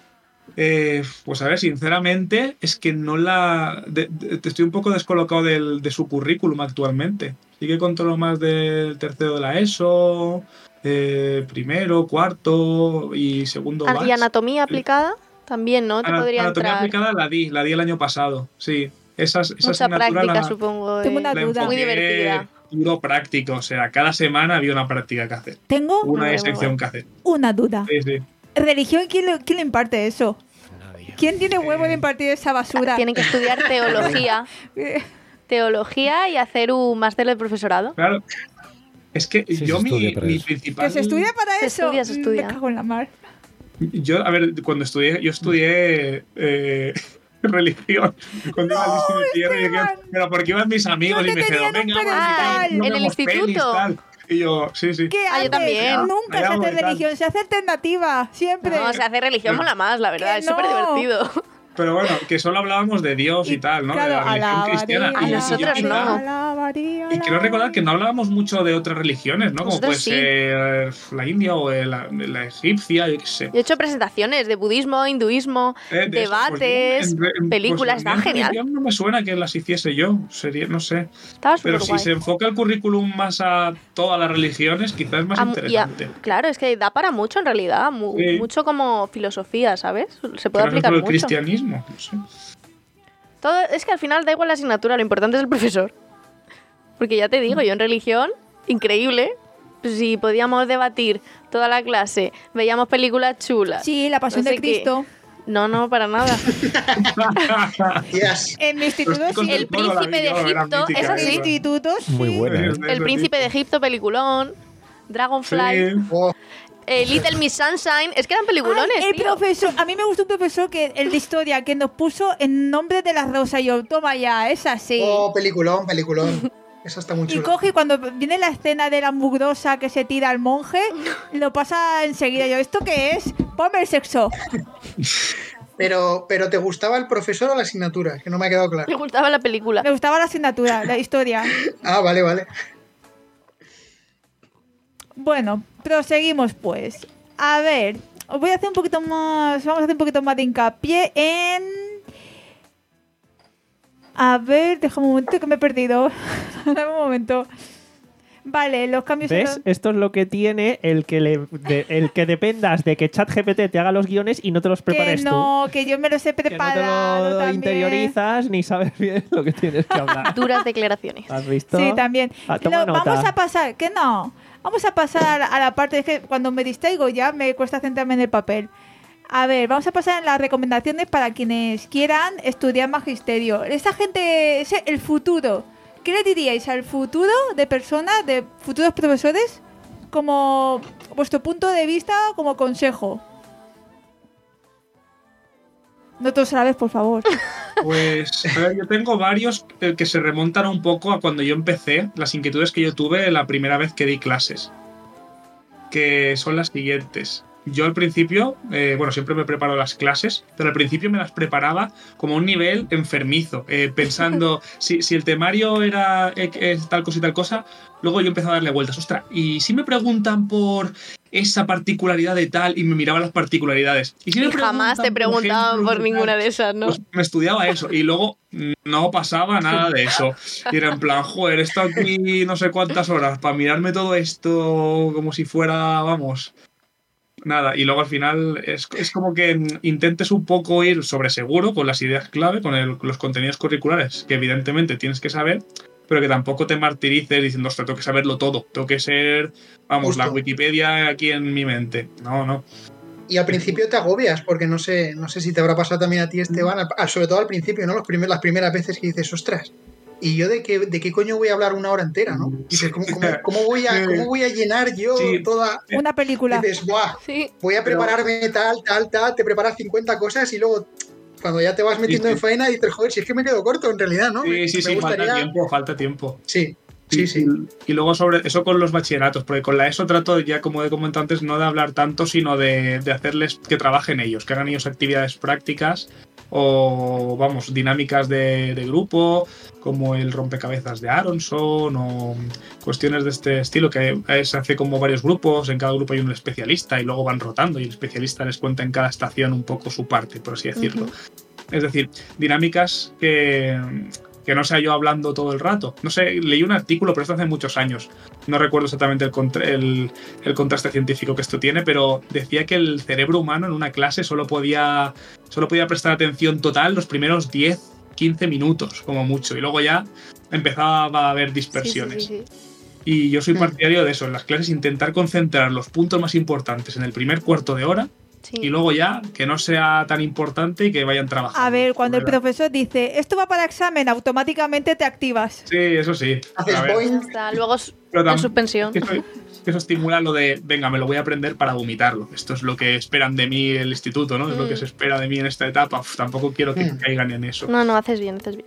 Eh, pues a ver, sinceramente, es que no la. de- de- te estoy un poco descolocado del, de su currículum actualmente. Sí que controlo más del tercero de la ESO, eh, primero, cuarto y segundo. Ah, batch. ¿Y anatomía aplicada? También, ¿no? Te Ana- podría anatomía entrar aplicada la di, la di el año pasado, sí. Esa, esa mucha asignatura práctica, la, supongo. Tengo eh. una la duda. Muy enfoqué divertida. puro práctico, o sea, cada semana había una práctica que hacer. Tengo Una Muy sección guay. que hacer. una duda. Sí, sí. ¿Religión quién le, quién le imparte eso? Nadie. ¿Quién tiene huevo de impartir esa basura? Tienen que estudiar teología. Eh, Teología y hacer un máster de profesorado. Claro. Es que Sí, yo se mi, estudia para mi eso. principal. Que se estudia para Se eso. estudia, se estudia. Me cago en la mar. Yo, a ver, cuando estudié, yo estudié eh, religión. Cuando iba al Luis y Tierra, y Esteban. yo, pero porque iban mis amigos Yo y te me dijeron, tenía en un venga, vamos, pedestal. y tal, ¿En el vemos pelis, instituto? tal. Y yo, sí, sí. ¿Qué Ah, yo haces? también. Nunca se Allá hace voy, tal. religión, se hace alternativa. Siempre. No, se hace religión mola más, la verdad. Que Es súper no. divertido. Pero bueno, que solo hablábamos de Dios y, Y, tal, ¿no? claro, de la religión alabaría, cristiana. A Y- y yo nosotros quizá- no. alabaría, Y quiero recordar que no hablábamos mucho de otras religiones, ¿no? Como Nosotros puede sí. ser la india o la, la egipcia, yo qué sé. Yo he hecho presentaciones de budismo, hinduismo, Eh, de eso, pues, debates, yo en- en- películas. pues, Está a mí en genial. religión no me suena que las hiciese yo, sería, no sé. Estaba Pero súper si guay. se enfoca el currículum más a todas las religiones, quizás es más Ah, y a- interesante. claro, es que da para mucho en realidad. mu- Sí. Mucho como filosofía, ¿sabes? Se Que puede no es aplicar solo el mucho. cristianismo, no sé. Todo, es que al final da igual la asignatura, lo importante es el profesor. Porque ya te digo, yo en religión, increíble. Pues si podíamos debatir toda la clase, veíamos películas chulas. Sí, la pasión No de sé qué. Cristo. No, no, para nada. Yes. En mi instituto Los chicos sí. del El pueblo, la príncipe de vi yo, era Egipto, mítica, es En así. mi esa. instituto sí. Muy buena. ¿eh? De El ese príncipe de tipo. Egipto, peliculón. Dragonfly. Sí. Oh, eh, Little Miss Sunshine. Es que eran peliculones, Ay, el tío. profesor, a mí me gustó un profesor que el de historia que nos puso en nombre de la rosa y yo, toma ya, es así. oh, peliculón, peliculón. Esa está muy Y chula. coge y cuando viene la escena de la mugrosa que se tira al monje, lo pasa enseguida. Yo, ¿esto qué es? Ponme el sexo. Pero, pero ¿te gustaba el profesor o la asignatura? Que no me ha quedado claro. Me gustaba la película. Me gustaba la asignatura, la historia. Ah, vale, vale. Bueno, proseguimos pues. A ver, os voy a hacer un poquito más. Vamos a hacer un poquito más de hincapié en. A ver, déjame un momento que me he perdido. Dame un momento. Vale, los cambios. en ¿Ves? los- Esto es lo que tiene el que, le, de- el que dependas de que ChatGPT te haga los guiones y no te los Que prepares no, que yo me los he tú. Que no te preparado lo también. interiorizas ni sabes bien lo que tienes que hablar. Duras declaraciones. ¿Has visto? Sí, también. Ah, toma Lo- nota. vamos a pasar, que no. Vamos a pasar a la, a la parte, es que cuando me distraigo ya me cuesta centrarme en el papel. A ver, vamos a pasar en las recomendaciones para quienes quieran estudiar magisterio. Esta gente, ese, el futuro. ¿Qué le diríais al futuro de personas, de futuros profesores, como vuestro punto de vista, como consejo? No todos a la vez, por favor. Pues, a ver, yo tengo varios eh, que se remontan un poco a cuando yo empecé, las inquietudes que yo tuve la primera vez que di clases, que son las siguientes. Yo al principio, eh, bueno, siempre me preparo las clases, pero al principio me las preparaba como a un nivel enfermizo, eh, pensando si, si el temario era eh, eh, tal cosa y tal cosa, luego yo empezaba a darle vueltas. Ostras, y si me preguntan por esa particularidad de tal, y me miraba las particularidades. Y, si me Y jamás te preguntaban ejemplos por de ninguna tal, de esas, ¿no? pues me estudiaba eso y luego no pasaba nada de eso. Y era en plan, joder, he estado aquí no sé cuántas horas para mirarme todo esto como si fuera, vamos. nada, y luego al final es, es como que intentes un poco ir sobre seguro con las ideas clave, con el- los contenidos curriculares, que evidentemente tienes que saber, pero que tampoco te martirices diciendo, ostras, tengo que saberlo todo, tengo que ser, vamos, la Justo. Wikipedia aquí en mi mente. No, no. Y al principio te agobias, porque no sé, no sé si te habrá pasado también a ti, Esteban, al- al- sobre todo al principio, ¿no? Los primer- las primeras veces que dices, ostras, ¿y yo de qué, de qué coño voy a hablar una hora entera, no? Dices, ¿cómo, cómo, cómo voy, a, ¿cómo voy a llenar yo Sí. toda...? Una película. Dices, ¡buah! Sí. Voy a Pero- prepararme tal, tal, tal, te preparas cincuenta cosas y luego cuando ya te vas metiendo sí. en faena dices, joder, si es que me quedo corto en realidad, ¿no? Sí, Me- sí, me sí, falta gustaría... tiempo, falta tiempo. Sí, Y, sí, sí. y- y luego sobre eso con los bachilleratos, porque con la ESO trato ya, como he comentado antes, no de hablar tanto, sino de, de hacerles que trabajen ellos, que hagan ellos actividades prácticas o, vamos, dinámicas de, de grupo, como el rompecabezas de Aronson o cuestiones de este estilo, que se hace como varios grupos, en cada grupo hay un especialista y luego van rotando y el especialista les cuenta en cada estación un poco su parte, por así decirlo. Ujú. Es decir, dinámicas que, que no sea yo hablando todo el rato. No sé, leí un artículo, pero esto hace muchos años. No recuerdo exactamente el, contra- el, el contraste científico que esto tiene, pero decía que el cerebro humano en una clase solo podía, solo podía prestar atención total los primeros diez, quince minutos, como mucho. Y luego ya empezaba a haber Sí, sí, dispersiones. sí, sí. Y yo soy Mm. partidario de eso, en las clases intentar concentrar los puntos más importantes en el primer cuarto de hora Sí. y luego ya que no sea tan importante y que vayan trabajando. A ver, cuando el ¿Verdad? profesor dice, esto va para examen, automáticamente te activas. Sí, eso sí. Haces A ver, boing. Hasta luego s- pero en tam- suspensión. que eso, que eso estimula lo de, venga, me lo voy a aprender para vomitarlo. Esto es lo que esperan de mí el instituto, ¿no? Es lo que Mm. se espera de mí en esta etapa. Uf, tampoco quiero que Mm. caigan en eso. No, no, haces bien, haces bien.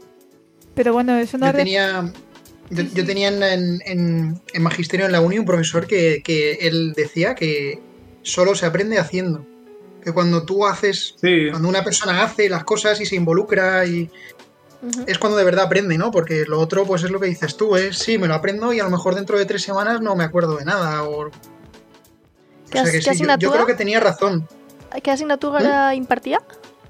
Pero bueno, eso no Yo re- tenía, yo, yo tenía en, en- en- en magisterio en la uni un profesor que, que él decía que solo se aprende haciendo. Que cuando tú haces, Sí, cuando una persona hace las cosas y se involucra y Ujú. es cuando de verdad aprende, ¿no? Porque lo otro, pues es lo que dices tú, es sí, me lo aprendo y a lo mejor dentro de tres semanas no me acuerdo de nada. O, o ¿Qué sea as- que qué sí, yo- yo, asignatura? creo que tenía razón. ¿Qué asignatura impartía?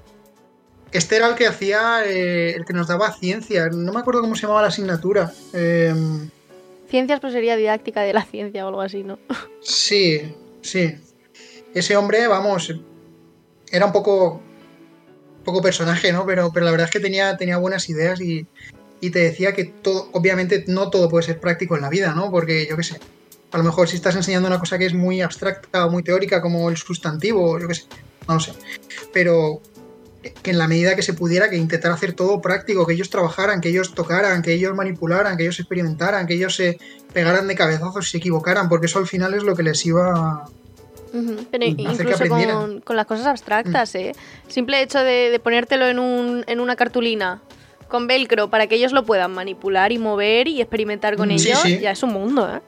Este era el que hacía, eh, el que nos daba ciencia. No me acuerdo cómo se llamaba la asignatura. Eh, Ciencias, pues sería didáctica de la ciencia o algo así, ¿no? sí, sí. Ese hombre, vamos, era un poco, poco personaje, ¿no? Pero, pero la verdad es que tenía, tenía buenas ideas y, y te decía que todo, obviamente no todo puede ser práctico en la vida, ¿no? Porque yo qué sé, a lo mejor si estás enseñando una cosa que es muy abstracta o muy teórica como el sustantivo, yo qué sé, no lo sé. Pero que en la medida que se pudiera, que intentar hacer todo práctico, que ellos trabajaran, que ellos tocaran, que ellos manipularan, que ellos experimentaran, que ellos se pegaran de cabezazos y se equivocaran, porque eso al final es lo que les iba a... Ujú. Pero Hacer que incluso aprendieran. con, con las cosas abstractas, ¿eh? Simple hecho de, de ponértelo en, un, en una cartulina con velcro para que ellos lo puedan manipular y mover y experimentar con Mm, sí, ello, sí. ya es un mundo, ¿eh?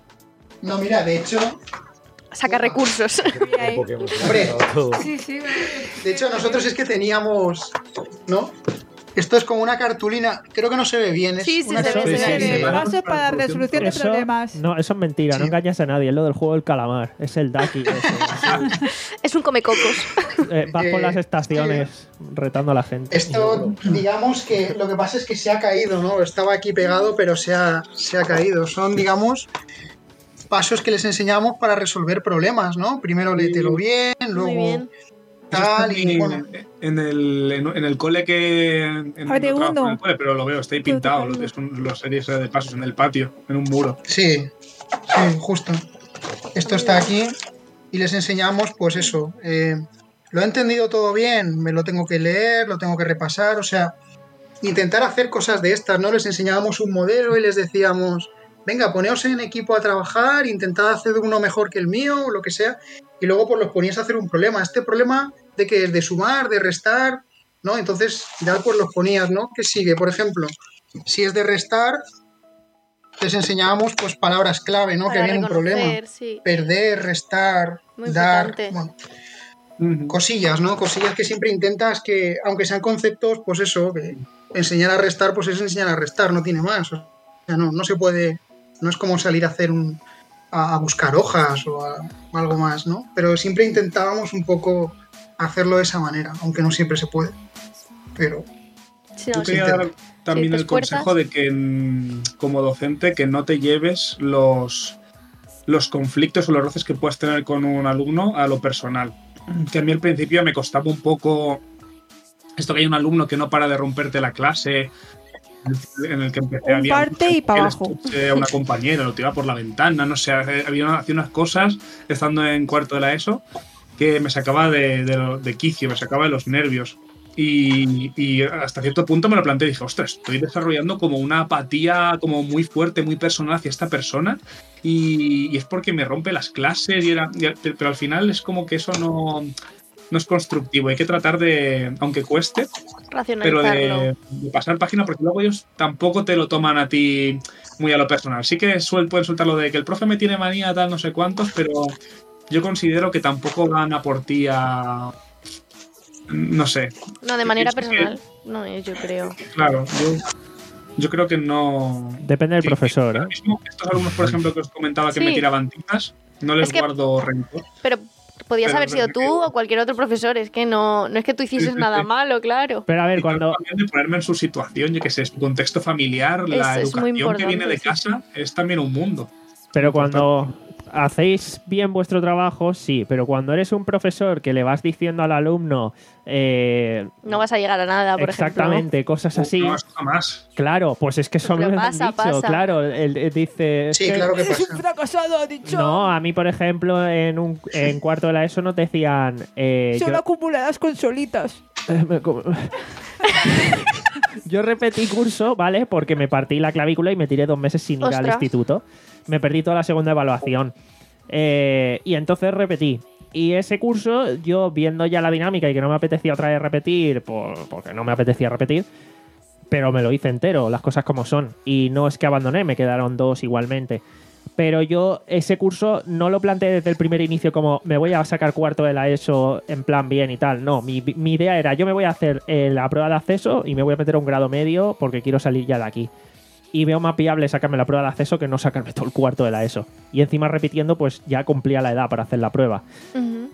No, mira, de hecho, Saca recursos. Ahí. Pokémon. Hombre. Todo. Sí, sí. de hecho nosotros es que teníamos, ¿no? Esto es como una cartulina, creo que no se ve bien, es Sí, sí, una se ve, cartulina se ve, de- se ve. Pasos para resolución de Eso, problemas. no, eso es mentira, no Sí. engañas a nadie, es lo del juego del calamar, es el Ducky. ese. Es un comecocos. Eh, vas por Eh, las estaciones retando a la gente. Esto, digamos que lo que pasa es que se ha caído, ¿no? Estaba aquí pegado, pero se ha, se ha caído. Son, digamos, pasos que les enseñamos para resolver problemas, ¿no? Primero léetelo bien, Muy luego bien. eso está tal, y en, bueno. en el, en, en el cole que. En, en- Ah, de no trabajo uno. en el cole, pero lo veo, está ahí Todo pintado. tocando. Lo, son los series de pasos en el patio, en un muro. Sí, sí, justo. Esto está aquí y les enseñamos, pues eso. eh, ¿Lo he entendido todo bien? Me lo tengo que leer, lo tengo que repasar, o sea, intentar hacer cosas de estas, ¿no? Les enseñábamos un modelo y les decíamos, venga, poneos en equipo a trabajar, intentad hacer uno mejor que el mío, o lo que sea, y luego pues los ponías a hacer un problema. Este problema de que es de sumar, de restar, ¿no? Entonces ya pues los ponías, ¿no? ¿Qué sigue? Por ejemplo, si es de restar, les enseñábamos pues palabras clave, ¿no? Que Para había un problema. reconocer, sí. Perder, restar, Muy dar, importante. bueno, Ujú. cosillas, ¿no? Cosillas que siempre intentas que, aunque sean conceptos, pues eso, que enseñar a restar, pues es enseñar a restar, no tiene más. O sea, no, no se puede, no es como salir a hacer un, a, a buscar hojas o, a- o algo más, ¿no? Pero siempre intentábamos un poco hacerlo de esa manera, aunque no siempre se puede. Pero Sí, Yo no, sí. quería dar también te el esfuerzas. consejo de que mm, como docente que no te lleves los los conflictos o los roces que puedas tener con un alumno a lo personal. Que a mí al principio me costaba un poco esto que hay un alumno que no para de romperte la clase, en el que empecé Un parte y para abajo. A una compañera, lo tiraba por la ventana, no sé, había hacía unas cosas estando en cuarto de la ESO que me sacaba de, de, de quicio, me sacaba de los nervios. Y, y hasta cierto punto me lo planteé y dije, ostras, estoy desarrollando como una apatía como muy fuerte, muy personal hacia esta persona y, y es porque me rompe las clases, y era, y, pero al final es como que eso no, no es constructivo. Hay que tratar de, aunque cueste, pero de, de pasar página, porque luego ellos tampoco te lo toman a ti muy a lo personal. Sí que suel, pueden soltar lo de que el profe me tiene manía, tal, no sé cuántos, pero yo considero que tampoco van a por ti a... No sé. No, de manera personal. Que, no es, yo creo. Claro, yo, yo creo que no... Depende del sí, profesor, ¿eh? Mismo, estos alumnos, por ejemplo, que os comentaba que sí. me tiraban tinas, no les es que, guardo rencor. Pero podías pero haber sido tú o cualquier otro profesor. Es que no, no es que tú hicieses sí, sí, nada sí. malo, claro. Pero a ver, cuando... También de ponerme en su situación, yo qué sé, su contexto familiar, es, la es educación que viene de casa, es también un mundo. Pero cuando... hacéis bien vuestro trabajo, sí, pero cuando eres un profesor que le vas diciendo al alumno... Eh, no vas a llegar a nada, por exactamente, ejemplo. cosas así. No, eso jamás. Claro, pues es que eso me lo han dicho, pasa. Claro. Él, él dice... Sí, que claro que eres pasa. un fracasado, ha dicho. No, a mí, por ejemplo, en, un, en cuarto de la ESO nos decían... Eh, Solo yo... acumularás consolitas. Yo repetí curso, ¿vale? Porque me partí la clavícula y me tiré dos meses sin ir Ostras. al instituto. Me perdí toda la segunda evaluación. Eh, y entonces repetí. Y ese curso, yo viendo ya la dinámica y que no me apetecía otra vez repetir, por, porque no me apetecía repetir, pero me lo hice entero, las cosas como son. Y no es que abandoné, me quedaron dos igualmente. Pero yo ese curso no lo planteé desde el primer inicio como me voy a sacar cuarto de la ESO en plan bien y tal. No, mi, mi idea era yo me voy a hacer eh, la prueba de acceso y me voy a meter a un grado medio porque quiero salir ya de aquí. Y veo más viable sacarme la prueba de acceso que no sacarme todo el cuarto de la ESO. Y encima repitiendo, pues ya cumplía la edad para hacer la prueba. Uh-huh.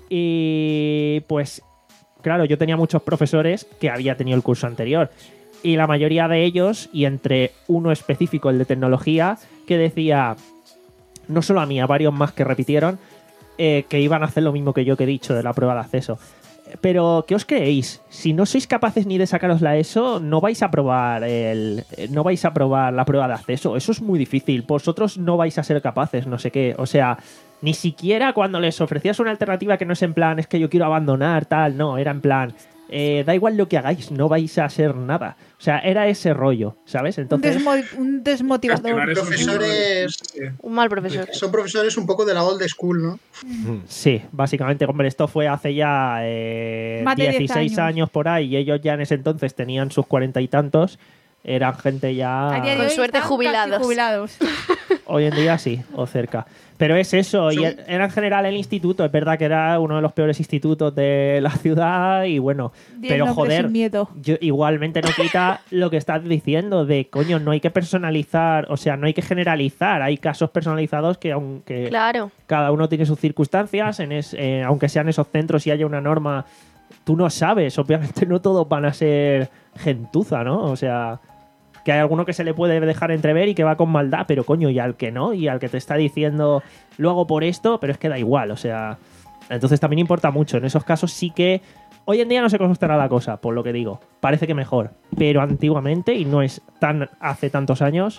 Y pues, claro, yo tenía muchos profesores que había tenido el curso anterior. Y la mayoría de ellos, y entre uno específico, el de tecnología, que decía, no solo a mí, a varios más que repitieron, eh, que iban a hacer lo mismo que yo que he dicho de la prueba de acceso. Pero, ¿qué os creéis? Si no sois capaces ni de sacaros la ESO, no vais a probar el, no vais a probar la prueba de acceso. Eso es muy difícil. Vosotros no vais a ser capaces, no sé qué. O sea, ni siquiera cuando les ofrecías una alternativa que no es en plan, es que yo quiero abandonar, tal, no, era en plan, eh, da igual lo que hagáis, no vais a hacer nada. O sea, era ese rollo, ¿sabes? Entonces, un, desmo- un desmotivador. Profesores... Un mal profesor. Son profesores un poco de la old school, ¿no? Sí, básicamente, hombre, esto fue hace ya eh, dieciséis años. años por ahí y ellos ya en ese entonces tenían sus cuarenta y tantos. Eran gente ya... Con suerte jubilados. jubilados. Hoy en día sí, o cerca. Pero es eso, y era en general el instituto, es verdad que era uno de los peores institutos de la ciudad y bueno, Bien, pero no, joder, miedo. Yo, igualmente no quita lo que estás diciendo de, coño, no hay que personalizar, o sea, no hay que generalizar, hay casos personalizados que aunque claro. cada uno tiene sus circunstancias, en es, eh, aunque sean esos centros y haya una norma, tú no sabes, obviamente no todos van a ser gentuza, ¿no? O sea... que hay alguno que se le puede dejar entrever y que va con maldad, pero coño, y al que no, y al que te está diciendo lo hago por esto, pero es que da igual, o sea, entonces también importa mucho. En esos casos sí que hoy en día no sé cómo estará la cosa, por lo que digo, parece que mejor, pero antiguamente, y no es tan hace tantos años,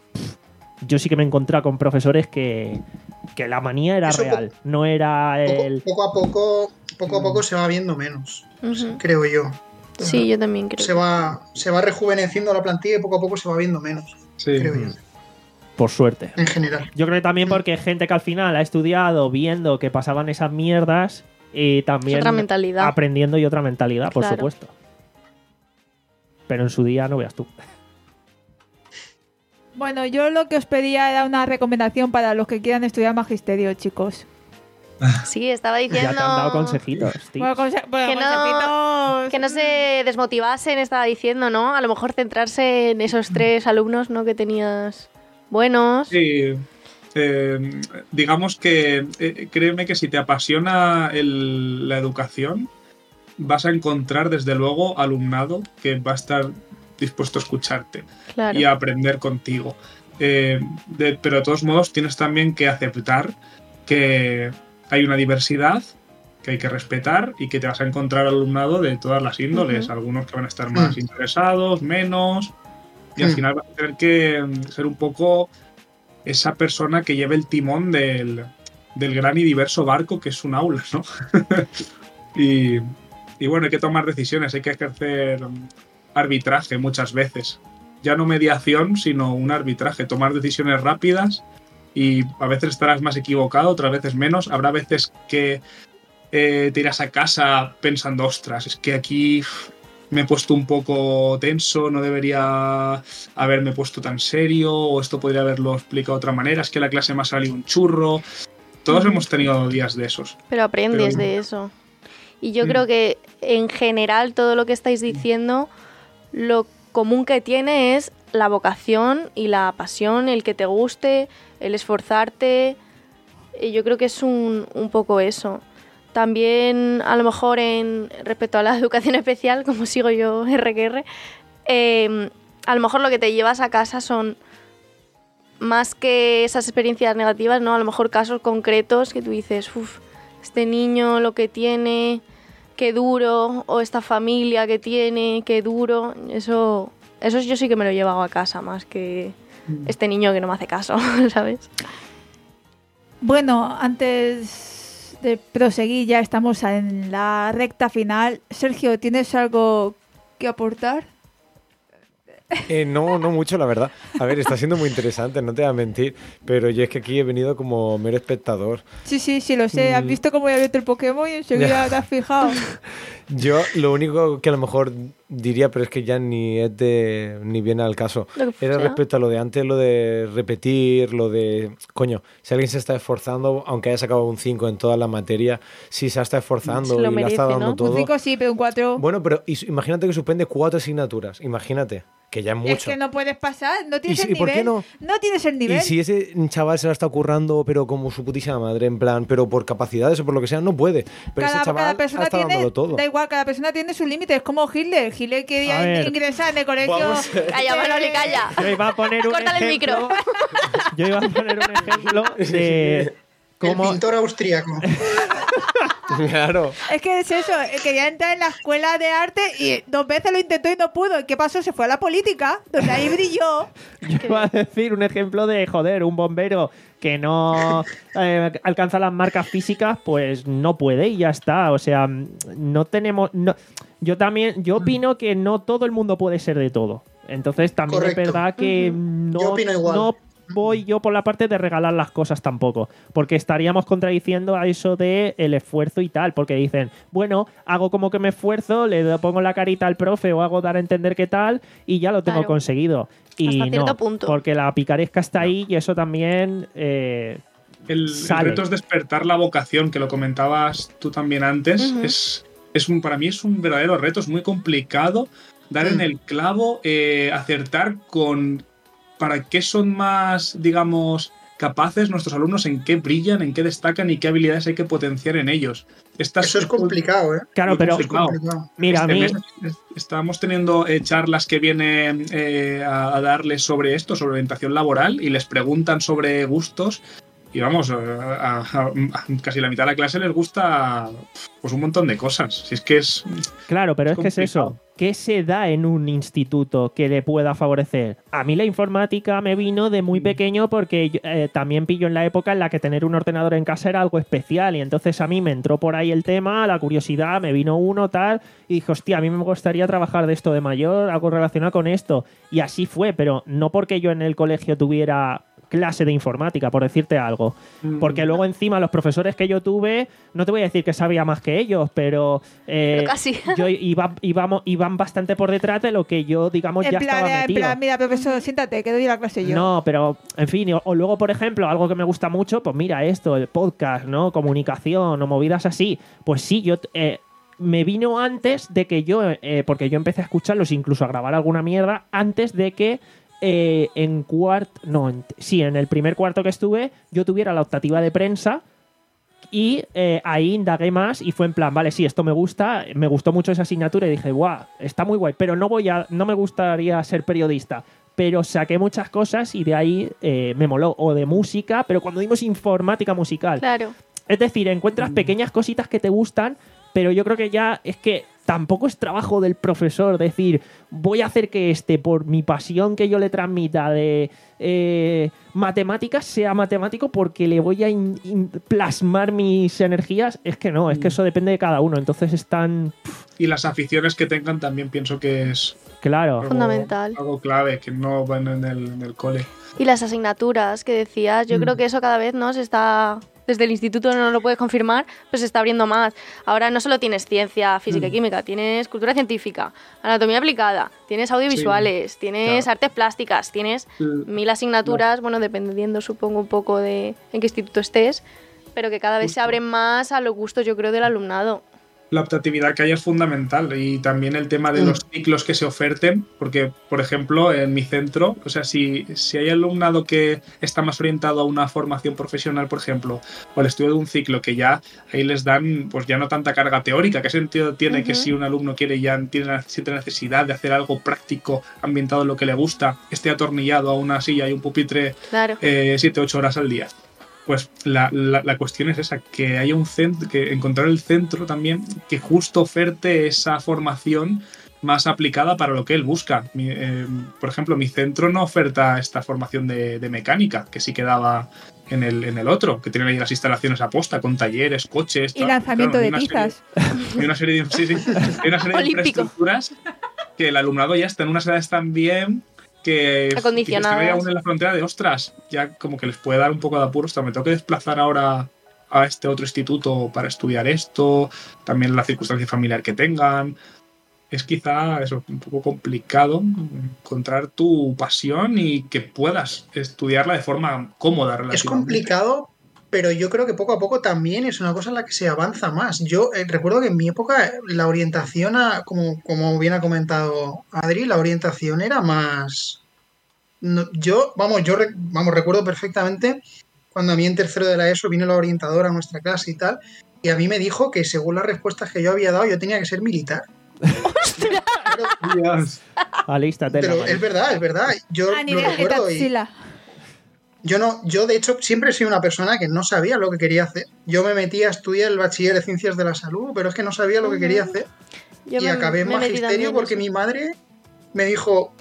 yo sí que me he encontrado con profesores que, que la manía era Eso real, po- no era el... Poco, poco a poco, poco a poco se va viendo menos, uh-huh. creo yo. Sí, yo también creo. Se va, se va rejuveneciendo la plantilla y poco a poco se va viendo menos, sí. creo yo. Por suerte. En general. Yo creo que también porque gente que al final ha estudiado viendo que pasaban esas mierdas y también otra mentalidad. aprendiendo y otra mentalidad, por claro. supuesto. Pero en su día no veas tú. Bueno, yo lo que os pedía era una recomendación para los que quieran estudiar magisterio, chicos. Sí, estaba diciendo... Ya te han dado consejitos, tío. Bueno, conse- bueno, que, no, consejitos... que no se desmotivasen, estaba diciendo, ¿no? A lo mejor centrarse en esos tres alumnos, ¿no? Que tenías buenos. Sí, eh, digamos que eh, créeme que si te apasiona el, la educación, vas a encontrar desde luego alumnado que va a estar dispuesto a escucharte claro. y a aprender contigo. Eh, de, pero de todos modos tienes también que aceptar que hay una diversidad que hay que respetar y que te vas a encontrar alumnado de todas las índoles, Uh-huh. algunos que van a estar más Mm. interesados, menos, y al Mm. final vas a tener que ser un poco esa persona que lleve el timón del, del gran y diverso barco que es un aula, ¿no? y, y bueno, hay que tomar decisiones, hay que ejercer arbitraje muchas veces. Ya no mediación, sino un arbitraje, tomar decisiones rápidas y a veces estarás más equivocado, otras veces menos. Habrá veces que eh, te irás a casa pensando, ostras, es que aquí uf, me he puesto un poco tenso, no debería haberme puesto tan serio, o esto podría haberlo explicado de otra manera, es que la clase me ha salido un churro. Todos hemos tenido días de esos. Pero aprendes Pero- de eso. Y yo Mm. creo que en general todo lo que estáis diciendo, lo común que tiene es la vocación y la pasión, el que te guste, el esforzarte. Y yo creo que es un, un poco eso. También, a lo mejor, en respecto a la educación especial, como sigo yo erre que erre, eh, a lo mejor lo que te llevas a casa son más que esas experiencias negativas, ¿no? A lo mejor casos concretos que tú dices, uff, este niño lo que tiene, qué duro, o esta familia que tiene, qué duro. Eso, eso yo sí que me lo he llevado a casa, más que este niño que no me hace caso, ¿sabes? Bueno, antes de proseguir, ya estamos en la recta final. Sergio, ¿tienes algo que aportar? Eh, no, no mucho, la verdad. A ver, está siendo muy interesante, no te voy a mentir, pero yo es que aquí he venido como mero espectador. Sí, sí, sí, lo sé. ¿Has Mm. visto cómo he abierto el Pokémon y enseguida Ya. te has fijado? Yo lo único que a lo mejor diría, pero es que ya ni es de ni viene al caso, Lo que era sea. respecto a lo de antes, lo de repetir, lo de, coño, si alguien se está esforzando, aunque haya sacado un cinco en todas las materias, si se ha estado esforzando Se lo y le ha estado merece, dando ¿no? Un todo. cinco sí, pero un cuatro... Bueno, pero is- imagínate que suspende cuatro asignaturas, imagínate, que ya es mucho. Es que no puedes pasar, no ¿Y, tienes si- el y por nivel. qué no? No tienes el nivel. Y si ese chaval se la está currando, pero como su putísima madre, en plan, pero por capacidades o por lo que sea, no puede. Pero cada, ese chaval cada ha persona estado tiene, dándolo todo. da igual, cada persona tiene sus límites, es como Hitler. Hitler A quería ver. ingresar en el colegio. Vamos a ver. Calla, Manoli, calla. Yo iba a poner un Córtale el ejemplo. micro. Yo iba a poner un ejemplo de El cómo. pintor austríaco. Claro. Es que es eso, eh, quería entrar en la escuela de arte y dos veces lo intentó y no pudo. ¿Y qué pasó? Se fue a la política, donde ahí brilló. Yo iba a decir un ejemplo de, joder, un bombero que no eh, alcanza las marcas físicas, pues no puede y ya está. O sea, no tenemos... No, yo también, yo opino que no todo el mundo puede ser de todo. Entonces también Correcto. es verdad que Yo no, opino igual. no voy yo por la parte de regalar las cosas tampoco, porque estaríamos contradiciendo a eso de el esfuerzo y tal, porque dicen, bueno, hago como que me esfuerzo, le pongo la carita al profe o hago dar a entender qué tal y ya lo tengo Claro. conseguido. Y Hasta cierto no, punto. porque la picaresca está ahí y eso también eh, El, el sale. reto es despertar la vocación, que lo comentabas tú también antes. Ujú. es, es un, para mí es un verdadero reto, es muy complicado dar en Mm. el clavo, eh, acertar con para qué son más, digamos, capaces nuestros alumnos, en qué brillan, en qué destacan y qué habilidades hay que potenciar en ellos. Esta Eso es complicado, ¿eh? Claro, muy pero complicado. Complicado. mira, a Este mí... mes es- estamos teniendo eh, charlas que vienen eh, a, a darles sobre esto, sobre orientación laboral, y les preguntan sobre gustos. Y vamos, a, a- a- a casi la mitad de la clase les gusta pues un montón de cosas. Si es que es. Claro, pero Es es, que es eso. complicado. ¿Qué se da en un instituto que le pueda favorecer? A mí la informática me vino de muy pequeño porque yo, eh, también pillo en la época en la que tener un ordenador en casa era algo especial y entonces a mí me entró por ahí el tema, la curiosidad, me vino uno tal y dije, hostia, a mí me gustaría trabajar de esto de mayor, algo relacionado con esto. Y así fue, pero no porque yo en el colegio tuviera clase de informática, por decirte algo. Porque luego encima los profesores que yo tuve, no te voy a decir que sabía más que ellos, pero, eh, Pero casi. yo iba, íbamos, iban bastante por detrás de lo que yo, digamos, En ya plan, estaba en metido. plan, mira, profesor, siéntate, que doy la clase yo. No, pero en fin, o, o luego, por ejemplo, algo que me gusta mucho, pues mira esto, el podcast, ¿no? Comunicación o movidas así. Pues sí, yo eh, me vino antes de que yo, eh, porque yo empecé a escucharlos, incluso a grabar alguna mierda, antes de que eh, en cuarto, no, en- sí, en el primer cuarto que estuve, yo tuviera la optativa de prensa. Y eh, ahí indagué más y fue en plan, vale, sí, esto me gusta, me gustó mucho esa asignatura y dije, guau, está muy guay, pero no voy a, no me gustaría ser periodista. pero saqué muchas cosas y de ahí eh, me moló. O de música, pero cuando dimos informática musical. Claro. Es decir, encuentras pequeñas cositas que te gustan, pero yo creo que ya es que tampoco es trabajo del profesor decir, voy a hacer que este, por mi pasión que yo le transmita de eh, matemáticas, sea matemático porque le voy a in- in- plasmar mis energías. Es que no, es que eso depende de cada uno. Entonces es tan... Y las aficiones que tengan también pienso que es Claro. algo, Fundamental. algo clave, que no van en el, en el cole. Y las asignaturas que decías, yo Mm. creo que eso cada vez no se está... Desde el instituto no lo puedes confirmar, pero se está abriendo más. Ahora no solo tienes ciencia, física y Mm. química, tienes cultura científica, anatomía aplicada, tienes audiovisuales, tienes Claro. artes plásticas, tienes L- mil asignaturas, bueno, dependiendo supongo un poco de en qué instituto estés, pero que cada vez se Justo. abren más a los gustos, yo creo, del alumnado. La optatividad que hay es fundamental y también el tema de Mm. los ciclos que se oferten, porque, por ejemplo, en mi centro, o sea, si, si hay alumnado que está más orientado a una formación profesional, por ejemplo, o al estudio de un ciclo que ya ahí les dan pues ya no tanta carga teórica, ¿qué sentido tiene que Ujú. si un alumno quiere ya tiene, siente necesidad de hacer algo práctico, ambientado en lo que le gusta, esté atornillado a una silla y un pupitre Claro. eh, siete ocho horas al día? Pues la, la, la cuestión es esa, que haya un centro, que encontrar el centro también que justo oferte esa formación más aplicada para lo que él busca. Mi, eh, por ejemplo, mi centro no oferta esta formación de, de mecánica, que sí quedaba en el, en el otro, que tienen ahí las instalaciones a posta, con talleres, coches... Y tal. lanzamiento Claro, de hay una serie- tizas. hay una serie de, sí, sí, hay una serie de Olímpico. infraestructuras que el alumnado ya está en unas edades tan bien que Acondicionadas. que estén ahí aún en la frontera de ostras, ya como que les puede dar un poco de apuro, hasta me tengo que desplazar ahora a este otro instituto para estudiar esto, también la circunstancia familiar que tengan. Es quizá eso, un poco complicado encontrar tu pasión y que puedas estudiarla de forma cómoda Es relativamente. complicado, pero yo creo que poco a poco también es una cosa en la que se avanza más. Yo eh, recuerdo que en mi época la orientación, a, como, como bien ha comentado Adri, la orientación era más... no- yo, vamos, yo re- vamos, recuerdo perfectamente cuando a mí en tercero de la ESO vino la orientadora a nuestra clase y tal, y a mí me dijo que según las respuestas que yo había dado yo tenía que ser militar. Claro, Dios. Alístate. pero la es verdad, es verdad. Yo A lo nivel recuerdo y... Taxila. Yo no, yo de hecho siempre he sido una persona que no sabía lo que quería hacer. Yo me metí a estudiar el bachiller de ciencias de la salud, pero es que no sabía lo que quería hacer. Yo y me- acabé en me metí también magisterio en porque eso. mi madre me dijo,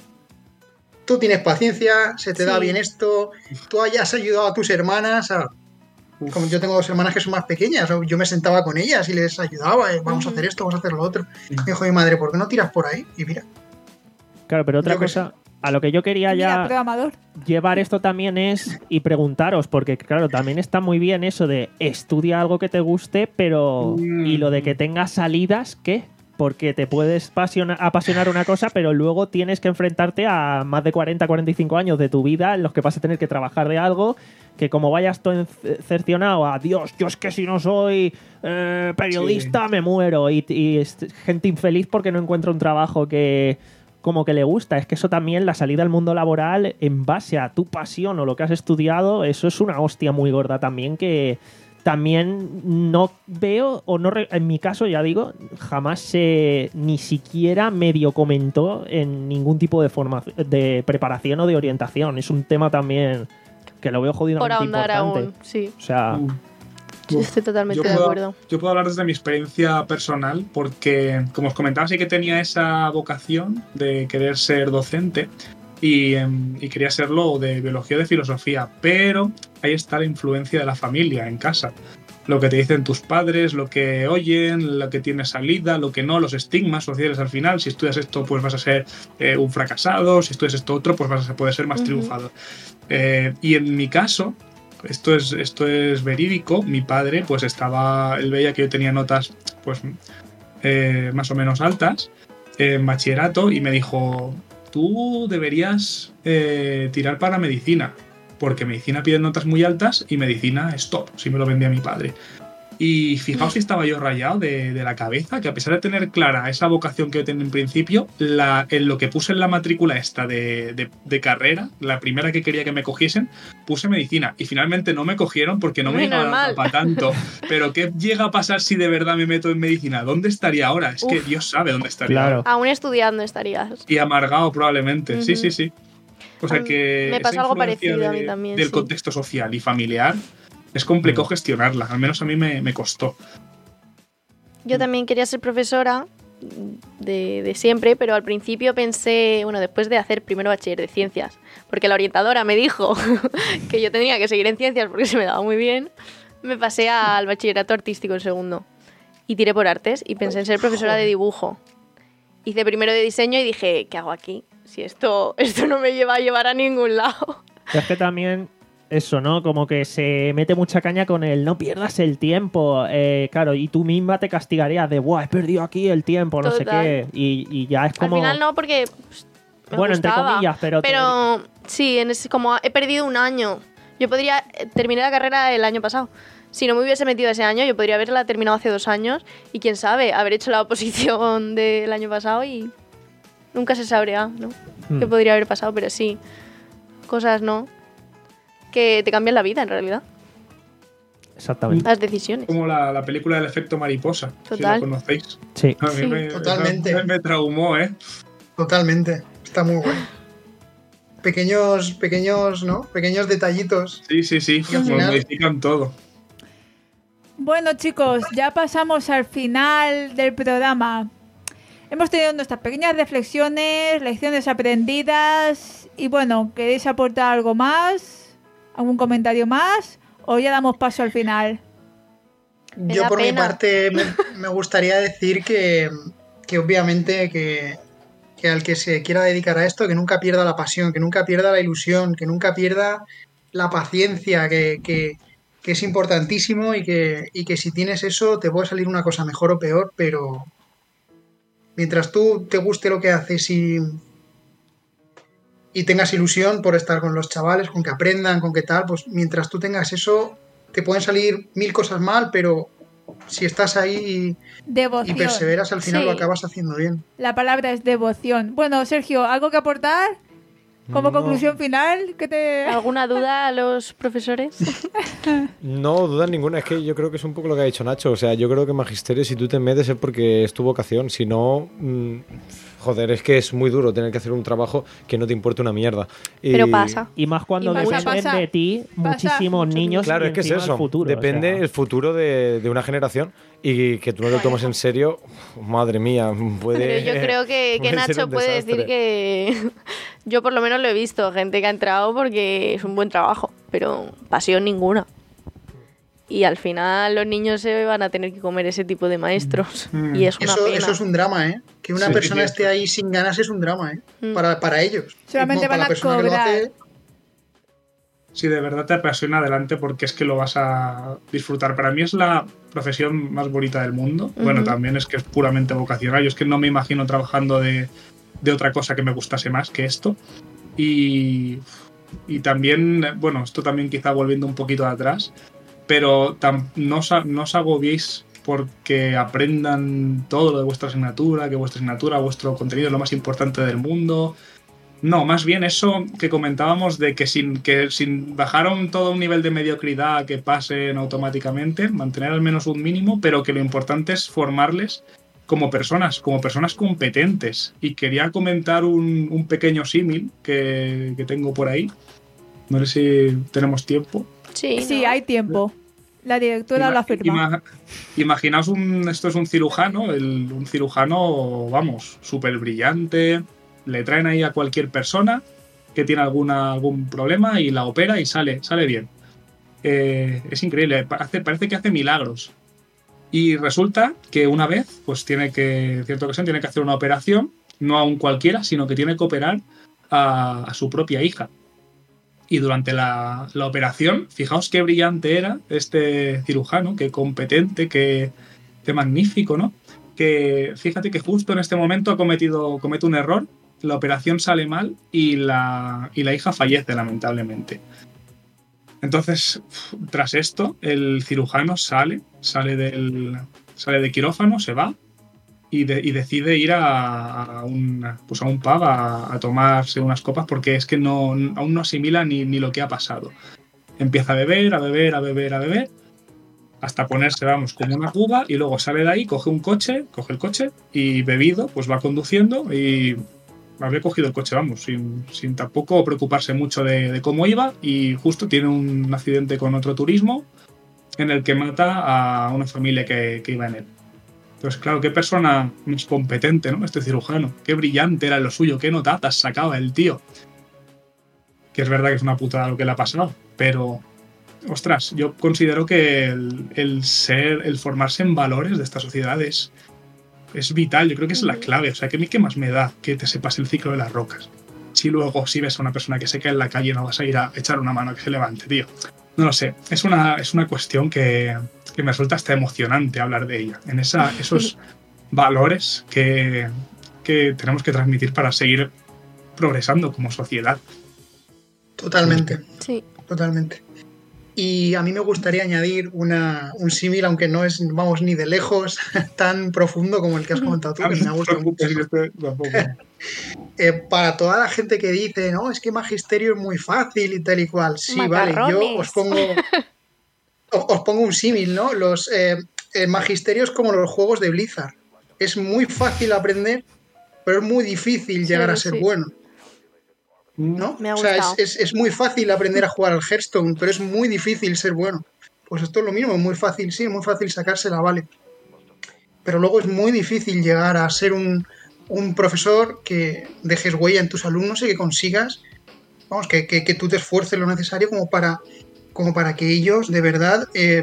tú tienes paciencia, se te da Sí. bien esto, tú hayas ayudado a tus hermanas. a- Uf. Como yo tengo dos hermanas que son más pequeñas, o yo me sentaba con ellas y les ayudaba, eh, vamos a Ujú. hacer esto, vamos a hacer lo otro. Me dijo mi madre, ¿por qué no tiras por ahí? Y mira, Claro, pero otra Yo que cosa, a lo que yo quería Mira, ya programador. llevar esto también es, y preguntaros, porque claro, también está muy bien eso de estudia algo que te guste, pero Mm. y lo de que tengas salidas, ¿qué? Porque te puedes pasiona- apasionar una cosa, pero luego tienes que enfrentarte a más de cuarenta, cuarenta y cinco años de tu vida en los que vas a tener que trabajar de algo que como vayas todo cercionado a Dios, yo es que si no soy eh, periodista Sí. me muero y, y es gente infeliz porque no encuentra un trabajo que como que le gusta. Es que eso también, la salida al mundo laboral en base a tu pasión o lo que has estudiado, eso es una hostia muy gorda también que también no veo, o no re- en mi caso, ya digo, jamás se ni siquiera medio comentó en ningún tipo de forma de preparación o de orientación. Es un tema también que lo veo Por jodidamente ahondar importante. aún, sí. O sea, Mm. Sí, Uf. estoy totalmente Yo de puedo- acuerdo. Yo puedo hablar desde mi experiencia personal porque, como os comentaba, sí que tenía esa vocación de querer ser docente y, em, y quería serlo de biología o de filosofía, pero ahí está la influencia de la familia en casa. Lo que te dicen tus padres, lo que oyen, lo que tiene salida, lo que no, los estigmas sociales al final. Si estudias esto, pues vas a ser eh, un fracasado, si estudias esto otro, pues vas a poder ser más Ujú. triunfador. Eh, y en mi caso, esto es, esto es verídico, mi padre pues estaba, él veía que yo tenía notas pues eh, más o menos altas en bachillerato y me dijo, tú deberías eh, tirar para medicina, porque medicina pide notas muy altas y medicina stop, si me lo vendía mi padre. Y fijaos si estaba yo rayado de, de la cabeza, que a pesar de tener clara esa vocación que yo tenía en principio, la, en lo que puse en la matrícula esta de, de, de carrera, la primera que quería que me cogiesen, puse medicina. Y finalmente no me cogieron porque no me Muy llegaba la normal. nota para tanto. Pero ¿qué llega a pasar si de verdad me meto en medicina? ¿Dónde estaría ahora? Es que Uf. Dios sabe dónde estaría claro. ahora. Aún estudiando estarías. Y amargado probablemente. Sí, Ujú. sí, sí. O sea A mí que me esa pasó algo influencia parecido a de- mí también, del sí. contexto social y familiar es complicado Mm. gestionarla. Al menos a mí me, me costó. Yo también quería ser profesora de, de siempre, pero al principio pensé, bueno, después de hacer primero bachiller de ciencias, porque la orientadora me dijo que yo tenía que seguir en ciencias porque se me daba muy bien, me pasé al bachillerato artístico en segundo y tiré por artes y pensé en ser profesora de dibujo. Hice primero de diseño y dije, ¿qué hago aquí? Si esto, esto no me lleva a llevar a ningún lado. Es que también eso, ¿no? Como que se mete mucha caña con el no pierdas el tiempo. Eh, claro, y tú misma te castigarías de, ¡buah, he perdido aquí el tiempo! No sé Total. qué. Y, y ya es como... Al final no, porque pues, me Bueno, entre gustaba. comillas, pero te- Pero sí, en ese, como he perdido un año. Yo podría eh, terminé la carrera el año pasado. Si no me hubiese metido ese año, yo podría haberla terminado hace dos años y quién sabe, haber hecho la oposición del año pasado y nunca se sabría, ¿no? Hmm. ¿Qué podría haber pasado? Pero sí, cosas, ¿no? Que te cambian la vida en realidad, Exactamente. las decisiones. Como la, la película del efecto mariposa, si Total. la conocéis. Sí. A mí Sí. me, Totalmente. Me, me traumó, ¿eh? Totalmente. Está muy bueno. Pequeños, pequeños, ¿no? Pequeños detallitos. Sí, sí, sí. Y al Mo- final- Modifican todo. Bueno, chicos, ya pasamos al final del programa. Hemos tenido nuestras pequeñas reflexiones, lecciones aprendidas y bueno, ¿queréis aportar algo más? ¿Algún comentario más? ¿O ya damos paso al final? Me Yo da por mi pena. parte me, me gustaría decir que, que obviamente que, que al que se quiera dedicar a esto, que nunca pierda la pasión, que nunca pierda la ilusión, que nunca pierda la paciencia, que, que- que es importantísimo y que, y que si tienes eso te puede salir una cosa mejor o peor, pero mientras tú te guste lo que haces y, y tengas ilusión por estar con los chavales, con que aprendan, con que tal, pues mientras tú tengas eso, te pueden salir mil cosas mal, pero si estás ahí y, y Devoción. perseveras, al final Sí. lo acabas haciendo bien. La palabra es devoción. Bueno, Sergio, ¿algo que aportar? Como No. conclusión final, ¿qué te...? ¿Alguna duda a los profesores? No, duda ninguna. Es que yo creo que es un poco lo que ha dicho Nacho. O sea, yo creo que magisterio, si tú te metes es porque es tu vocación. Si no, mm, joder, es que es muy duro tener que hacer un trabajo que no te importe una mierda. Y- Pero pasa. Y más cuando Y pasa, dependen pasa. de ti Pasa muchísimos mucho niños. Claro, y es que es encima el eso. futuro, Depende o sea. el futuro de, de una generación y que tú no te lo tomes en serio. Madre mía, puede. Pero yo creo que, que puede ser Nacho un puede desastre. decir que yo por lo menos lo he visto, gente que ha entrado porque es un buen trabajo, pero pasión ninguna. Y al final los niños se van a tener que comer ese tipo de maestros. Mm. Y es una Eso, pena. eso es un drama, ¿eh? Que una Sí, persona sí, esté sí. ahí sin ganas es un drama, ¿eh? Mm. Para, para ellos. Solamente Para van la a persona que lo cobrar. hace, Si de verdad te apasiona, adelante, porque es que lo vas a disfrutar. Para mí es la profesión más bonita del mundo. Bueno, Ujú. también es que es puramente vocacional. Yo es que no me imagino trabajando de, de otra cosa que me gustase más que esto. Y, y también, bueno, esto también quizá volviendo un poquito atrás, pero tam- no, os, a- no os agobiéis porque aprendan todo lo de vuestra asignatura, que vuestra asignatura, vuestro contenido es lo más importante del mundo. No, más bien eso que comentábamos de que sin, que sin bajar a un, todo un nivel de mediocridad que pasen automáticamente, mantener al menos un mínimo, pero que lo importante es formarles como personas, como personas competentes. Y quería comentar un, un pequeño símil que, que tengo por ahí. No sé si tenemos tiempo. Sí, Sí, ¿no? hay tiempo. La directora Ima- lo afirma. ima- imaginaos un, esto es un cirujano, el- un cirujano, vamos, súper brillante. Le traen ahí a cualquier persona que tiene alguna, algún problema y la opera y sale, sale bien. Eh, es increíble, hace- parece que hace milagros. Y resulta que una vez, pues tiene que, en cierta ocasión, tiene que hacer una operación, no a un cualquiera, sino que tiene que operar a, a su propia hija. Y durante la, la operación, fijaos qué brillante era este cirujano, qué competente, qué, qué magnífico, ¿no? Que fíjate que justo en este momento ha cometido, comete un error, la operación sale mal y la, y la hija fallece, lamentablemente. Entonces, tras esto, el cirujano sale, sale del, sale del quirófano, se va y, de- y decide ir a, a un, pues a un pub a, a tomarse unas copas porque es que no, aún no asimila ni, ni lo que ha pasado. Empieza a beber, a beber, a beber, a beber, hasta ponerse, vamos, como una cuba y luego sale de ahí, coge un coche, coge el coche y bebido, pues va conduciendo y habría cogido el coche, vamos, sin, sin tampoco preocuparse mucho de, de cómo iba, y justo tiene un accidente con otro turismo en el que mata a una familia que, que iba en él. Entonces, claro, qué persona más competente, ¿no? Este cirujano. Qué brillante era lo suyo, qué notatas sacaba el tío. Que es verdad que es una putada lo que le ha pasado, pero, ostras, yo considero que el, el ser, el formarse en valores de esta sociedad es, es vital. Yo creo que es la clave. O sea, que a mí qué más me da que te sepas el ciclo de las rocas. Si luego, si ves a una persona que se cae en la calle, no vas a ir a echar una mano a que se levante, tío. No lo sé. Es una, es una cuestión que, que me resulta hasta emocionante hablar de ella. En esa, esos valores que, que tenemos que transmitir para seguir progresando como sociedad. Totalmente. Sí. Totalmente. Y a mí me gustaría añadir una, un símil, aunque no es, vamos, ni de lejos tan profundo como el que has comentado tú, que me ha gustado mucho. Eh, para toda la gente que dice, no, es que magisterio es muy fácil y tal y cual. Sí, Macarrones. vale, yo os pongo, os, os pongo un símil, ¿no? Los eh, eh, magisterios como los juegos de Blizzard. Es muy fácil aprender, pero es muy difícil llegar Sí, a ser sí. bueno. ¿No? Me ha o sea, es, gustado. es, es muy fácil aprender a jugar al Hearthstone, pero es muy difícil ser bueno. Pues esto es lo mismo, es muy fácil, sí, es muy fácil sacársela, vale. Pero luego es muy difícil llegar a ser un, un profesor que dejes huella en tus alumnos y que consigas, vamos, que, que, que tú te esfuerces lo necesario como para, como para que ellos de verdad eh,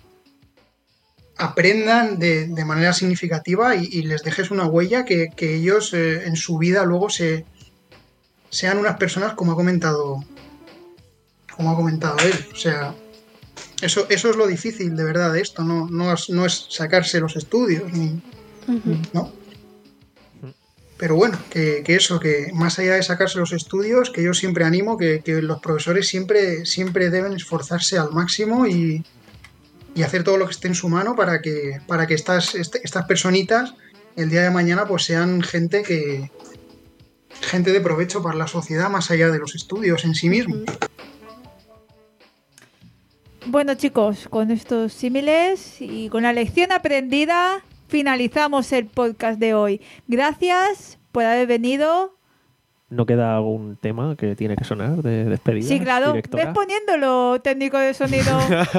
aprendan de, de manera significativa y, y les dejes una huella que, que ellos eh, en su vida luego se sean unas personas como ha comentado como ha comentado él. O sea, eso, eso es lo difícil de verdad de esto, no, no, es, no es sacarse los estudios ni, Ujú. ¿no? Pero bueno, que, que eso, que más allá de sacarse los estudios, que yo siempre animo que, que los profesores siempre, siempre deben esforzarse al máximo y, y hacer todo lo que esté en su mano para que, para que estas, este- estas personitas el día de mañana pues sean gente que gente de provecho para la sociedad más allá de los estudios en sí mismos. Bueno, chicos, con estos símiles y con la lección aprendida, finalizamos el podcast de hoy. Gracias por haber venido. ¿No queda algún tema que tiene que sonar de despedida? Sí, claro, directora? ves poniéndolo, técnico de sonido.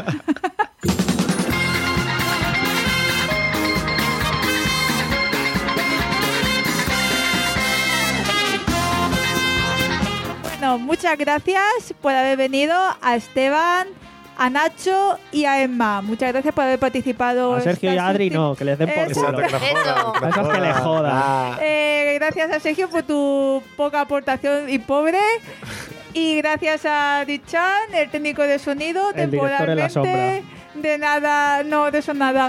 Bueno, muchas gracias por haber venido, a Esteban, a Nacho y a Emma. Muchas gracias por haber participado. A Sergio y estas a Adri ulti- no, que les den por Eso. culo. Exacto, que la Eso. jodan, que la Eso es que le jodan. Ah. Eh, gracias a Sergio por tu poca aportación y pobre. Y gracias a Dichan, el técnico de sonido, El director en la temporalmente. De nada, no, de eso nada.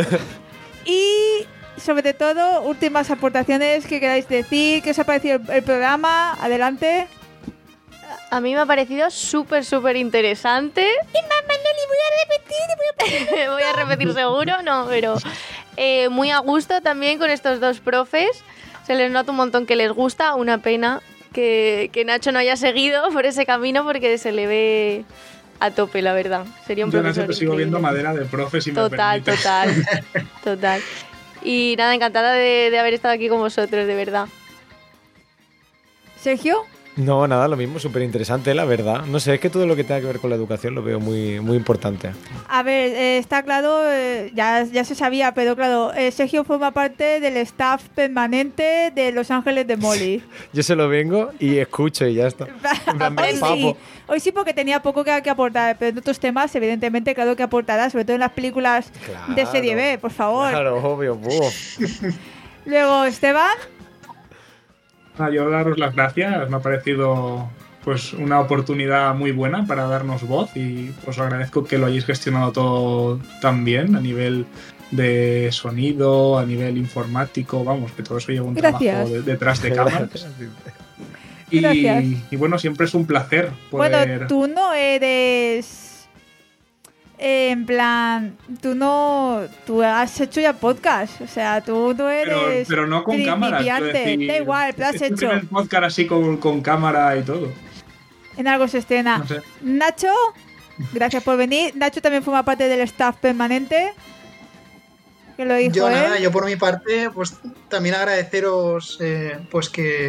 Y sobre todo, últimas aportaciones que queráis decir, qué os ha parecido el, el programa. Adelante. A mí me ha parecido súper, súper interesante. Y mamá, no le voy a repetir. Voy a repetir seguro, no, pero eh, muy a gusto también con estos dos profes. Se les nota un montón que les gusta. Una pena que, que Nacho no haya seguido por ese camino porque se le ve a tope, la verdad. Sería un Yo profesor siempre sigo increíble. viendo madera de profe, si me Total, permites. total, total. Y nada, encantada de, de haber estado aquí con vosotros, de verdad. Sergio. No, nada, lo mismo, súper interesante, la verdad. No sé, es que todo lo que tenga que ver con la educación lo veo muy, muy importante. A ver, eh, está claro, eh, ya, ya se sabía, pero claro, eh, Sergio forma parte del staff permanente de Los Ángeles de Molly. Yo se lo vengo y escucho y ya está. En plan, me Hoy sí, empapo. hoy sí porque tenía poco que, que aportar, pero en otros temas, evidentemente, claro que aportará, sobre todo en las películas de Claro. serie B, por favor. Claro, obvio. buh. Luego, Esteban. Ah, yo daros las gracias, me ha parecido pues una oportunidad muy buena para darnos voz y os agradezco que lo hayáis gestionado todo tan bien a nivel de sonido, a nivel informático, vamos, que todo eso lleva un Gracias. trabajo de- detrás de cámaras. Y, Gracias. y bueno, siempre es un placer poder... Bueno, tú no eres... eh, en plan, tú no... Tú has hecho ya podcast, o sea, tú no pero, eres... pero no con cámara. quiero principiante. decir, Da igual, pero has este hecho. primer podcast así con, con cámara y todo. En algo se estrena. No sé. Nacho, gracias por venir. Nacho también forma parte del staff permanente. Que lo dijo Yo él. nada, yo por mi parte, pues también agradeceros eh, pues que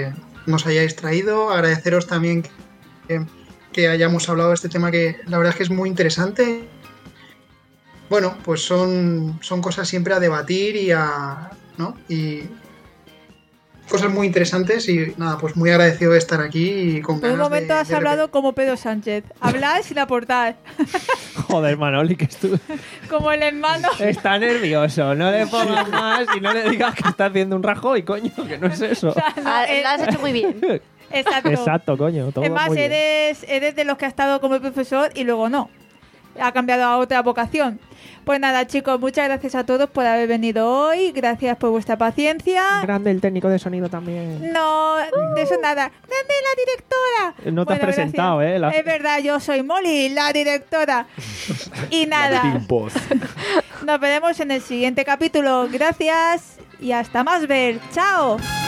nos hayáis traído. Agradeceros también que, que hayamos hablado de este tema que la verdad es que es muy interesante. Bueno, pues son, son cosas siempre a debatir y a... ¿no? Y cosas muy interesantes y nada, pues muy agradecido de estar aquí y con Por un ganas momento de, has de hablado repetir. como Pedro Sánchez. Hablar sin aportar. Joder, Manoli, que estu- Como el hermano. está nervioso. No le pongas más y no le digas que está haciendo un Rajoy, coño, que no es eso. No, Ah, eh, Lo has hecho muy bien. Exacto. Exacto, coño. Todo Es más, muy bien. eres, eres de los que ha estado como profesor y luego no. Ha cambiado a otra vocación. Pues nada, chicos, muchas gracias a todos por haber venido hoy. Gracias por vuestra paciencia. Grande el técnico de sonido también. No, de eso nada. ¡Grande la directora! No te has presentado, gracias. ¿eh? La- Es verdad, yo soy Molly, la directora. Y nada, Big Boss. nos veremos en el siguiente capítulo. Gracias y hasta más ver. ¡Chao!